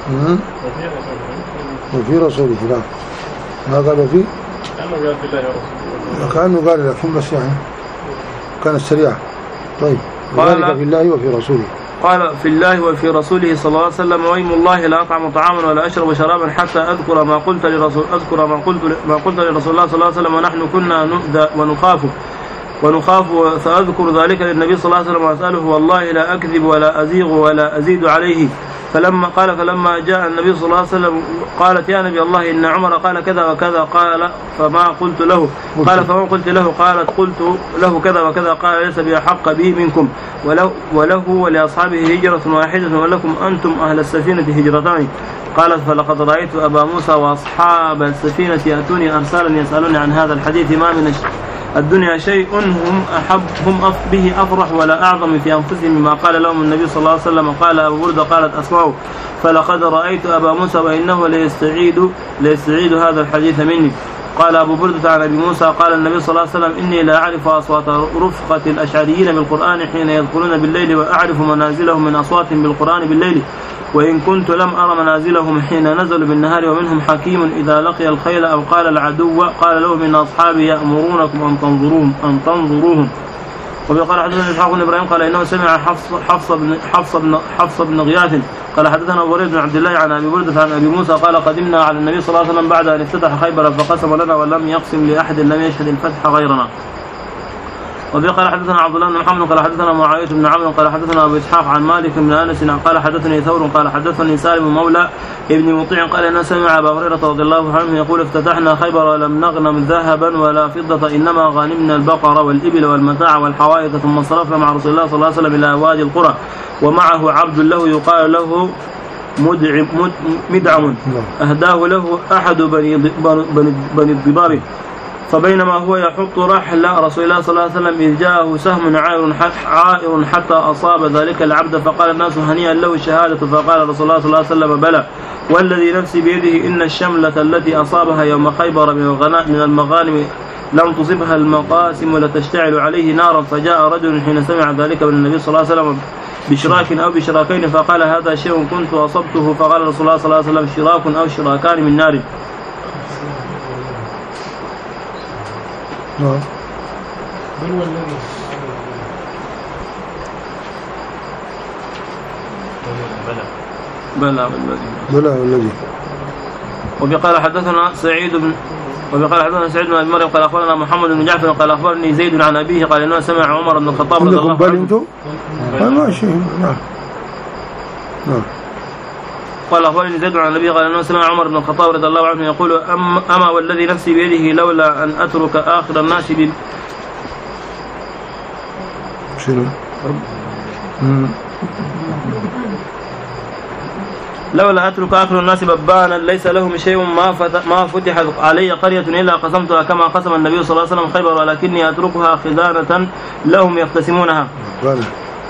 وفي رسوله لا ما قال فيه كأنه قال لكم بس يعني كانت سريعة. طيب ذلك في الله وفي رسوله. قال في الله وفي رسوله صلى الله عليه وسلم ويم الله لا أطعم طعاما ولا أشرب شرابا حتى أذكر ما قلت لرسول أذكر ما قلت ما قلت لرسول الله صلى الله عليه وسلم ونحن كنا نؤذى ونخاف ونخاف فأذكر ذلك للنبي صلى الله عليه وسلم وأسأله والله لا أكذب ولا أزيغ ولا أزيد عليه. فلما قال فلما جاء النبي صلى الله عليه وسلم قالت يا نبي الله إن عمر قال كذا وكذا قال فما قلت له قال فما قلت له قالت قلت له كذا وكذا قال ليس بأحق به منكم وله, وله ولأصحابه هجرة واحدة ولكم أنتم أهل السفينة هجرتان. قالت فلقد رأيت أبا موسى وأصحاب السفينة يأتوني أرسالا يسألوني عن هذا الحديث ما من الدنيا شيء هم أحب هم به أفرح ولا أعظم في أنفسهم مما قال لهم النبي صلى الله عليه وسلم. قال أبو بردة قالت أسمعوا فلقد رأيت أبا موسى وإنه ليستعيد ليستعيد هذا الحديث مني. قال أبو بردة عن أبي موسى قال النبي صلى الله عليه وسلم إني لا أعرف أصوات رفقة الأشعريين بالقرآن حين يدخلون بالليل وأعرف منازلهم من أصواتهم بالقرآن بالليل وإن كنت لم أرى منازلهم حين نزلوا بالنهار. ومنهم حكيم إذا لقي الخيل أو قال العدو قال له من أصحابي يأمرونكم أن تنظروهم أن تنظروهم. وقال حدثنا إسحاق بن إبراهيم قال إنه سمع حفص حفص بن حفص بن حفص بن غياث قال حدثنا أبو بن عبد الله عن أبي بردة عن أبي موسى قال قدمنا على النبي صلى الله عليه وسلم بعد أن افتتح خيبر فقسم لنا ولم يقسم لأحد لم يشهد الفتح غيرنا. وبه قال حدثنا عبد الله بن محمد قال حدثنا معاوية بن عمرو قال حدثنا أبو إسحاق عن مالك بن أنس قال حدثني ثور قال حدثني سالم مولى ابن مطيع قال إن سمع أبا هريرة رضي الله عنه يقول افتتحنا خيبر ولم نغنم ذهبا ولا فضة إنما غنمنا البقر والإبل والمتاع والحوائط ثم صرفنا مع رسول الله صلى الله عليه وسلم إلى وادي القرى ومعه عبد له يقال له مدعم مدعم أهداه له أحد بني بني بني الضباب. فبينما هو يحط رحل رسول الله صلى الله عليه وسلم إذ جاءه سهم عائر حتى أصاب ذلك العبد فقال الناس هنيئا له الشهادة. فقال رسول الله صلى الله عليه وسلم بلى والذي نفسي بيده إن الشملة التي أصابها يوم خيبر من المغانم لم تصبها المقاسم لتشتعل عليه نارا. فجاء رجل حين سمع ذلك من النبي صلى الله عليه وسلم بشراك أو بشراكين فقال هذا شيء كنت أصبته. فقال رسول الله صلى الله عليه وسلم شراك أو شراكان من نار. نعم. بل والذي بلى بلى والذي وبقال حدثنا سعيد بن وبقال حدثنا سعيد بن ابي مريم قال اخبرنا محمد بن جعفر قال اخبرني زيد عن ابيه قال انه سمع عمر بن الخطاب رضي الله عنه ماشي نعم نعم قال اخبرني زيد عن ابيه قال انه سمع عمر بن الخطاب رضي الله عنه يقول أم اما والذي نفسي بيده لولا ان اترك اخر الناس ب شنو لولا أترك آخر الناس ببانا ليس لهم شيء ما ما فتحت علي قرية إلا قسمتها كما قسم النبي صلى الله عليه وسلم خيبر ولكني أتركها خزانة لهم يقتسمونها. ببانا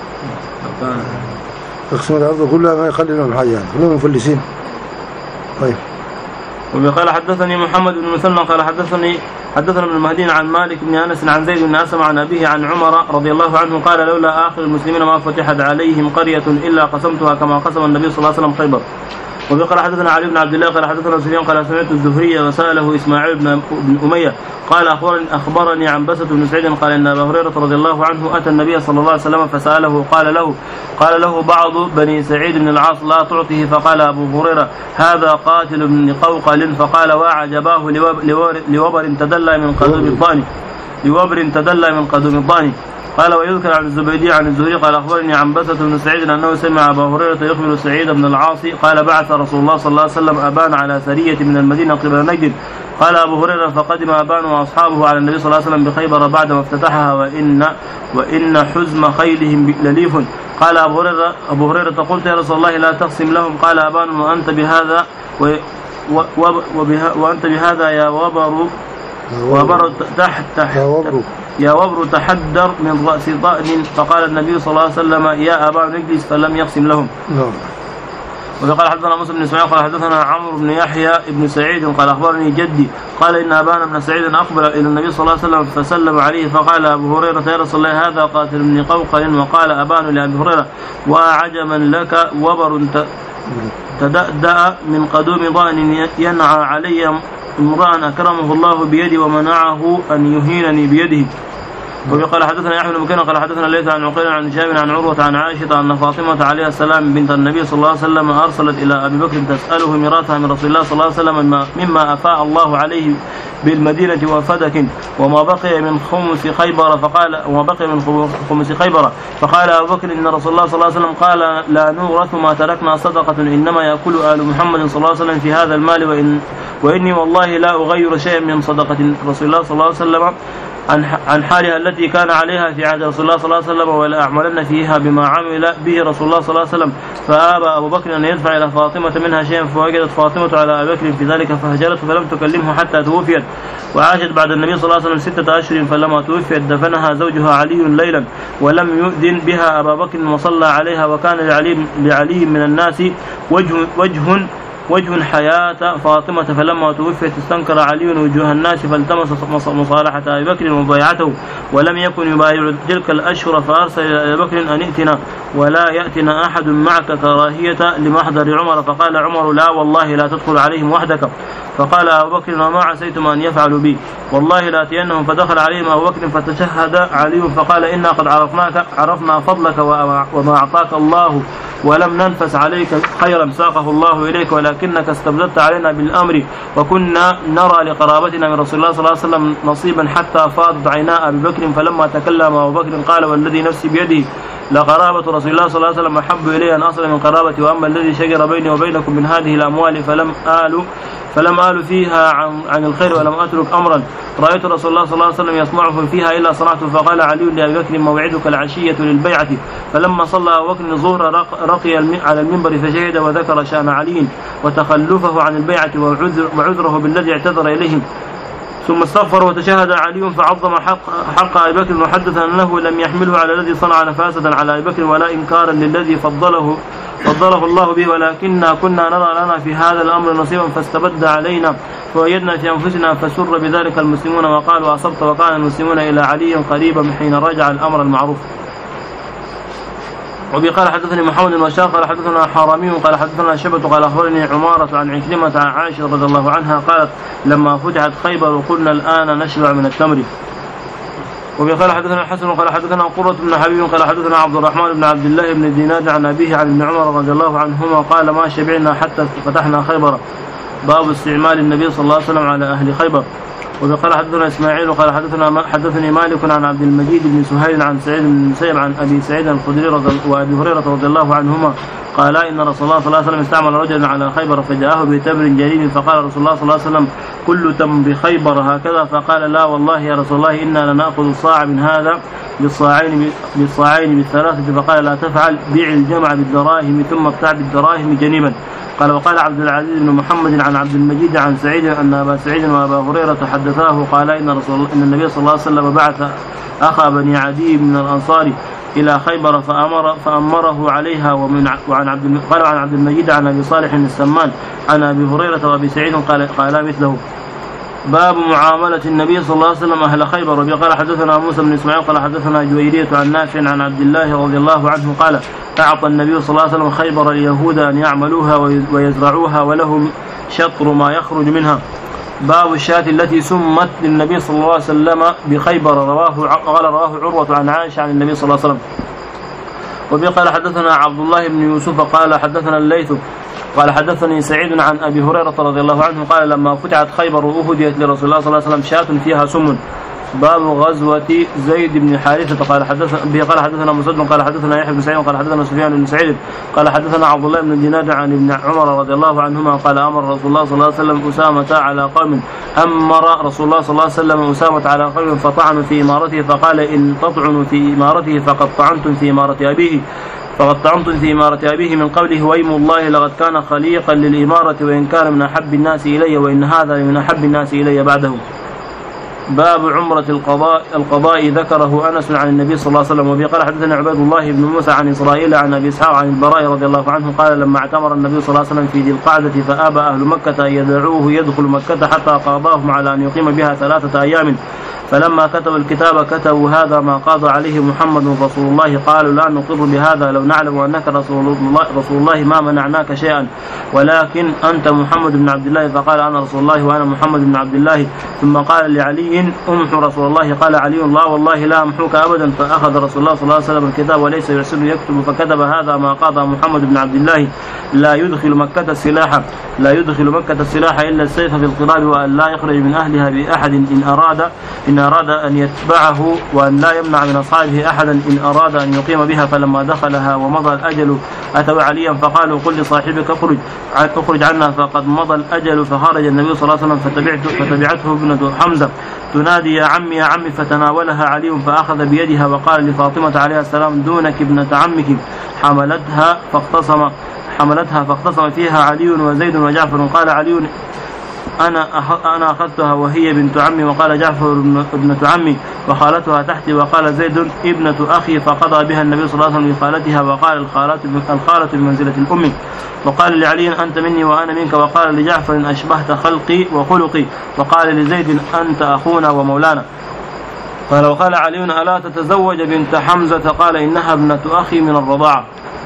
يقسم الأرض كلها ما يخلي لهم حاجة كلهم مفلسين. طيب. وقال حدثني محمد بن مثنى قال حدثني حدثنا ابن المهدي عن مالك بن أنس عن زيد بن أسلم عن أبيه عن عمر رضي الله عنه قال لولا آخر المسلمين ما فتحت عليهم قرية إلا قسمتها كما قسم النبي صلى الله عليه وسلم خيبر. وقال حدثنا علي بن عبد الله قال حدثنا سفيان قال سمعت الزهري وسأله إسماعيل بن أمية قال أخبرني, أخبرني عن بسة بن سعيد قال إن أبا هريرة رضي الله عنه أتى النبي صلى الله عليه وسلم فسأله قال له قال له بعض بني سعيد بن العاص لا تعطيه. فقال أبو هريرة هذا قاتل بن قوقل. فقال وعجباه لوبر تدلى من قدوم الضاني لوبر تدلى من قدوم الضاني. قال ويذكر عن الزبيدي عن الزهري قال أخبرني عن بسة بن سعيد أنه سمع أبا هريرة يخبر سعيد بن العاص قال بعث رسول الله صلى الله عليه وسلم أبان على سرية من المدينة قبل نجد. قال أبو هريرة فقدم أبان وأصحابه على النبي صلى الله عليه وسلم بخيبر بعدما افتتحها وإن وإن حزم خيلهم لليف. قال أبو هريرة أبو هريرة قلت يا رسول الله لا تقسم لهم. قال أبان وأنت بهذا و و وبها وأنت بهذا يا وبر وبر تحت تحت يا وبر تحدر من رأس ضأن. فقال النبي صلى الله عليه وسلم يا أبا نجلس فلم يقسم لهم. نعم. وقال حدثنا موسى بن اسماعيل قال حدثنا عمرو بن يحيى بن سعيد قال أخبرني جدي قال إن أبانا بن سعيد أقبل إلى النبي صلى الله عليه وسلم فسلم عليه. فقال أبو هريرة يا رسول الله هذا قاتل بن قوقل. وقال أبان لأبي هريرة وعجما لك وبر تدأدأ من قدوم ضأن ينعى علي امرأ أكرمه الله بيدي ومنعه أن يهينني بيده. وقال حدثنا يحيى بن بكير قال حدثنا الليث عن عقيل عن شهاب عن عروة عن عائشة أن فاطمة عليه السلام بنت النبي صلى الله عليه وسلم أرسلت إلى أبي بكر تسأله ميراثها من رسول الله صلى الله عليه وسلم مما أفاء الله عليه بالمدينة وفدك وما بقي من خمس خيبر فقال وما بقي من خمس خيبر فقال أبو بكر إن رسول الله صلى الله عليه وسلم قال لا نورث ما تركنا صدقة إنما يأكل آل محمد صلى الله عليه وسلم في هذا المال وإن وإني والله لا أغير شيئا من صدقة رسول الله صلى الله عليه وسلم عن حالها التي كان عليها في عهد رسول الله صلى الله عليه وسلم ولا أعملن فيها بما عمل به رسول الله صلى الله عليه وسلم. فآبى أبو بكر أن يدفع إلى فاطمة منها شيئا فوجدت فاطمة على أبي بكر في ذلك فهجرته فلم تكلمه حتى توفيت وعاشت بعد النبي صلى الله عليه وسلم ستة أشهر فلما توفيت دفنها زوجها علي ليلا ولم يؤذن بها أبا بكر وصلى عليها وكان لعلي, لعلي من الناس وجه, وجه وجه حياة فاطمة فلما توفيت استنكر علي وجوه الناس فالتمس مصالحة أبي بكر وبيعته ولم يكن يبايع تلك الأشهر فأرسل إلى أبي بكر أن ائتنا ولا يأتنا أحد معك كراهية لمحضر عمر فقال عمر لا والله لا تدخل عليهم وحدك فقال أبو بكر وما عسيتم أن يفعلوا بي والله لاتينهم فدخل عليهم أبو بكر فتشهد علي فقال إنا قد عرفناك عرفنا فضلك وما أعطاك الله ولم ننفس عليك خيرا ساقه الله إليك ولكنك استبدلت علينا بالأمر وكنا نرى لقرابتنا من رسول الله صلى الله عليه وسلم نصيبا حتى فاضت عينا أبي بكر فلما تكلم أبو بكر قال والذي نفسي بيده لقرابة رسول الله صلى الله عليه وسلم أحب إلي أن أصل من قرابتي وأما الذي شجر بيني وبينكم من هذه الأموال فلم آل فلم آل فيها عن, عن الخير ولم أترك أمرا رأيت رسول الله صلى الله عليه وسلم يصنعه فيها إلا صنعته فقال علي لأبي بكر موعدك العشية للبيعة فلما صلى أبو بكر الظهر رقي على المنبر فشهد وذكر شأن علي وتخلفه عن البيعة وعذره بالذي اعتذر إليه ثم استغفر وتشهد علي فعظم حق, حق أبي بكر وحدث أنه لم يحمله على الذي صنع نفاسة على أبي بكر ولا إنكارا للذي فضله فضله الله به ولكننا كنا نرى لنا في هذا الأمر نصيبا فاستبد علينا فوجدنا في أنفسنا فسر بذلك المسلمون وقالوا أصبت وكان المسلمون إلى علي قريبا حين رجع الأمر المعروف. وبي قال حدثني محمد المشار قال حدثنا حرامي قال حدثنا شبة قال أخبرني عمارة عن عكرمة عن عائشة رضي الله عنها قالت لما فتحت خيبر وقلنا الآن نشبع من التمر. وبي قال حدثنا الحسن قال حدثنا قرة بن حبيب قال حدثنا عبد الرحمن بن عبد الله بن دينار عن أبيه عن ابن عمر رضي الله عنهما قال ما شبعنا حتى فتحنا خيبر. باب استعمال النبي صلى الله عليه وسلم على أهل خيبر. وقال حدثنا إسماعيل وقال حدثنا حدثني مالك عن عبد المجيد بن سهيل عن سعيد بن المسيب عن أبي سعيد الخدري وأبي هريرة رضي الله عنهما قال إن رسول الله صلى الله عليه وسلم استعمل رجلا على خيبر فجاءه بتمر جليل فقال رسول الله صلى الله عليه وسلم كل تمر خيبر هكذا فقال لا والله يا رسول الله إنا لنأخذ الصاع من هذا بالصاعين بالصاعين بالثلاثة فقال لا تفعل بيع الجمع بالدراهم ثم ابتاع بالدراهم جنيبا. قال وقال عبد العزيز بن محمد عن عبد المجيد عن سعيد أن أبا سعيد وأبا هريرة حدثاه قال إن رسول إن النبي صلى الله عليه وسلم بعث أخا بني عدي من الأنصار إلى خيبر فأمر فأمره عليها ومن وعن عبد قال عن عبد المجيد عن أبي صالح السمان عن أبي هريرة وأبي سعيد قال قال مثله. باب معاملة النبي صلى الله عليه وسلم أهل خيبر. وبي قال حدثنا موسى بن إسماعيل قال حدثنا جويرية عن نافع عن عبد الله رضي الله عنه قال أعطى النبي صلى الله عليه وسلم خيبر اليهود أن يعملوها ويزرعوها ولهم شطر ما يخرج منها. باب الشاة التي سمت للنبي صلى الله عليه وسلم بخيبر. رواه قال رواه عروة عن عائشة عن النبي صلى الله عليه وسلم. وبي قال حدثنا عبد الله بن يوسف قال حدثنا الليث قال حدثني سعيد عن أبي هريرة رضي الله عنه قال لما فتحت خيبر وأهديت لرسول الله صلى الله عليه وسلم شاة فيها سم. باب غزوة زيد بن حارثة قال حدثنا قال حدثنا مسدد قال حدثنا يحيى بن سعيد قال حدثنا سفيان بن سعيد قال حدثنا عبد الله بن دينار عن ابن عمر رضي الله عنهما قال أمر رسول الله صلى الله عليه وسلم أسامة على قوم أمر رسول الله صلى الله عليه وسلم أسامة على قوم فطعنوا في إمارته فقال إن تطعنوا في إمارته فقد طعنتم في إمارة أبيه فقد طعنتم في إمارة أبيه من قوله ويم الله لقد كان خليقا للإمارة وإن كان من أحب الناس إلي وإن هذا من أحب الناس إلي بعده. باب عمرة القضاء القضاء ذكره أنس عن النبي صلى الله عليه وسلم. وبي قال حدثنا عبيد الله بن موسى عن إسرائيل عن أبي إسحاق عن البراء رضي الله عنه قال لما اعتمر النبي صلى الله عليه وسلم في ذي القعدة فأبى أهل مكة أن يدعوه يدخل مكة حتى قاضاهم على أن يقيم بها ثلاثة أيام فلما كتبوا الكتاب كتبوا هذا ما قاضى عليه محمد رسول الله. قالوا لا نقر بهذا لو نعلم أنك رسول الله, رسول الله ما منعناك شيئا ولكن أنت محمد بن عبد الله. فقال أنا رسول الله وأنا محمد بن عبد الله. ثم قال لعلي امحو رسول الله. قال علي لا والله لا أمحوك أبدا. فأخذ رسول الله صلى الله عليه وسلم الكتاب وليس يحسن يكتب فكتب هذا ما قاضى محمد بن عبد الله لا يدخل مكة السلاح لا يدخل مكة السلاح إلا السيف في القراب وأن لا يخرج من أهلها بأحد إن أراد إن أراد أن يتبعه وأن لا يمنع من أصحابه أحدا إن أراد أن يقيم بها. فلما دخلها ومضى الأجل أتوا عليا فقالوا قل لصاحبك اخرج اخرج عنا فقد مضى الأجل. فخرج النبي صلى الله عليه وسلم فتبعته فتبعته ابنة حمزة تنادي يا عمي يا عمي. فتناولها علي فأخذ بيدها وقال لفاطمة عليه السلام دونك ابنة عمك. حملتها فاختصم حملتها فاختصم فيها علي وزيد وجعفر. قال علي أنا أنا أخذتها وهي بنت عمي. وقال جعفر ابنة عمي وخالتها تحتي. وقال زيد ابنة أخي. فقضى بها النبي صلى الله عليه وسلم لخالتها. وقال الخالة الخالة بمنزلة الأم. وقال لعلي أنت مني وأنا منك. وقال لجعفر أشبهت خلقي وخلقي. وقال لزيد أنت أخونا ومولانا. قال وقال علي ألا تتزوج بنت حمزة؟ قال إنها ابنة أخي من الرضاعة.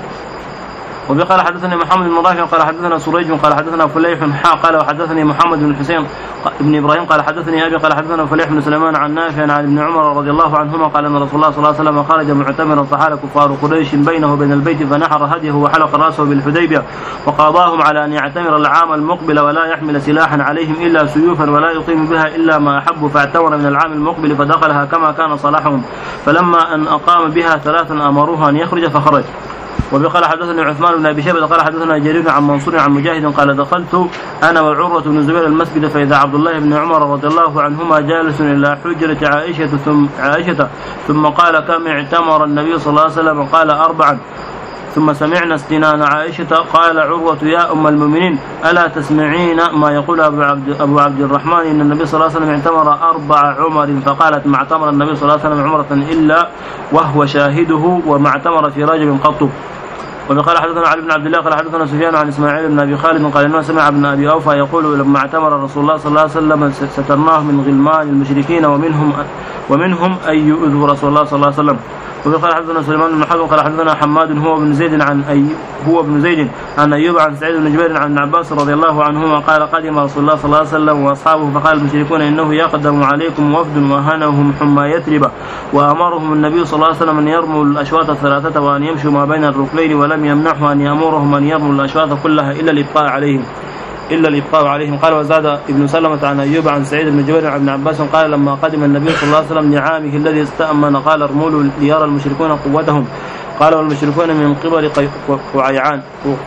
وقال حدثني محمد بن رافع قال حدثنا سريج قال حدثنا فليح حا قال وحدثني محمد بن الحسين بن ابراهيم قال حدثني ابي قال حدثنا فليح بن سليمان عن نافع عن ابن عمر رضي الله عنهما قال ان رسول الله صلى الله عليه وسلم خرج معتمرا فحال كفار قريش بينه وبين البيت فنحر هديه وحلق راسه بالحديبيه وقاضاهم على ان يعتمر العام المقبل ولا يحمل سلاحا عليهم الا سيوفا ولا يقيم بها الا ما احب. فاعتمر من العام المقبل فدخلها كما كان صلاحهم. فلما ان اقام بها ثلاثا امروها ان يخرج فخرج. وقال حدثنا عثمان بن ابي شيبه قال حدثنا جرير عن منصور عن مجاهد قال دخلت انا وعروه بن الزبير المسجد فاذا عبد الله بن عمر رضي الله عنهما جالس الى حجره عائشه ثم عائشه ثم قال كم اعتمر النبي صلى الله عليه وسلم؟ قال اربعا. ثم سمعنا استنان عائشه. قال عروه يا ام المؤمنين الا تسمعين ما يقول ابو عبد ابو عبد الرحمن ان النبي صلى الله عليه وسلم اعتمر اربع عمر. فقالت ما اعتمر النبي صلى الله عليه وسلم عمره الا وهو شاهده وما اعتمر في رجل قط. وقال حدثنا علي بن عبد الله قال حدثنا سفيان عن اسماعيل بن ابي خالد قال انه سمع ابن ابي اوفى يقول لما اعتمر رسول الله صلى الله عليه وسلم سترناه من غلمان المشركين ومنهم ومنهم اي يؤذوا رسول الله صلى الله عليه وسلم. وقال حدثنا سليمان بن حرب قال حدثنا حماد هو بن زيد عن أي هو بن زيد عن ايوب عن سعيد بن جبير عن ابن عباس رضي الله عنهما قال قدم رسول الله صلى الله عليه وسلم واصحابه فقال المشركون انه يقدم عليكم وفد وهنهم حمى يثرب وامرهم النبي صلى الله عليه وسلم ان يرموا الاشواط الثلاثه وان يمشوا ما بين الركنين ولم يمنعه ان يامرهم ان يرموا الاشواط كلها الا الابقاء عليهم إلا الإبقاء عليهم. قال وزاد ابن سلمة عن أيوب عن سعيد بن جبير عن ابن عباس قال لما قدم النبي صلى الله عليه وسلم لعامه الذي استأمن قال ارموا ليرى المشركون قوتهم. قال والمشركون من قبل قعيعان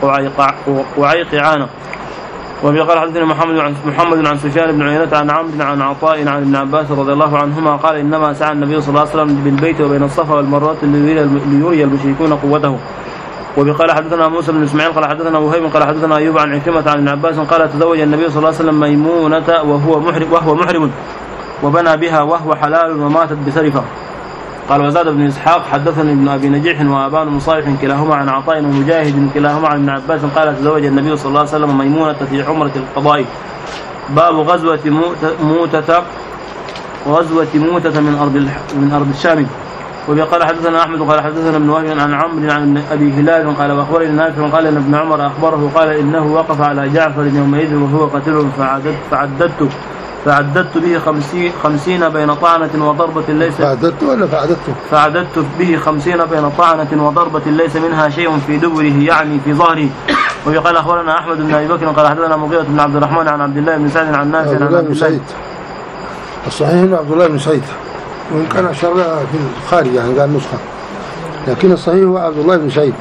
وقعيقعان. وقال حدثنا محمد عن محمد عن سفيان بن عيينة عن عمرو عن عطاء عن ابن عباس رضي الله عنهما قال إنما سعى النبي صلى الله عليه وسلم بالبيت وبين الصفا والمروة ليري المشركون قوته. وقال حدثنا موسى بن اسماعيل قال حدثنا وهيب قال حدثنا ايوب عن عكرمة عن ابن عباس قال تزوج النبي صلى الله عليه وسلم ميمونة وهو محرم وهو محرم وبنى بها وهو حلال وماتت بسرفة. قال وزاد بن اسحاق حدثني ابن ابي نجيح وابان مصالح كلاهما عن عطاء ومجاهد كلاهما عن ابن عباس قال تزوج النبي صلى الله عليه وسلم ميمونة في عمرة القضاء. باب غزوة موتة غزوة موتة من ارض من ارض الشام. وقال حدثنا احمد قال حدثنا ابن وهب عن عمرو عن ابي هلال قال واخبرني نافع قال ان ابن عمر اخبره قال انه وقف على جعفر يومئذ وهو قتيل فعددت فعددت فعددت به خمسين خمسين بين طعنة وضربة ليس فعددت ولا فعددت فعددت به خمسين بين طعنة وضربة ليس منها شيء في دبره يعني في ظهره. وقال اخبرنا احمد بن ابي بكر قال حدثنا مغيرة بن عبد الرحمن عن عبد الله بن سعد عن نافع عن عبد الله الصحيح انه عبد الله بن سعيد وإن كان أشار في الخارج يعني قال نسخة لكن الصحيح هو عبد الله بن سعيد.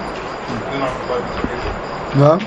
نعم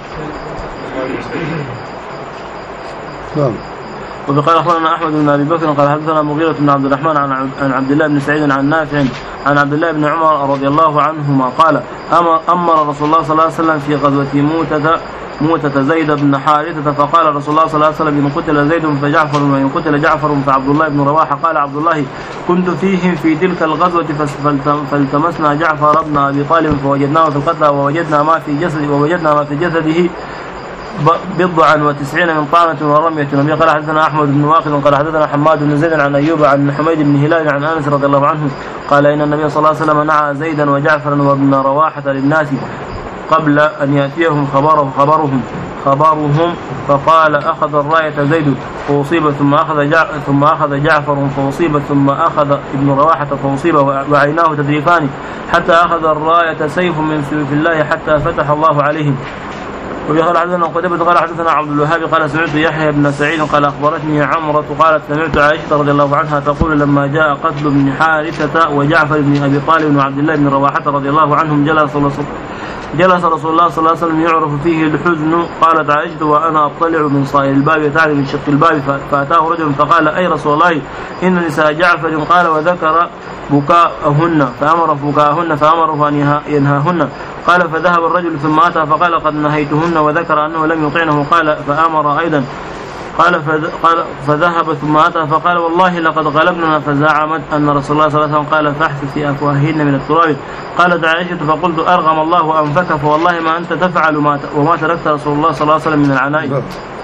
نعم. وقال أخبرنا أحمد بن أبي بكر قال حدثنا مغيرة بن عبد الرحمن عن عبد الله بن سعيد عن نافع عن عبد الله بن عمر رضي الله عنهما قال أمر رسول الله صلى الله عليه وسلم في غزوة موتة موتة زيد بن حارثة فقال رسول الله صلى الله عليه وسلم إن قتل زيد فجعفر وإن قتل جعفر فعبد الله بن رواحة. قال عبد الله كنت فيهم في تلك الغزوة فالتمسنا جعفر بن أبي طالب فوجدناه في القتلى ووجدنا ما في جسد ووجدنا ما في جسده بضعا وتسعين من طعنة ورمية. وبه قال حدثنا أحمد بن واقد قال حدثنا حماد بن زيد عن أيوب عن حميد بن هلال عن أنس رضي الله عنه قال إن النبي صلى الله عليه وسلم نعى زيدا وجعفرا وابن رواحة للناس قبل أن يأتيهم خبره خبرهم خبرهم فقال أخذ الراية زيد فأصيب ثم أخذ ثم أخذ جعفر فأصيب ثم أخذ ابن رواحة فأصيب وعيناه تذريفان حتى أخذ الراية سيف من سيوف الله حتى فتح الله عليهم. وبه قال حدثنا قتيبة قال حدثنا عبد الوهاب قال سمعت يحيى بن سعيد قال أخبرتني عمرة قالت سمعت عائشة رضي الله عنها تقول لما جاء قتل ابن حارثة وجعفر بن أبي طالب وعبد الله بن رواحة رضي الله عنهم جلس جلس رسول الله صلى الله عليه وسلم يعرف فيه الحزن. قالت عائشة وأنا أطلع من صائر الباب تعني من شق الباب فأتاه رجل فقال أي رسول الله إن نساء جعفر قال وذكر بكاءهن فأمر بكاءهن فأمره أن ينهاهن قال فذهب الرجل ثم أتى فقال قد نهيتهن وذكر أنه لم يطعنه قال فأمر أيضا قال فذهب ثم أتى فقال والله لقد غلبنا فزعمت أن رسول الله صلى الله عليه وسلم قال فاحث في أفواههن من التراب. قالت عائشة فقلت أرغم الله أنفك فوالله ما أنت تفعل ما وما تركت رسول الله صلى الله عليه وسلم من العناء.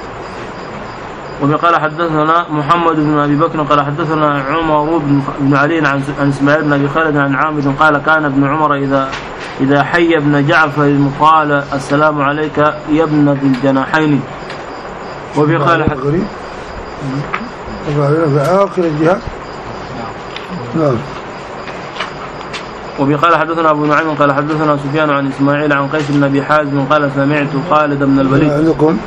وقال حدثنا محمد بن أبي بكر قال حدثنا عمر بن علي عن إسماعيل بن أبي خالد عن عامر قال كان ابن عمر إذا إذا حي ابن جعفر قال السلام عليك يا ابن ذي الجناحين. وفي قال غريب في آخر الجهاد. نعم. وفي قال حدثنا أبو نعيم قال حدثنا سفيان عن إسماعيل عن قيس بن أبي حازم قال سمعت خالد بن الوليد. عندكم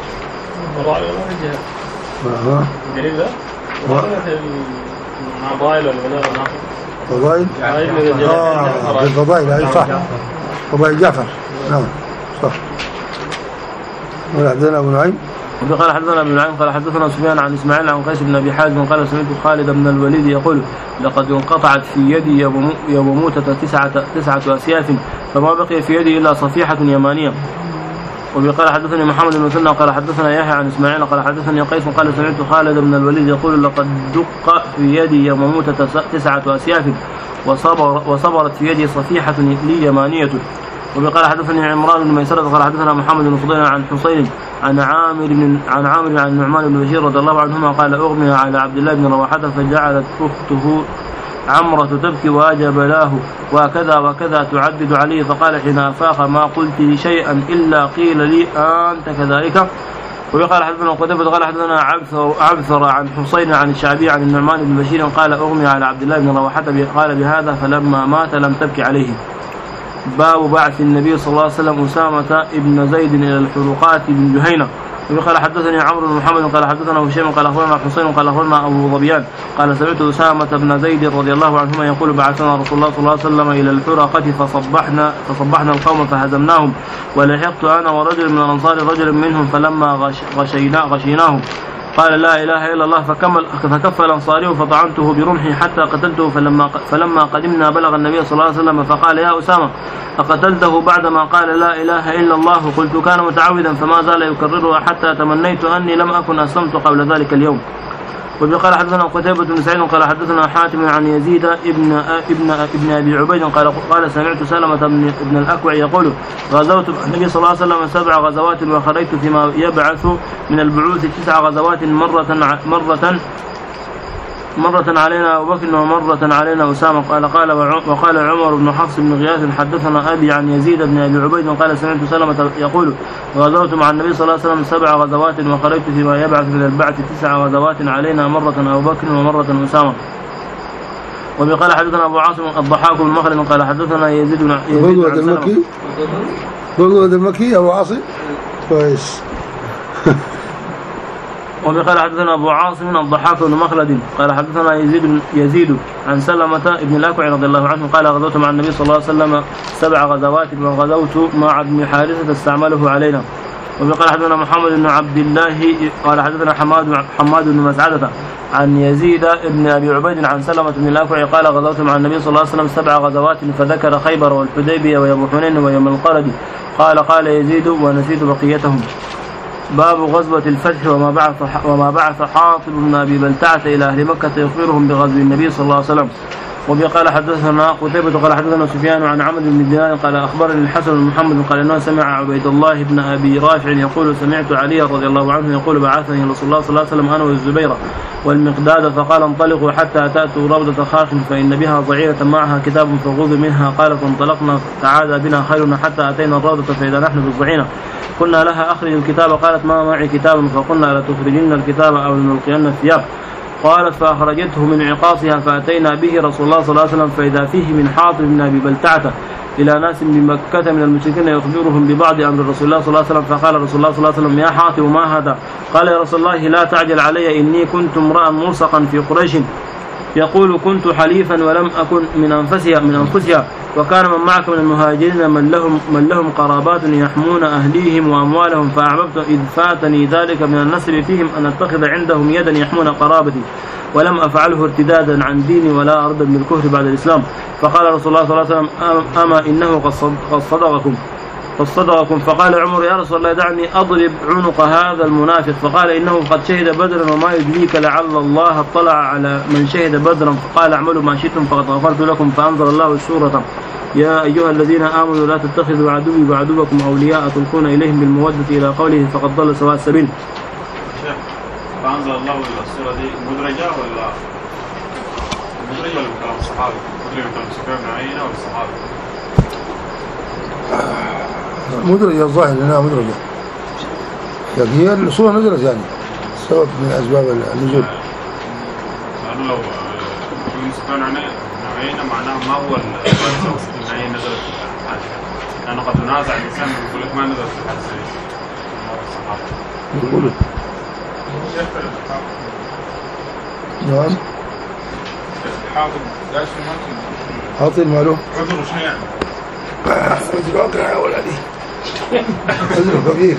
فضائل فضائل آه الفضائل هذه صح فضائل جعفر. نعم صح. وحدثنا أبو نعيم قال حدثنا ابن نعيم قال حدثنا سفيان عن اسماعيل عن قيس بن ابي حازم قال سمعت خالد بن الوليد يقول لقد انقطعت في يدي يوم موتة تسعة تسعة اسياف فما بقي في يدي الا صفيحة يمانية. وقال حدثني محمد بن مثنى قال حدثنا يحيى عن اسماعيل قال حدثني قيس قال سمعت خالد بن الوليد يقول لقد دق في يدي يوم موتة تسعة اسياف وصبر وصبرت في يدي صفيحة لي يمانية. وقال حدثني عمران بن ميسرة قال حدثنا محمد بن فضيل عن حسين عن عامر بن عن عامر عن نعمان بن بشير رضي الله عنهما قال أغمي على عبد الله بن رواحة فجعلت أخته عمرة تبكي وأجب له وكذا وكذا تعدد عليه فقال حين أفاق ما قلت شيئا إلا قيل لي أنت كذلك. وقال حدثنا قتيبة قال حدثنا عبثر, عبثر عن حسين عن الشعبي عن النعمان بن بشير قال أغمي على عبد الله بن رواحة قال بهذا فلما مات لم تبكي عليه. باب بعث النبي صلى الله عليه وسلم أسامة ابن زيد إلى الحروقات بن جهينة. وقال حدثني عمرو بن محمد قال حدثنا هشام قال أخبرنا حسين قال أخبرنا أبو ظبيان قال سمعت أسامة بن زيد رضي الله عنهما يقول بعثنا رسول الله صلى الله عليه وسلم إلى الحروقة فصبحنا فصبحنا القوم فهزمناهم ولحقت أنا ورجل من الأنصار رجل منهم فلما غش غشينا غشيناهم قال لا إله إلا الله فكمل فكف الأنصاري فطعنته برمحي حتى قتلته فلما فلما قدمنا بلغ النبي صلى الله عليه وسلم فقال يا أسامة أقتلته بعدما قال لا إله إلا الله قلت كان متعودا فما زال يكررها حتى تمنيت أني لم أكن أسلمت قبل ذلك اليوم. وقال حدثنا قتيبة بن سعيد قال حدثنا حاتم عن يزيد ابن ابن ابن ابي عبيد قال قال سمعت سلمة بن ابن الاكوع يقول غزوت النبي صلى الله عليه وسلم سبع غزوات وخرجت فيما يبعث من البعوث تسع غزوات مرة مرة مرة علينا أبو بكر ومرة علينا أسامة قال قال وقال عمر بن حفص بن غياث حدثنا أبي عن يزيد بن أبي عبيد قال سمعت سلمة يقول غزوت مع النبي صلى الله عليه وسلم سبع غزوات وخرجت فيما يبعث من البعث تسع غزوات علينا مرة أبو بكر ومرة أسامة. وقال حدثنا أبو عاصم الضحاك بن مخلد قال حدثنا يزيد بن غزوة المكي غزوة المكي أبو عاصم كويس. وقال حدثنا أبو عاصم الضحاك بن مخلد قال حدثنا يزيد يزيد عن سلمة ابن الأكوع رضي الله عنه قال غزوت مع النبي صلى الله عليه وسلم سبع غزوات وغزوت مع ابن حارثة استعمله علينا. وقال حدثنا محمد بن عبد الله قال حدثنا حماد حماد بن مسعدة عن يزيد ابن أبي عبيد عن سلمة بن الأكوع قال غزوت مع النبي صلى الله عليه وسلم سبع غزوات فذكر خيبر والحديبية ويوم حنين ويوم القرد قال قال يزيد ونسيت بقيتهم. باب غزوة الفتح وما بعث وما بعث حاطب بن أبي بلتعة إلى أهل مكة يخبرهم بغزو النبي صلى الله عليه وسلم. وبه قال حدثنا قتيبة قال حدثنا سفيان عن عمرو بن دينار قال أخبرني الحسن بن محمد قال إنه سمع عبيد الله بن أبي رافع يقول سمعت علي رضي الله عنه يقول بعثني رسول الله صلى الله عليه وسلم أنا والزبير والمقداد فقال انطلقوا حتى تأتوا روضة خاخ فإن بها ضعيرة معها كتاب فخذوا منها. قال فانطلقنا تعادى بنا خيرنا حتى أتينا الروضة فإذا نحن بالضعينة قلنا لها أخرج الكتاب قالت ما معي كتاب فقلنا لتخرجن الكتاب أو لنلقين الثياب قالت فأخرجته من عقاصها فأتينا به رسول الله صلى الله عليه وسلم فإذا فيه من حاطب بن أبي بلتعة إلى ناس بمكة من المشركين يخبرهم ببعض أمر رسول الله صلى الله عليه وسلم فقال رسول الله صلى الله عليه وسلم يا حاطب ما هذا؟ قال يا رسول الله لا تعجل علي إني كنت امرأ ملصقا في قريش يقول كنت حليفا ولم أكن من أنفسها من أنفسها وكان من معك من المهاجرين من لهم من لهم قرابات يحمون أهليهم وأموالهم فأحببت إذ فاتني ذلك من النسب فيهم أن أتخذ عندهم يدا يحمون قرابتي ولم أفعله ارتدادا عن ديني ولا أردا بالكفر بعد الإسلام. فقال رسول الله صلى الله عليه وسلم أما إنه قد صدقكم فصدقكم. فقال عمر يا رسول الله دعني أضرب عنق هذا المنافق. فقال إنه قد شهد بدرا وما يدريك لعل الله اطلع على من شهد بدرا. فقال اعملوا ما شئتم فقد غفرت لكم. فأنزل الله السورة يا أيها الذين آمنوا لا تتخذوا عدوي وعدوكم أولياء تلقون إليهم بالمودة إلى قوله فقد ضل سواء السبيل. فأنزل الله السورة دي مدرجة ولا مدرجة ولا كلام الصحابة؟ مدرجة كلام سفيان بن عيينة ولا الصحابة؟ مدرجة الظاهر انها مدرجة لكن هي الصورة نزلت يعني سبب من اسباب النزول. قالوا لو من سفيان بن عيينة معناه ما هو السبب من عيينة نزلت في الحاجة لأنه قد تنازع الإنسان يقول لك ما نزلت في الحاجة الصحابة يقولوا نعم حاطب داش حاطب ماله عذر شنو يعني؟ عذر أقرأ يا ولدي عذر كبير.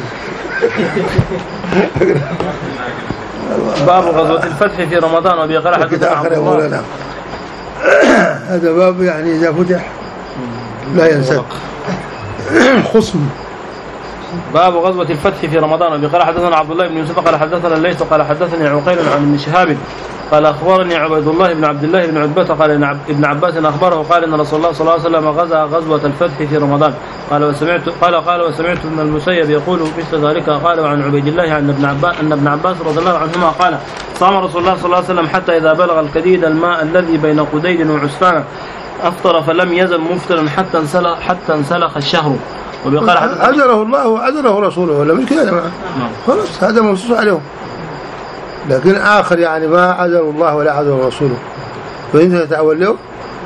باب غزوة الفتح في رمضان وبه قال حدثنا عبد الله. هذا باب يعني إذا فتح لا ينسى خصم. باب غزوة الفتح في رمضان وبه قال حدثنا عبد الله بن يوسف قال حدثنا الليث قال حدثني عقيل عن ابن شهاب قال أخبرني عبيد الله بن عبد الله بن عتبة قال ابن عباس أخبره قال إن رسول الله صلى الله عليه وسلم غزا غزوة الفتح في رمضان قال وسمعت قال قال وسمعت ابن المسيب يقول مثل ذلك قال عن عبيد الله عن ابن عباس أن ابن عباس رضي الله عنهما قال صام رسول الله صلى الله عليه وسلم حتى إذا بلغ الكديد الماء الذي بين قديد وعسفان أفطر فلم يزل مفطرا حتى انسلخ حتى انسلخ الشهر. وبقال عذره الله وعذره رسوله ولا مش كده يا جماعه خلاص هذا منصوص عليهم. لكن آخر يعني ما عذر الله ولا عذر رسوله فإنت تتأول له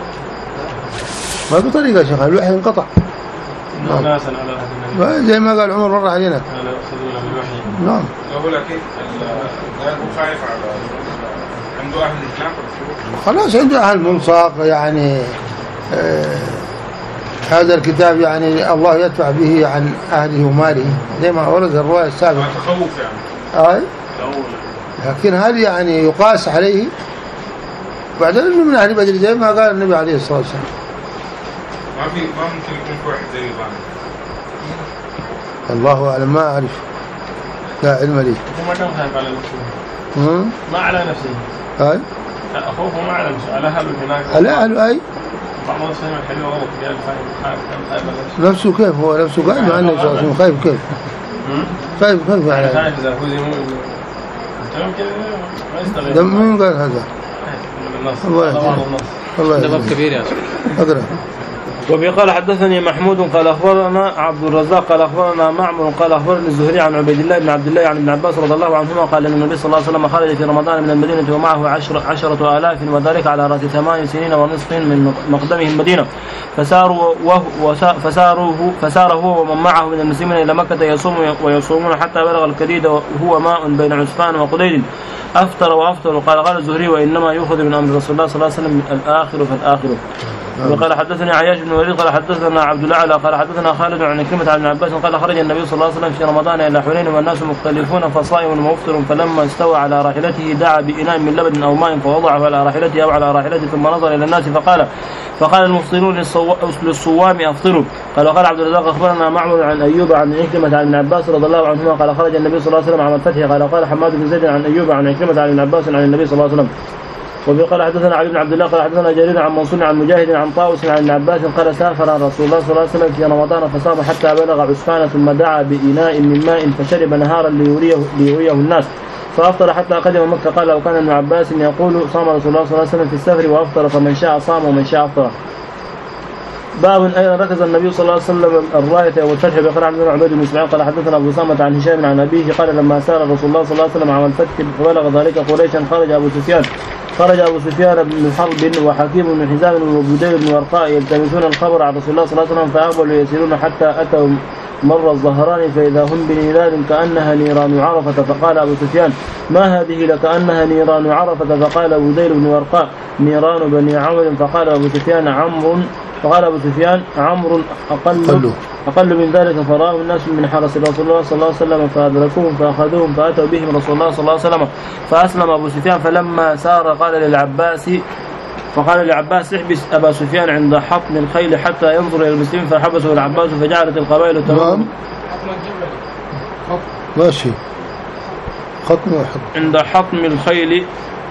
ما في طريقة يا شيخ الوحي انقطع زي ما قال عمر مرة علينا نعم. أقول لك خايف على عنده أهل الإسلام خلاص عنده أهل منصاق يعني آه هذا الكتاب يعني الله يدفع به عن أهله وماله زي ما ورد الرواية السابقة تخوف يعني آه لكن هل يعني يقاس عليه بعد انه من اهل بدر زي ما قال النبي عليه الصلاه والسلام ما في ما ممكن يكون في واحد زي بعض الله اعلم ما اعرف لا علم لي. هو ما كان خايف على نفسه ما على نفسه اي اخوفه ما على نفسه على اهله هناك على اهله اي بعض السنين حلوه غلط قال خايف خايف نفسه كيف هو نفسه قال مع انه صار خايف كيف خايف كيف على خايف اذا هو ده مين قال هذا؟ الله يهديه الله يهديه. ده باب كبير يا اخي. اقرا. وبه قال حدثني محمود قال أخبرنا عبد الرزاق قال أخبرنا معمر قال أخبرني الزهري عن عبيد الله بن عبد الله عن ابن عباس رضي الله عنهما قال أن النبي صلى الله عليه وسلم خرج في رمضان من المدينة ومعه عشر عشرة آلاف وذلك على رأس ثمان سنين ونصف من مقدمه المدينة فساروا وهو فساروا فسار هو ومن معه من المسلمين إلى مكة يصوم ويصومون حتى بلغ الكديد وهو ماء بين عسفان وقديد أفطر وأفطر قال قال الزهري وإنما يؤخذ من أمر رسول الله صلى الله عليه وسلم الآخر فالآخر. وقال حدثني عياش بن وليد قال حدثنا عبد الأعلى قال حدثنا خالد عن كلمة عن ابن عباس قال خرج النبي صلى الله عليه وسلم في رمضان إلى حنين والناس مختلفون فصائم ومفطر فلما استوى على راحلته دعا بإناء من لبن أو ماء فوضعه على راحلته أو على راحلته ثم نظر إلى الناس فقال فقال المفطرون للصوام أفطروا. قال وقال عبد الرزاق أخبرنا معمر عن أيوب عن عكرمة عن ابن عباس رضي الله عنهما قال خرج النبي صلى الله عليه وسلم عام الفتح قال قال حماد بن زيد عن أيوب عن عكرمة عن ابن عباس عن النبي صلى الله عليه وسلم وفي قال حدثنا علي بن عبد الله قال حدثنا جرير عن منصور عن مجاهد عن طاووس عن ابن عباس قال سافر رسول الله صلى الله عليه وسلم في رمضان فصام حتى بلغ عسفان ثم دعا بإناء من ماء فشرب نهارا ليريه, ليريه الناس فأفطر حتى قدم مكة. قال وكان ابن عباس يقول صام رسول الله صلى الله عليه وسلم في السفر وأفطر فمن شاء صام ومن شاء أفطر. باب أيضا ركز النبي صلى الله عليه وسلم الراية والفتح بقرع عن عبيد بن اسماعيل قال حدثنا أبو أسامة عن هشام عن أبيه قال لما سار رسول الله صلى الله عليه وسلم عام الفتح فبلغ ذلك قريشا خرج أبو سفيان خرج أبو سفيان بن حرب وحكيم بن حزام وبديل بن ورقاء يلتمسون الخبر عن رسول الله صلى الله عليه وسلم فأقبلوا يسيرون حتى أتوا مر الظهران فإذا هم بنيران كأنها نيران عرفة فقال أبو سفيان ما هذه لكأنها نيران عرفة فقال بديل بن ورقاء نيران بني عمرو فقال أبو سفيان عمرو فقال أبو سفيان عمرو أقل أقل من ذلك فرآه الناس من حرس رسول الله صلى الله عليه وسلم فأدركوهم فأخذوهم فأتوا بهم رسول الله صلى الله عليه وسلم فأسلم أبو سفيان فلما سار قال للعباس فقال للعباس احبس أبا سفيان عند حطم الخيل حتى ينظر إلى المسلمين فحبسه العباس فجعلت القبائل تمام ماشي خطم وحطم عند حطم الخيل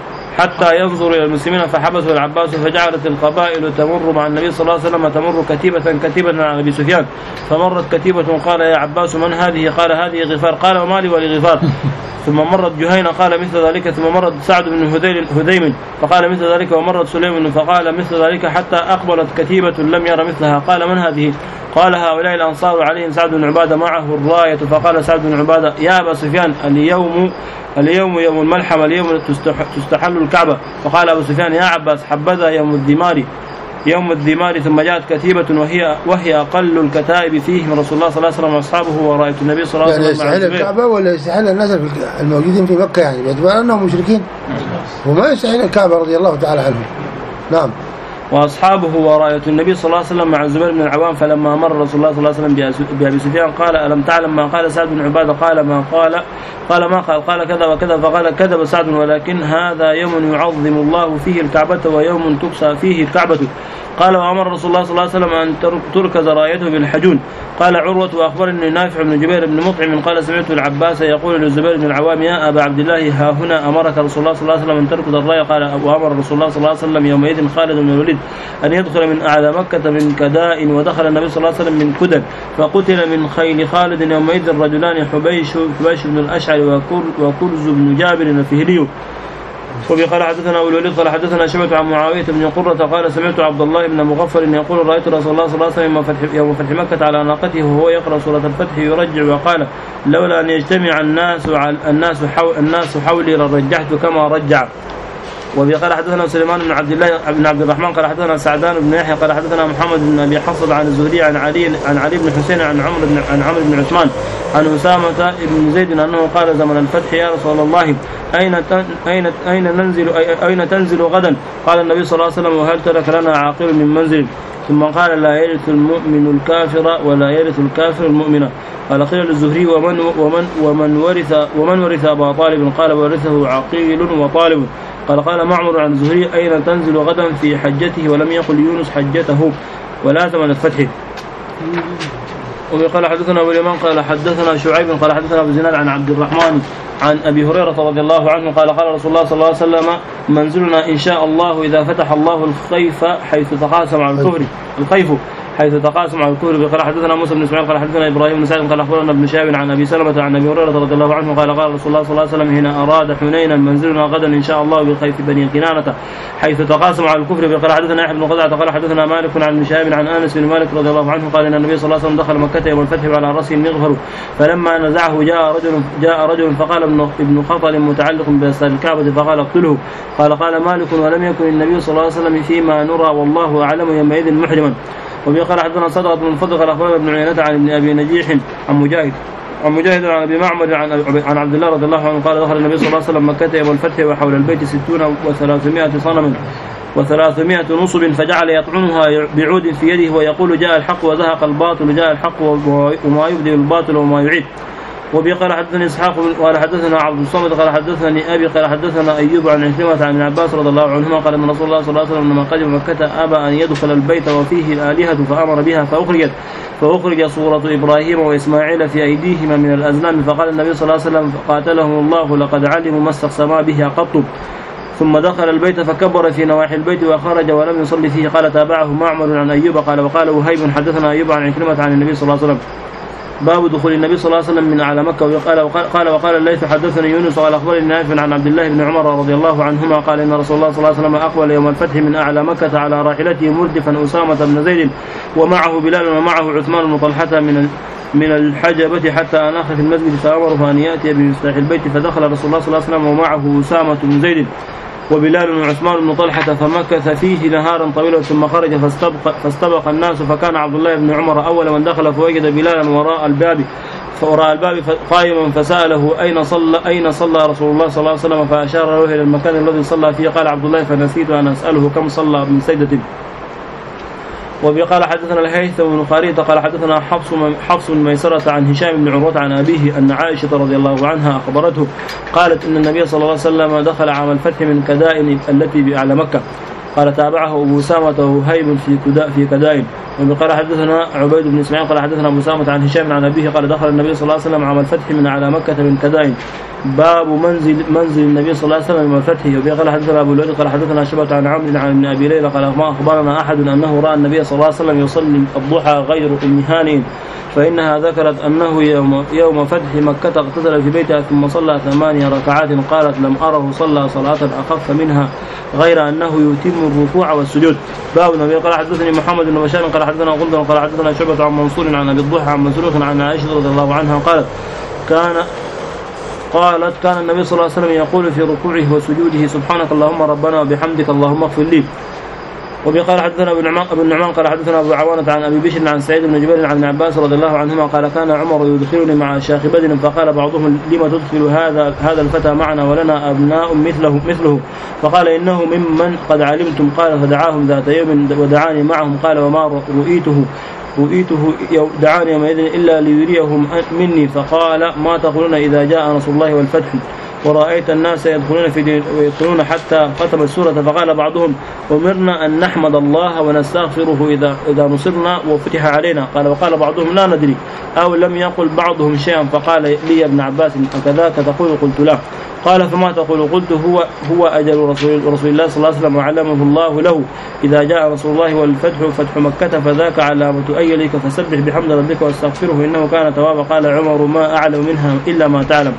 حتى ينظر إلى المسلمين فحبسه العباس فجعلت القبائل تمر مع النبي صلى الله عليه وسلم تمر كتيبة كتيبة عن أبي سفيان فمرت كتيبة قال يا عباس من هذه قال هذه غفار قال وما لي ولغفار ثم مرت جهينة قال مثل ذلك ثم مرت سعد بن هذيم فقال مثل ذلك ومرت سليم فقال مثل ذلك حتى أقبلت كتيبة لم ير مثلها قال من هذه قال هؤلاء الأنصار عليهم سعد بن عبادة معه الراية فقال سعد بن عبادة يا أبا سفيان اليوم اليوم يوم الملحمة اليوم تستحل الكعبة فقال أبو سفيان يا عباس حبذا يوم الدمار يوم الدمار ثم جاءت كتيبة وهي وهي أقل الكتائب فيهم رسول الله صلى الله عليه وسلم وأصحابه ورأيت النبي صلى الله عليه وسلم يعني يستحل الكعبة ولا يستحل الناس الموجودين في مكة يعني باعتبار أنهم مشركين وما يستحل الكعبة رضي الله تعالى عنهم. نعم. وأصحابه ورأيت النبي صلى الله عليه وسلم مع الزبير بن العوام فلما مر رسول الله صلى الله عليه وسلم بأبي سفيان قال ألم تعلم ما قال سعد بن عبادة قال ما قال قال ما قال قال كذا وكذا فقال كذب سعد ولكن هذا يوم يعظم الله فيه الكعبة ويوم تقصى فيه الكعبة قال وأمر رسول الله صلى الله عليه وسلم أن تركز رايته بالحجون. قال عروة وأخبرني نافع بن جبير بن مطعم قال سمعت العباس يقول للزبير بن العوام يا أبا عبد الله ها هنا أمرك رسول الله صلى الله عليه وسلم أن تركز الراية قال وأمر رسول الله صلى الله عليه وسلم يومئذ خالد بن الوليد أن يدخل من أعلى مكة من كداء ودخل النبي صلى الله عليه وسلم من كدر فقتل من خيل خالد يومئذ رجلان حبيش حبيش بن الأشعري وكرز بن جابر الفهري. وفي قال حدثنا أبو الوليد قال حدثنا شعبة عن معاوية بن قرة قال سمعت عبد الله بن مغفر يقول رأيت رسول الله صلى الله عليه وسلم يوم فتح مكة على ناقته وهو يقرأ سورة الفتح يرجع وقال لولا أن يجتمع الناس الناس حول الناس حولي لرجحت كما رجع. وفي قال حدثنا سليمان بن عبد الله بن عبد الرحمن قال حدثنا سعدان بن يحيى قال حدثنا محمد بن ابي حفص عن الزهري عن علي عن علي بن حسين عن عمرو بن عن عمرو بن عثمان عن أسامة بن زيد انه قال زمن الفتح يا رسول الله اين اين اين ننزل اين تنزل غدا قال النبي صلى الله عليه وسلم وهل ترك لنا عاقل من منزل ثم قال لا يرث المؤمن الكافر ولا يرث الكافر المؤمن. قال قيل للزهري ومن ومن ومن ورث ومن ورث ابا طالب قال ورثه عقيل وطالب. قال قال معمر عن الزهري أين تنزل غدا في حجته ولم يقل يونس حجته ولا زمن الفتح. وقال حدثنا أبو اليمان قال حدثنا شعيب قال حدثنا أبو زناد عن عبد الرحمن عن أبي هريرة رضي الله عنه قال قال رسول الله صلى الله عليه وسلم منزلنا إن شاء الله إذا فتح الله الخيف حيث تقاسم على الكفر الخيف حيث تقاسم على الكفر. قال حدثنا موسى بن اسماعيل قال حدثنا ابراهيم بن سعد قال اخبرنا ابن شهاب عن ابي سلمة عن ابي هريرة رضي الله عنه قال قال رسول الله صلى الله عليه وسلم هنا اراد حنينا منزلنا غدا ان شاء الله بالخيف بني كنانة حيث تقاسم على الكفر. قال حدثنا يحيى بن قزعة قال حدثنا مالك عن ابن شهاب عن انس بن مالك رضي الله عنه قال ان النبي صلى الله عليه وسلم دخل مكة يوم الفتح وعلى راسه المغفر فلما نزعه جاء رجل جاء رجل فقال ابن خطل متعلق بأسار الكعبة فقال اقتله. قال قال مالك ولم يكن النبي صلى الله عليه وسلم فيما نرى والله اعلم يومئذ محرما. وفي قال حدثنا صدقة بن الفضل قال اخبرنا ابن عيينة عن ابن ابي نجيح عن مجاهد عن مجاهد عن ابي معمر عن عن عبد الله رضي الله عنه قال دخل النبي صلى الله عليه وسلم مكة يوم الفتح وحول البيت ستون وثلاثمائة صنم وثلاثمائة نصب فجعل يطعنها بعود في يده ويقول جاء الحق وزهق الباطل جاء الحق وما يبدئ الباطل وما يعيد. وبي قال حدثني اسحاق قال حدثنا عبد الصمد قال حدثني ابي قال حدثنا ايوب عن عكرمة عن ابن عباس رضي الله عنهما قال ان رسول الله صلى الله عليه وسلم لما قدم مكة ابى ان يدخل البيت وفيه الالهة فامر بها فاخرجت فاخرج صورة ابراهيم واسماعيل في ايديهما من الازلام فقال النبي صلى الله عليه وسلم قاتلهم الله لقد علموا ما استقسما به قط ثم دخل البيت فكبر في نواحي البيت وخرج ولم يصلي فيه. قال تابعه معمر عن أيوب قال وقال وهيب حدثنا أيوب عن عكرمة عن النبي صلى الله عليه وسلم. باب دخول النبي صلى الله عليه وسلم من أعلى مكة. وقال وقال وقال الليث حدثني يونس قال أخبرني نافع عن عبد الله بن عمر رضي الله عنهما قال إن رسول الله صلى الله عليه وسلم أقبل يوم الفتح من أعلى مكة على راحلته مردفا أسامة بن زيد ومعه بلال ومعه عثمان بن طلحة من من الحجبة حتى أناخ في المسجد فأمره أن يأتي بمفتاح البيت فدخل رسول الله صلى الله عليه وسلم ومعه أسامة بن زيد وبلال وعثمان بن طلحة فمكث فيه نهارا طويلا ثم خرج فاستبق, فاستبق الناس فكان عبد الله بن عمر أول من دخل فوجد بلالا وراء الباب فوراء الباب قائما فسأله أين صلى أين صلى رسول الله صلى الله عليه وسلم فأشار له إلى المكان الذي صلى فيه. قال عبد الله فنسيت أن أسأله كم صلى من سجدة. وقال حدثنا الهيثم بن خالد قال حدثنا حفص حفص ميسرة عن هشام بن عروة عن أبيه أن عائشة رضي الله عنها أخبرته قالت إن النبي صلى الله عليه وسلم دخل عام الفتح من كدائن التي بأعلى مكة. قال تابعه أبو أسامة وهيب في كدا في كدائن. وقال حدثنا عبيد بن إسماعيل قال حدثنا أبو أسامة عن هشام عن أبيه قال دخل النبي صلى الله عليه وسلم عام الفتح من أعلى مكة من كدائن. باب منزل منزل النبي صلى الله عليه وسلم من الفتح. وقال حدثنا أبو الوليد قال حدثنا شعبة عن عمرو عن ابن أبي ليلى قال ما أخبرنا أحد أنه رأى النبي صلى الله عليه وسلم يصلي الضحى غير ابن هانئ فإنها ذكرت أنه يوم, يوم فتح مكة اغتسل في بيتها ثم صلى ثمانية ركعات. قالت لم أره صلى صلاة أخف منها غير أنه يتم الركوع والسجود. باب النبي قال حدثني محمد بن بشار قال حدثنا غندر قال حدثنا شعبة عن منصور عن أبي الضحى عن مسروق عن عائشة رضي الله عنها قالت كان قالت كان النبي صلى الله عليه وسلم يقول في ركوعه وسجوده سبحانك اللهم ربنا وبحمدك اللهم اغفر لي. وبقال حدثنا ابن نعمان قال حدثنا أبو عوانة عن أبي بشر عن سعيد بن جبير عن ابن عباس رضي الله عنهما قال كان عمر يدخلني مع شيخ بدر فقال بعضهم لما تدخل هذا هذا الفتى معنا ولنا أبناء مثله مثله فقال إنه ممن قد علمتم. قال فدعاهم ذات يوم ودعاني معهم قال وما رؤيته رؤيته دعاني يومئذ إلا ليريهم مني فقال ما تقولون إذا جاء نصر الله والفتح ورأيت الناس يدخلون في دين ويدخلون حتى ختم السورة فقال بعضهم أمرنا أن نحمد الله ونستغفره إذا إذا نصرنا وفتح علينا. قال وقال بعضهم لا ندري أو لم يقل بعضهم شيئا فقال لي ابن عباس أكذاك تقول؟ قلت لا. قال فما تقول؟ قلت هو هو أجل رسول, رسول الله صلى الله عليه وسلم وعلمه الله له إذا جاء رسول الله والفتح فتح مكة فذاك علامة أجلك فسبح بحمد ربك واستغفره إنه كان توابا. قال عمر ما أعلم منها إلا ما تعلم.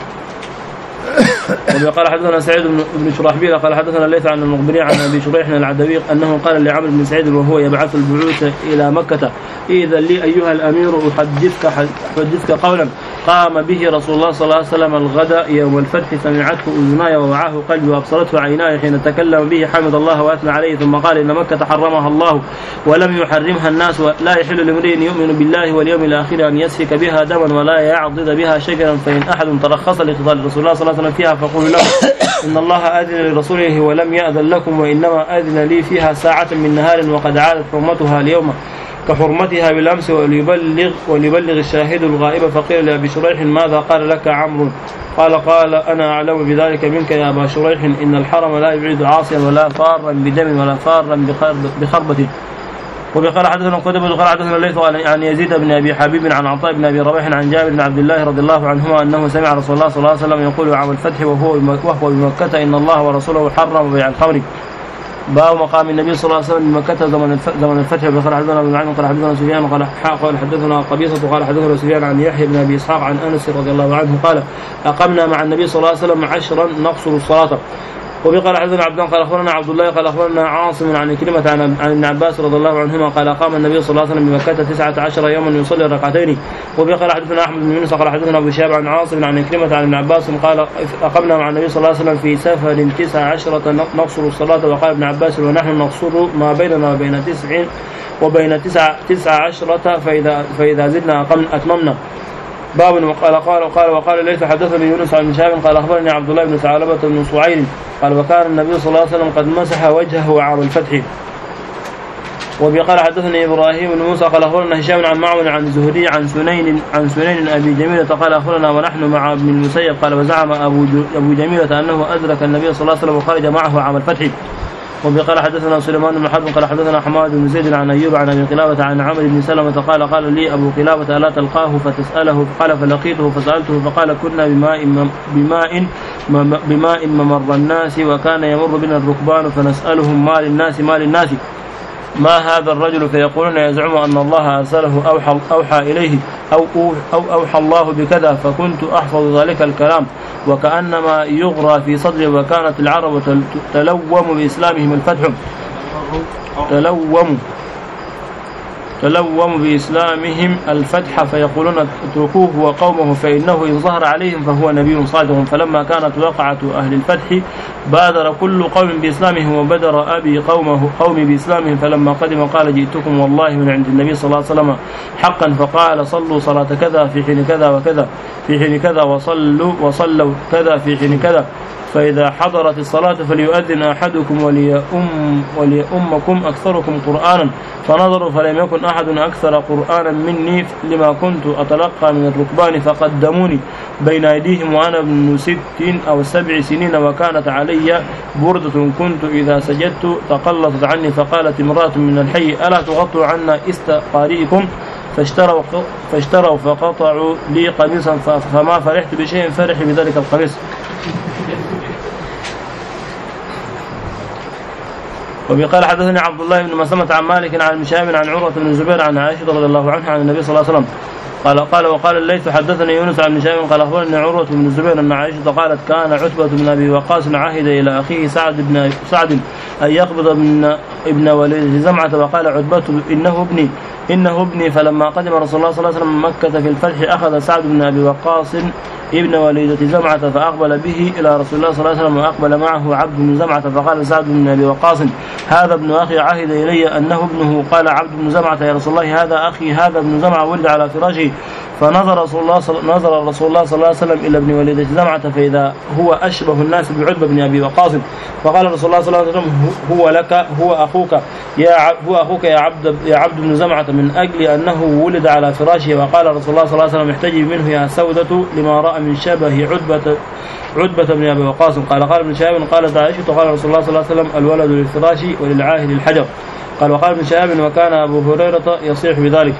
وقال حدثنا سعيد بن شرحبيل قال حدثنا الليث عن المخبري عن ابي شريح العدوي انه قال لعمرو بن سعيد وهو يبعث البعوث الى مكه اذا لي ايها الامير احدثك احدثك قولا قام به رسول الله صلى الله عليه وسلم الغداء يوم الفتح سمعته اذناي ووعاه قلبي وابصرته عيناي حين تكلم به حمد الله واثنى عليه ثم قال ان مكه حرمها الله ولم يحرمها الناس ولا يحل لامرئ يؤمن بالله واليوم الاخر ان يسفك بها دما ولا يعضد بها شجرا فان احد ترخص لقتال رسول الله صلى الله عليه وسلم فيها فقولوا له إن الله أذن لرسوله ولم يأذن لكم وإنما أذن لي فيها ساعة من نهار وقد عادت حرمتها اليوم كحرمتها بالأمس وليبلغ, وليبلغ الشاهد الغائب. فقيل لأبي شريح ماذا قال لك عمرو؟ قال قال أنا أعلم بذلك منك يا أبا شريح إن الحرم لا يبعد عاصيا ولا فارا بدم ولا فارا بخربة. وقال حدثنا قتيبة قال حدثنا الليث عن يزيد بن أبي حبيب عن عطاء بن أبي ربيح عن جابر بن عبد الله رضي الله عنهما أنه سمع رسول الله صلى الله عليه وسلم يقول عام الفتح وهو وهو بمكة إن الله ورسوله حرم بيع الخمر. باب مقام النبي صلى الله عليه وسلم بمكة زمن الفتح. وقال حدثنا ابن معين قال حدثنا سفيان قال قال حدثنا قبيصة قال حدثنا سفيان عن يحيى بن أبي إسحاق عن أنس رضي الله عنه قال أقمنا مع النبي صلى الله عليه وسلم عشرا نقصر الصلاة. وقال حدثنا عبدان قال أخبرنا عبد الله قال أخبرنا عاصم عن كلمة عن ابن عباس رضي الله عنهما قال قام النبي صلى الله عليه وسلم بمكة تسعة عشر يوما يصلي ركعتين. وقال حدثنا أحمد بن يونس قال حدثنا أبو شهاب عن عاصم عن كلمة عن ابن عباس قال أقمنا مع النبي صلى الله عليه وسلم في سفر تسع عشرة نقصر الصلاة. وقال ابن عباس ونحن نقصر ما بيننا وبين تسع وبين تسع تسع عشرة فإذا فإذا زدنا أتممنا. باب وقال قال وقال وقال ليس حدثني يونس عن شاب قال أخبرني عبد الله بن ثعلبة بن صعير قال وكان النبي صلى الله عليه وسلم قد مسح وجهه عام الفتح. وقال حدثني إبراهيم بن موسى قال أخبرنا هشام عن معمر عن زهري عن سنين عن سنين أبي جميلة قال أخبرنا ونحن مع ابن المسيب قال وزعم أبو أبو جميلة أنه أدرك النبي صلى الله عليه وسلم وخرج معه عام الفتح. وبقال حدثنا سليمان بن حرب قال حدثنا حماد بن زيد عن أيوب عن أبي قلابة عن عمرو بن سلمة قال قال لي أبو قلابة ألا تلقاه فتسأله؟ قال فلقيته فسألته فقال كنا بماء بماء بماء ممر الناس وكان يمر بنا الركبان فنسألهم ما للناس ما للناس ما هذا الرجل فيقولون يزعم أن الله أرسله أوحى, أوحى إليه أو, أو أوحى الله بكذا، فكنت أحفظ ذلك الكلام وكأنما يغرى في صدري. وكانت العرب تلوم بإسلامهم الفتح تلوم تلوم بإسلامهم الفتح فيقولون اتركوه وقومه فإنه إن ظهر عليهم فهو نبي صادق. فلما كانت وقعة أهل الفتح بادر كل قوم بإسلامهم وبدر أبي قومه قومي بإسلامهم. فلما قدم قال جئتكم والله من عند النبي صلى الله عليه وسلم حقا، فقال صلوا صلاة كذا في حين كذا وكذا في حين كذا وصلوا وصلوا كذا في حين كذا، فإذا حضرت الصلاة فليؤذن أحدكم وليؤم وليؤمكم أكثركم قرآنا. فنظروا فلم يكن أحد أكثر قرآنا مني لما كنت أتلقى من الركبان، فقدموني بين أيديهم وأنا ابن ست أو سبع سنين وكانت علي بردة كنت إذا سجدت تقلصت عني. فقالت امرأة من الحي ألا تغطوا عنا استقارئكم؟ فاشتروا فاشتروا فقطعوا لي قميصا فما فرحت بشيء فرح بذلك القميص. وبقال حدثني عبد الله بن مسلمة عن مالك عن مشاب عن عروة بن الزبير عن عائشة رضي الله عنها عن النبي صلى الله عليه وسلم قال قال وقال الليث حدثني يونس عن مشاب قال أخبرني عروة بن الزبير أن عائشة قالت كان عتبة بن أبي وقاص عهد إلى أخيه سعد بن سعد أن يقبض ابن ابن وليد زمعة، وقال عتبة إنه ابني إنه ابني. فلما قدم رسول الله صلى الله عليه وسلم مكة في الفتح أخذ سعد بن أبي وقاص ابن وليدة زمعة فأقبل به إلى رسول الله صلى الله عليه وسلم وأقبل معه عبد بن زمعة. فقال سعد بن أبي وقاص هذا ابن أخي عهد إلي أنه ابنه. قال عبد بن زمعة يا رسول الله هذا أخي هذا ابن زمعة ولد على فراشه. فنظر رسول الله نظر رسول الله صلى الله عليه وسلم إلى ابن وليدة زمعة فإذا هو أشبه الناس بعتبة بن أبي وقاص. فقال رسول الله صلى الله عليه وسلم هو لك هو أخوك يا هو أخوك يا عبد يا عبد بن زمعة من أجل أنه ولد على فراشه. وقال رسول الله صلى الله عليه وسلم احتجب منه يا سودة لما رأى من شبه عتبة عتبة بن أبي وقاص. قال قال ابن شهاب قالت عائشة قال رسول الله صلى الله عليه وسلم الولد للفراش وللعاهد الحجر. قال وقال ابن شهاب وكان أبو هريرة يصيح بذلك.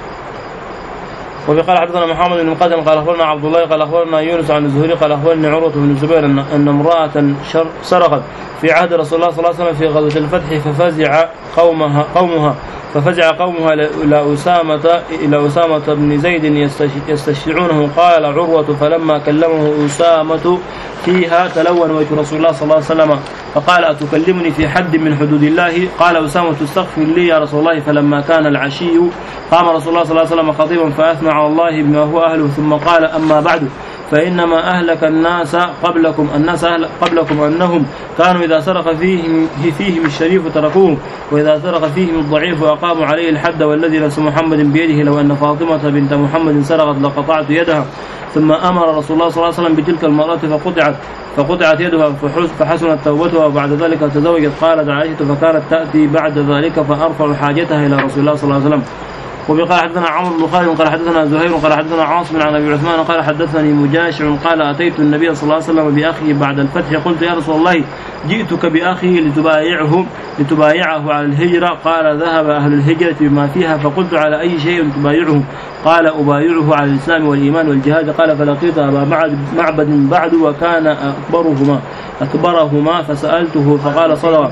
وقال حدثنا محمد بن مقدم قال أخبرنا عبد الله قال أخبرنا يونس عن الزهري قال أخبرني عروة بن الزبير أن, أن امرأة سرقت في عهد رسول الله صلى الله عليه وسلم في غزوة الفتح ففزع قومها قومها ففزع قومها إلى أسامة إلى أسامة بن زيد يستشفعونه. قال عروة فلما كلمه أسامة فيها تلون وجه رسول الله صلى الله عليه وسلم فقال أتكلمني في حد من حدود الله؟ قال أسامة استغفر لي يا رسول الله. فلما كان العشي قام رسول الله صلى الله عليه وسلم خطيبا فأثنى على الله بما هو أهله ثم قال أما بعد فإنما أهلك الناس قبلكم الناس أهل قبلكم أنهم كانوا إذا سرق فيهم فيهم الشريف تركوه وإذا سرق فيهم الضعيف أقاموا عليه الحد والذي نفس محمد بيده لو أن فاطمة بنت محمد سرقت لقطعت يدها. ثم أمر رسول الله صلى الله عليه وسلم بتلك المرأة فقطعت فقطعت يدها فحسنت توبتها وبعد ذلك تزوجت. قالت عائشة فكانت تأتي بعد ذلك فأرفع حاجتها إلى رسول الله صلى الله عليه وسلم. وقال حدثنا عمرو بن خالد قال حدثنا زهير قال حدثنا عاصم عن ابي عثمان قال حدثني مجاشع قال اتيت النبي صلى الله عليه وسلم باخيه بعد الفتح قلت يا رسول الله جئتك باخيه لتبايعه لتبايعه على الهجره. قال ذهب اهل الهجره بما فيها. فقلت على اي شيء تبايعه؟ قال ابايعه على الاسلام والايمان والجهاد. قال فلقيت ابا معبد بعد وكان اكبرهما اكبرهما فسالته فقال صدق.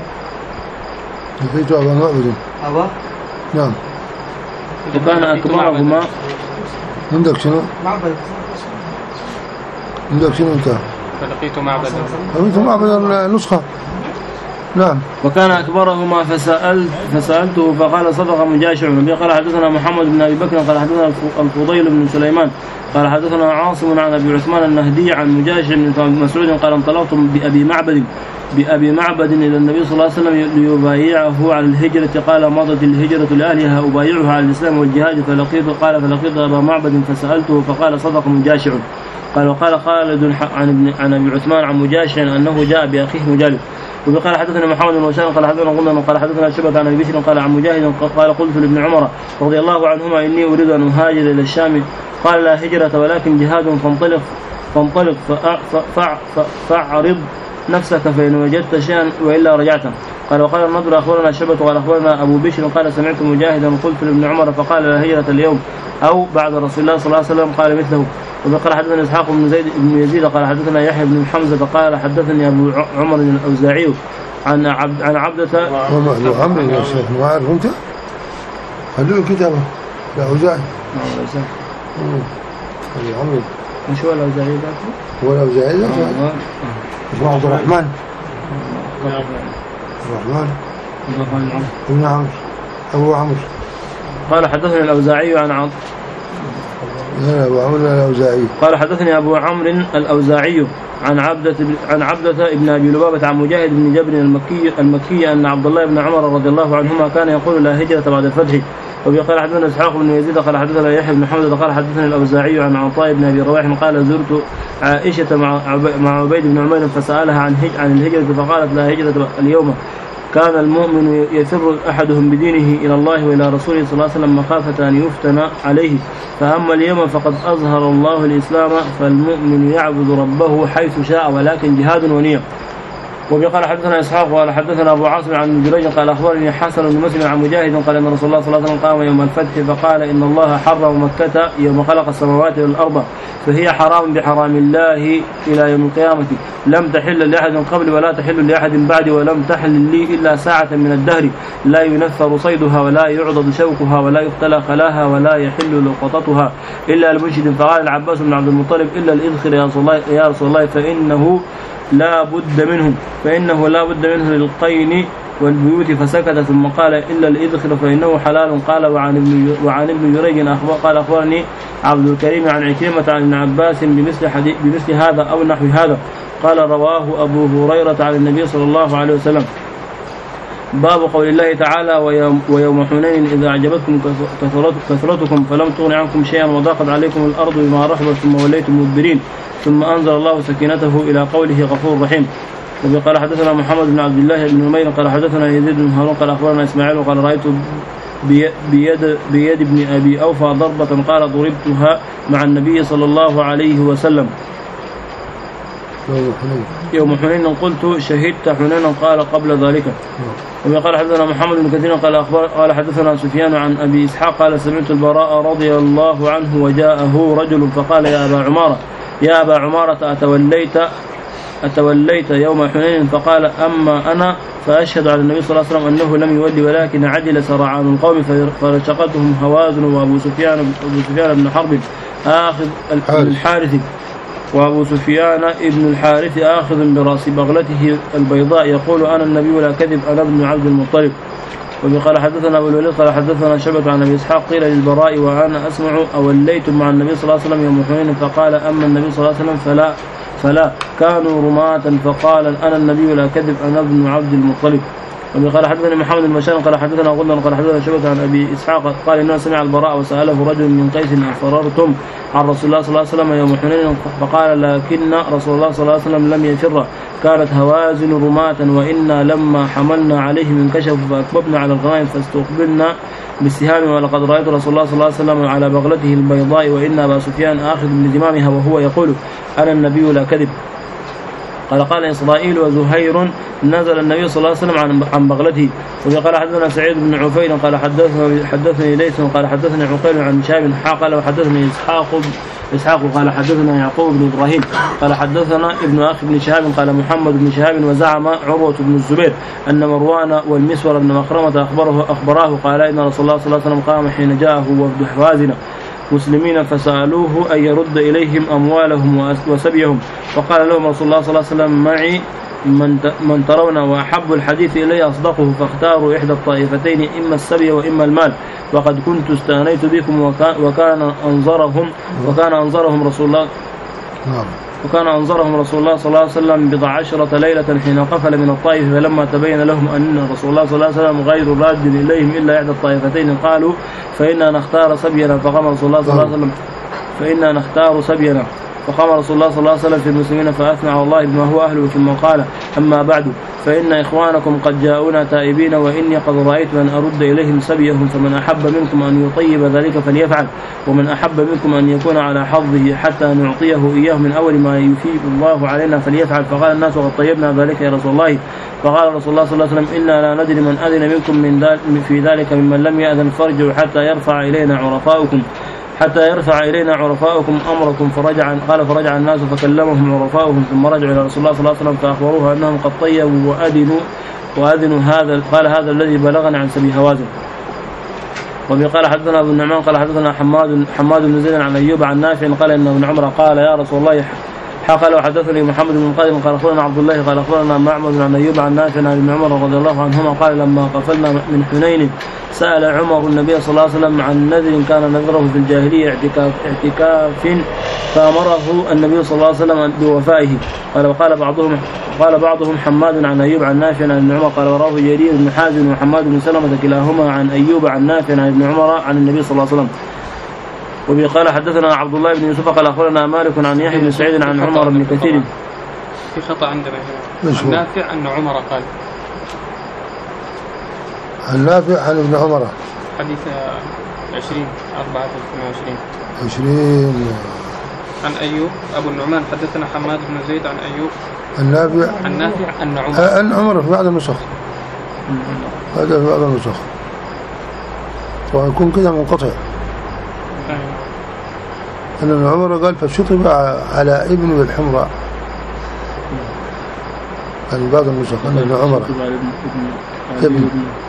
لقيت ابا معبد أبا نعم وكان أكبرهما. عندك شنو؟ معبد. عندك شنو أنت؟ فلقيت معبدا. لقيت معبد النسخة. نعم. وكان أكبرهما فسألت فسألته فقال صدق مجاشع. قال حدثنا محمد بن أبي بكر قال حدثنا الفضيل بن سليمان قال حدثنا عاصم عن أبي عثمان النهدي عن مجاشع بن مسعود قال انطلقت بأبي معبد بأبي معبد إلى النبي صلى الله عليه وسلم ليبايعه على الهجرة. قال مضت الهجرة لأهلها أبايعها على الإسلام والجهاد. فلقيت قال فلقيت أبا معبد فسألته فقال صدق مجاشع. قال وقال خالد عن ابن عن أبي عثمان عن مجاشع أنه جاء بأخيه مجالد. وقال حدثنا محمد بن بشار قال حدثنا غندر قال حدثنا شبة عن ابي بشر قال عن مجاهد قال قلت لابن عمر رضي الله عنهما إني أريد أن أهاجر إلى الشام. قال لا هجرة ولكن جهاد فانطلق فانطلق فأعرض نفسك فإن وجدت شيئا وإلا رجعت. قال وقال النضر أخبرنا شعبة قال أخبرنا أبو بشر قال سمعت مجاهدا قلت لابن عمر فقال لا هجرة اليوم أو بعد رسول الله صلى الله عليه وسلم قال مثله. وقال حدثنا إسحاق بن زيد بن يزيد قال حدثنا يحيى بن حمزة قال حدثني أبو عمر الأوزاعي عن عبد عن عبدة أبو عمرو يا شيخ ما عارف أنت هذول كتابه الأوزاعي أبو عمرو مش هو الأوزاعي ذاته هو الأوزاعي ذاته اسمه عبد الرحمن الرحمن ابن عمرو أبو عمرو قال حدثني الأوزاعي عن عبد أبو عمرو الأوزاعي قال حدثني أبو عمرو الأوزاعي عن عبدة عن عبدة ابن أبي لبابة عن مجاهد بن جبر المكي المكي أن عبد الله بن عمر رضي الله عنهما كان يقول لا هجرة بعد الفتح. وقال حدثنا إسحاق بن يزيد قال حدثنا يحيى بن حمزة قال حدثني الأوزاعي عن عطاء بن أبي رواح قال زرت عائشة مع مع عبيد بن عمير فسألها عن عن الهجرة فقالت لا هجرة اليوم كان المؤمن يفر أحدهم بدينه إلى الله وإلى رسوله صلى الله عليه وسلم مخافة أن يفتن عليه فأما اليوم فقد أظهر الله الإسلام فالمؤمن يعبد ربه حيث شاء ولكن جهاد ونية. وقال حدثنا إسحاق قال حدثنا أبو عاصم عن جريج قال أخبرني حسن بن مسلم عن مجاهد قال أن رسول الله صلى الله عليه وسلم قام يوم الفتح فقال إن الله حرم مكة يوم خلق السماوات والأرض فهي حرام بحرام الله إلى يوم القيامة لم تحل لأحد قبل ولا تحل لأحد بعد ولم تحل لي إلا ساعة من الدهر لا ينثر صيدها ولا يعضد شوكها ولا يختلى خلاها ولا يحل لقطتها إلا المنشد. فقال العباس بن عبد المطلب إلا الإذخر يا رسول الله, يا رسول الله فإنه لا بد منه فإنه لا بد منه للقين والبيوت فسكت ثم قال إلا الإذخر فإنه حلال. قال وعن ابن وعن ابن جريج أخبر قال أخبرني عبد الكريم عن عكرمة عن ابن عباس بمثل حديث بمثل هذا أو نحو هذا. قال رواه أبو هريرة عن النبي صلى الله عليه وسلم. باب قول الله تعالى ويوم, ويوم حنين إذا أعجبتكم كثرتكم فلم تغن عنكم شيئا وضاقت عليكم الأرض بما رحبت ثم وليتم مدبرين ثم أنزل الله سكينته إلى قوله غفور رحيم. وقال حدثنا محمد بن عبد الله بن نمير قال حدثنا يزيد بن هارون قال أخبرنا إسماعيل قال رأيت بيد, بيد ابن أبي أوفى ضربة قال ضربتها مع النبي صلى الله عليه وسلم يوم حنين قلت شهدت حنين قال قبل ذلك. وقال حدثنا محمد بن كثير قال أخبر قال حدثنا سفيان عن أبي إسحاق قال سمعت البراء رضي الله عنه وجاءه رجل فقال يا أبا عمارة يا أبا عمارة أتوليت أتوليت يوم حنين فقال أما أنا فأشهد على النبي صلى الله عليه وسلم أنه لم يولي ولكن عجل سرعان القوم فرشقتهم هوازن وأبو سفيان أبو سفيان بن حرب آخذ الحارث وأبو سفيان ابن الحارث آخذ برأس بغلته البيضاء يقول أنا النبي لا كذب أنا ابن عبد المطلب. وقال حدثنا أبو الوليد قال حدثنا شعبة عن أبي إسحاق قيل للبراء وأنا أسمع أوليتم مع النبي صلى الله عليه وسلم يوم حنين فقال أما النبي صلى الله عليه وسلم فلا فلا كانوا رماة فقال أنا النبي لا كذب أنا ابن عبد المطلب. وقال حدثنا محمد بن بشار قال حدثنا غندر قال حدثنا شعبة عن أبي إسحاق قال إنه سمع البراء وسأله رجل من قيس أفررتم عن رسول الله صلى الله عليه وسلم يوم حنين فقال لكن رسول الله صلى الله عليه وسلم لم يفر كانت هوازن رماة وإنا لما حملنا عليهم انكشفوا فأكببنا على الغنائم فاستقبلنا بالسهام ولقد رأيت رسول الله صلى الله عليه وسلم على بغلته البيضاء وإن أبا سفيان آخذ بزمامها وهو يقول أنا النبي لا كذب. قال قال إسرائيل وزهير نزل النبي صلى الله عليه وسلم عن عن بغلته. وقال حدثنا سعيد بن عفير قال حدثنا حدثني ليث قال حدثني عقيل عن شهاب قال وحدثني إسحاق إسحاق قال حدثنا يعقوب بن إبراهيم قال حدثنا ابن أخي بن شهاب قال محمد بن شهاب وزعم عروة بن الزبير أن مروان والمسور بن مخرمة أخبره أخبراه قال إن رسول الله صلى الله عليه وسلم قام حين جاءه وفد حوازن مسلمين فسألوه أن يرد إليهم أموالهم وسبيهم فقال لهم رسول الله صلى الله عليه وسلم معي من من ترون وأحب الحديث إلي أصدقه فاختاروا إحدى الطائفتين إما السبي وإما المال وقد كنت استغنيت بكم وكان أنظرهم وكان أنظرهم رسول الله وكان أنظرهم رسول الله صلى الله عليه وسلم بضع عشرة ليلة حين قفل من الطائف فلما تبين لهم أن رسول الله صلى الله عليه وسلم غير راد إليهم إلا إحدى الطائفتين قالوا فإنا نختار سبينا فقام رسول الله صلى الله عليه وسلم فإنا نختار سبينا فقام رسول الله صلى الله عليه وسلم في المسلمين فأثنى على الله بما هو أهله ثم قال أما بعد فإن إخوانكم قد جاءونا تائبين وإني قد رأيت أن أرد إليهم سبيهم فمن أحب منكم أن يطيب ذلك فليفعل ومن أحب منكم أن يكون على حظه حتى نعطيه إياه من أول ما يفيد الله علينا فليفعل. فقال الناس قد طيبنا ذلك يا رسول الله. فقال رسول الله صلى الله عليه وسلم إنا لا ندري من أذن منكم من في ذلك ممن لم يأذن فارجعوا حتى يرفع إلينا عرفاؤكم حتى يرفع إلينا عرفاؤكم أمركم. فرجع قال فرجع الناس فكلمهم عرفاؤهم ثم رجعوا إلى رسول الله صلى الله عليه وسلم فأخبروه أنهم قد طيبوا وأذنوا وأذنوا هذا. قال هذا الذي بلغني عن سبي هوازن. وبي قال حدثنا ابن النعمان قال حدثنا حماد حماد بن زيد عن أيوب عن نافع قال إن ابن عمر قال يا رسول الله قال وحدثني محمد بن القاسم قال أخبرنا عبد الله قال أخبرنا معمر عن أيوب عن نافع عن ابن عمر رضي الله عنهما قال لما قفلنا من حنين سأل عمر النبي صلى الله عليه وسلم عن نذر كان نذره في الجاهلية اعتكاف, اعتكاف فأمره النبي صلى الله عليه وسلم بوفائه. قال وقال بعضهم قال بعضهم حماد عن أيوب عن نافع عن ابن عمر قال وراه جرير بن حازم وحماد بن سلمة كلاهما عن أيوب عن نافع عن ابن عمر عن النبي صلى الله عليه وسلم. وبي قال حدثنا عبد الله بن يوسف قال أخبرنا مالك عن يحيى بن سعيد عن عمر بن كثير. في خطأ عندنا هنا نافع أن عمر قال النافع عن ابن عمر حديث عشرين أربعة وعشرين عشرين عن أيوب أبو النعمان حدثنا حماد بن زيد عن أيوب النافع عن نافع أن عمر أن عمر في بعض النسخ هذا في بعض النسخ ويكون كذا منقطع أن ابن عمر قال فشطب على ابن بالحمراء هذه بعض النسخ أن ابن عمر ابن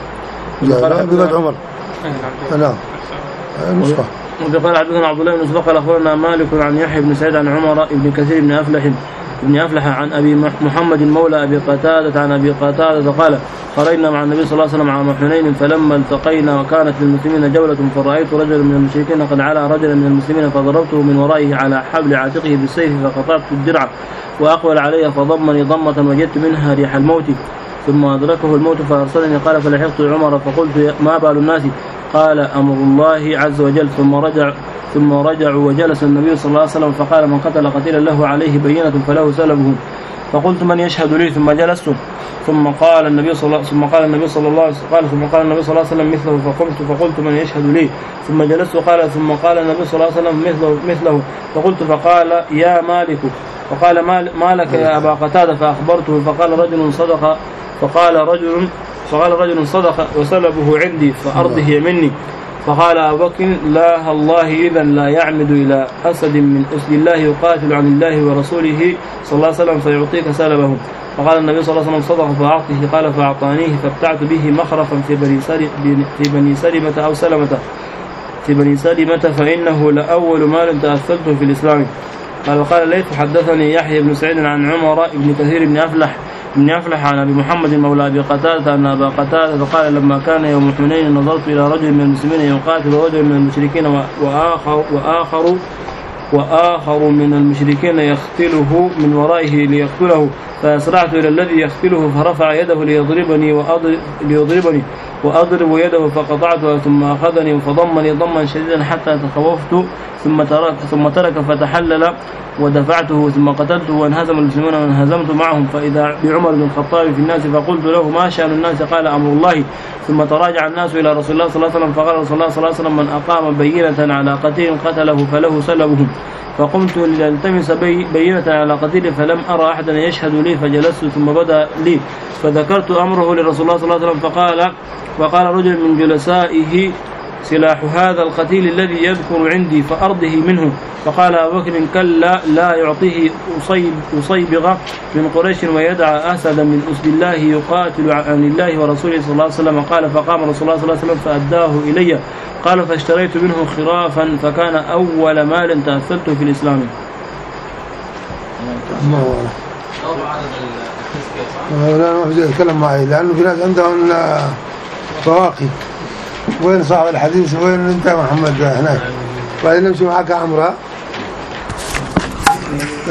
لا بقد عمر نعم نسخة. وقال حدثنا عبد الله بن يوسف قال أخبرنا مالك عن يحيى بن سعيد عن عمر بن كثير بن أفلح بن أفلح عن أبي محمد مولى أبي قتادة عن أبي قتادة قال خرجنا مع النبي صلى الله عليه وسلم عام حنين فلما التقينا وكانت للمسلمين جولة فرأيت رجلا من المشركين قد علا رجلا من المسلمين فضربته من ورائه على حبل عاتقه بالسيف فقطعت الدرع وأقبل علي فضمني ضمة وجدت منها ريح الموت ثم أدركه الموت فأرسلني قال فلحقت عمر فقلت ما بال الناس قال أمر الله عز وجل ثم رجع ثم رجعوا وجلس النبي صلى الله عليه وسلم فقال من قتل قتيلا له عليه بينة فله سلبه فقلت من يشهد لي ثم جلست ثم قال النبي صلى الله ثم قال النبي صلى الله عليه وسلم قال ثم قال النبي صلى الله عليه وسلم مثله فقمت فقلت من يشهد لي ثم جلست قال ثم قال النبي صلى الله عليه وسلم مثله مثله فقلت فقال يا مالك فقال ما لك يا أبا قتادة فأخبرته فقال رجل صدق فقال رجل فقال رجل صدق وسلبه عندي فأرضه مني فقال أبو بكر لا الله إذا لا يعمد إلى أسد من أسد الله يقاتل عن الله ورسوله صلى الله عليه وسلم فيعطيك سلبه. فقال النبي صلى الله عليه وسلم صدق فأعطيه قال فأعطانيه فابتعت به مخرفا في بني في بني سلمة أو سلمة في بني سلمة فإنه لأول مال تأثلته في الإسلام. قال وقال ليث حدثني يحيى بن سعيد عن عمر بن كثير بن أفلح بن أفلح عن أبي محمد مولى أبي قتادة أن أبا قتادة قال لما كان يوم حنين نظرت إلى رجل من المسلمين يقاتل رجل من المشركين وآخر وآخر وآخر من المشركين يختله من ورائه ليقتله فأسرعت إلى الذي يختله فرفع يده ليضربني وأضرب ليضربني وأضرب يده فقطعتها ثم أخذني فضمني ضما شديدا حتى تخوفت ثم ترك ثم ترك فتحلل ودفعته ثم قتلته وانهزم المسلمون وانهزمت معهم فإذا بعمر بن الخطاب في الناس فقلت له ما شأن الناس قال أمر الله. ثم تراجع الناس إلى رسول الله صلى الله عليه وسلم فقال رسول الله صلى الله عليه وسلم من أقام بينة على قتيل قتله فله سلبه. فقمت لألتمس بينة على قتيل فلم أرى أحدا يشهد لي فجلست ثم بدأ لي فذكرت أمره لرسول الله صلى الله عليه وسلم فقال وقال رجل من جلسائه سلاح هذا القتيل الذي يذكر عندي فأرضه منه. فقال أبو بكر كلا لا يعطيه أصيب أصيبغ من قريش ويدعى أسدا من أسد الله يقاتل عن الله ورسوله صلى الله عليه وسلم. قال فقام رسول الله صلى الله عليه وسلم فأداه إلي قال فاشتريت منه خرافا فكان أول مال تأثلته في الإسلام. لا ما في كلام معي لأنه في ناس عندهم فواقي وين صاحب الحديث وين انت محمد هناك وبعدين نمشي معك عمرة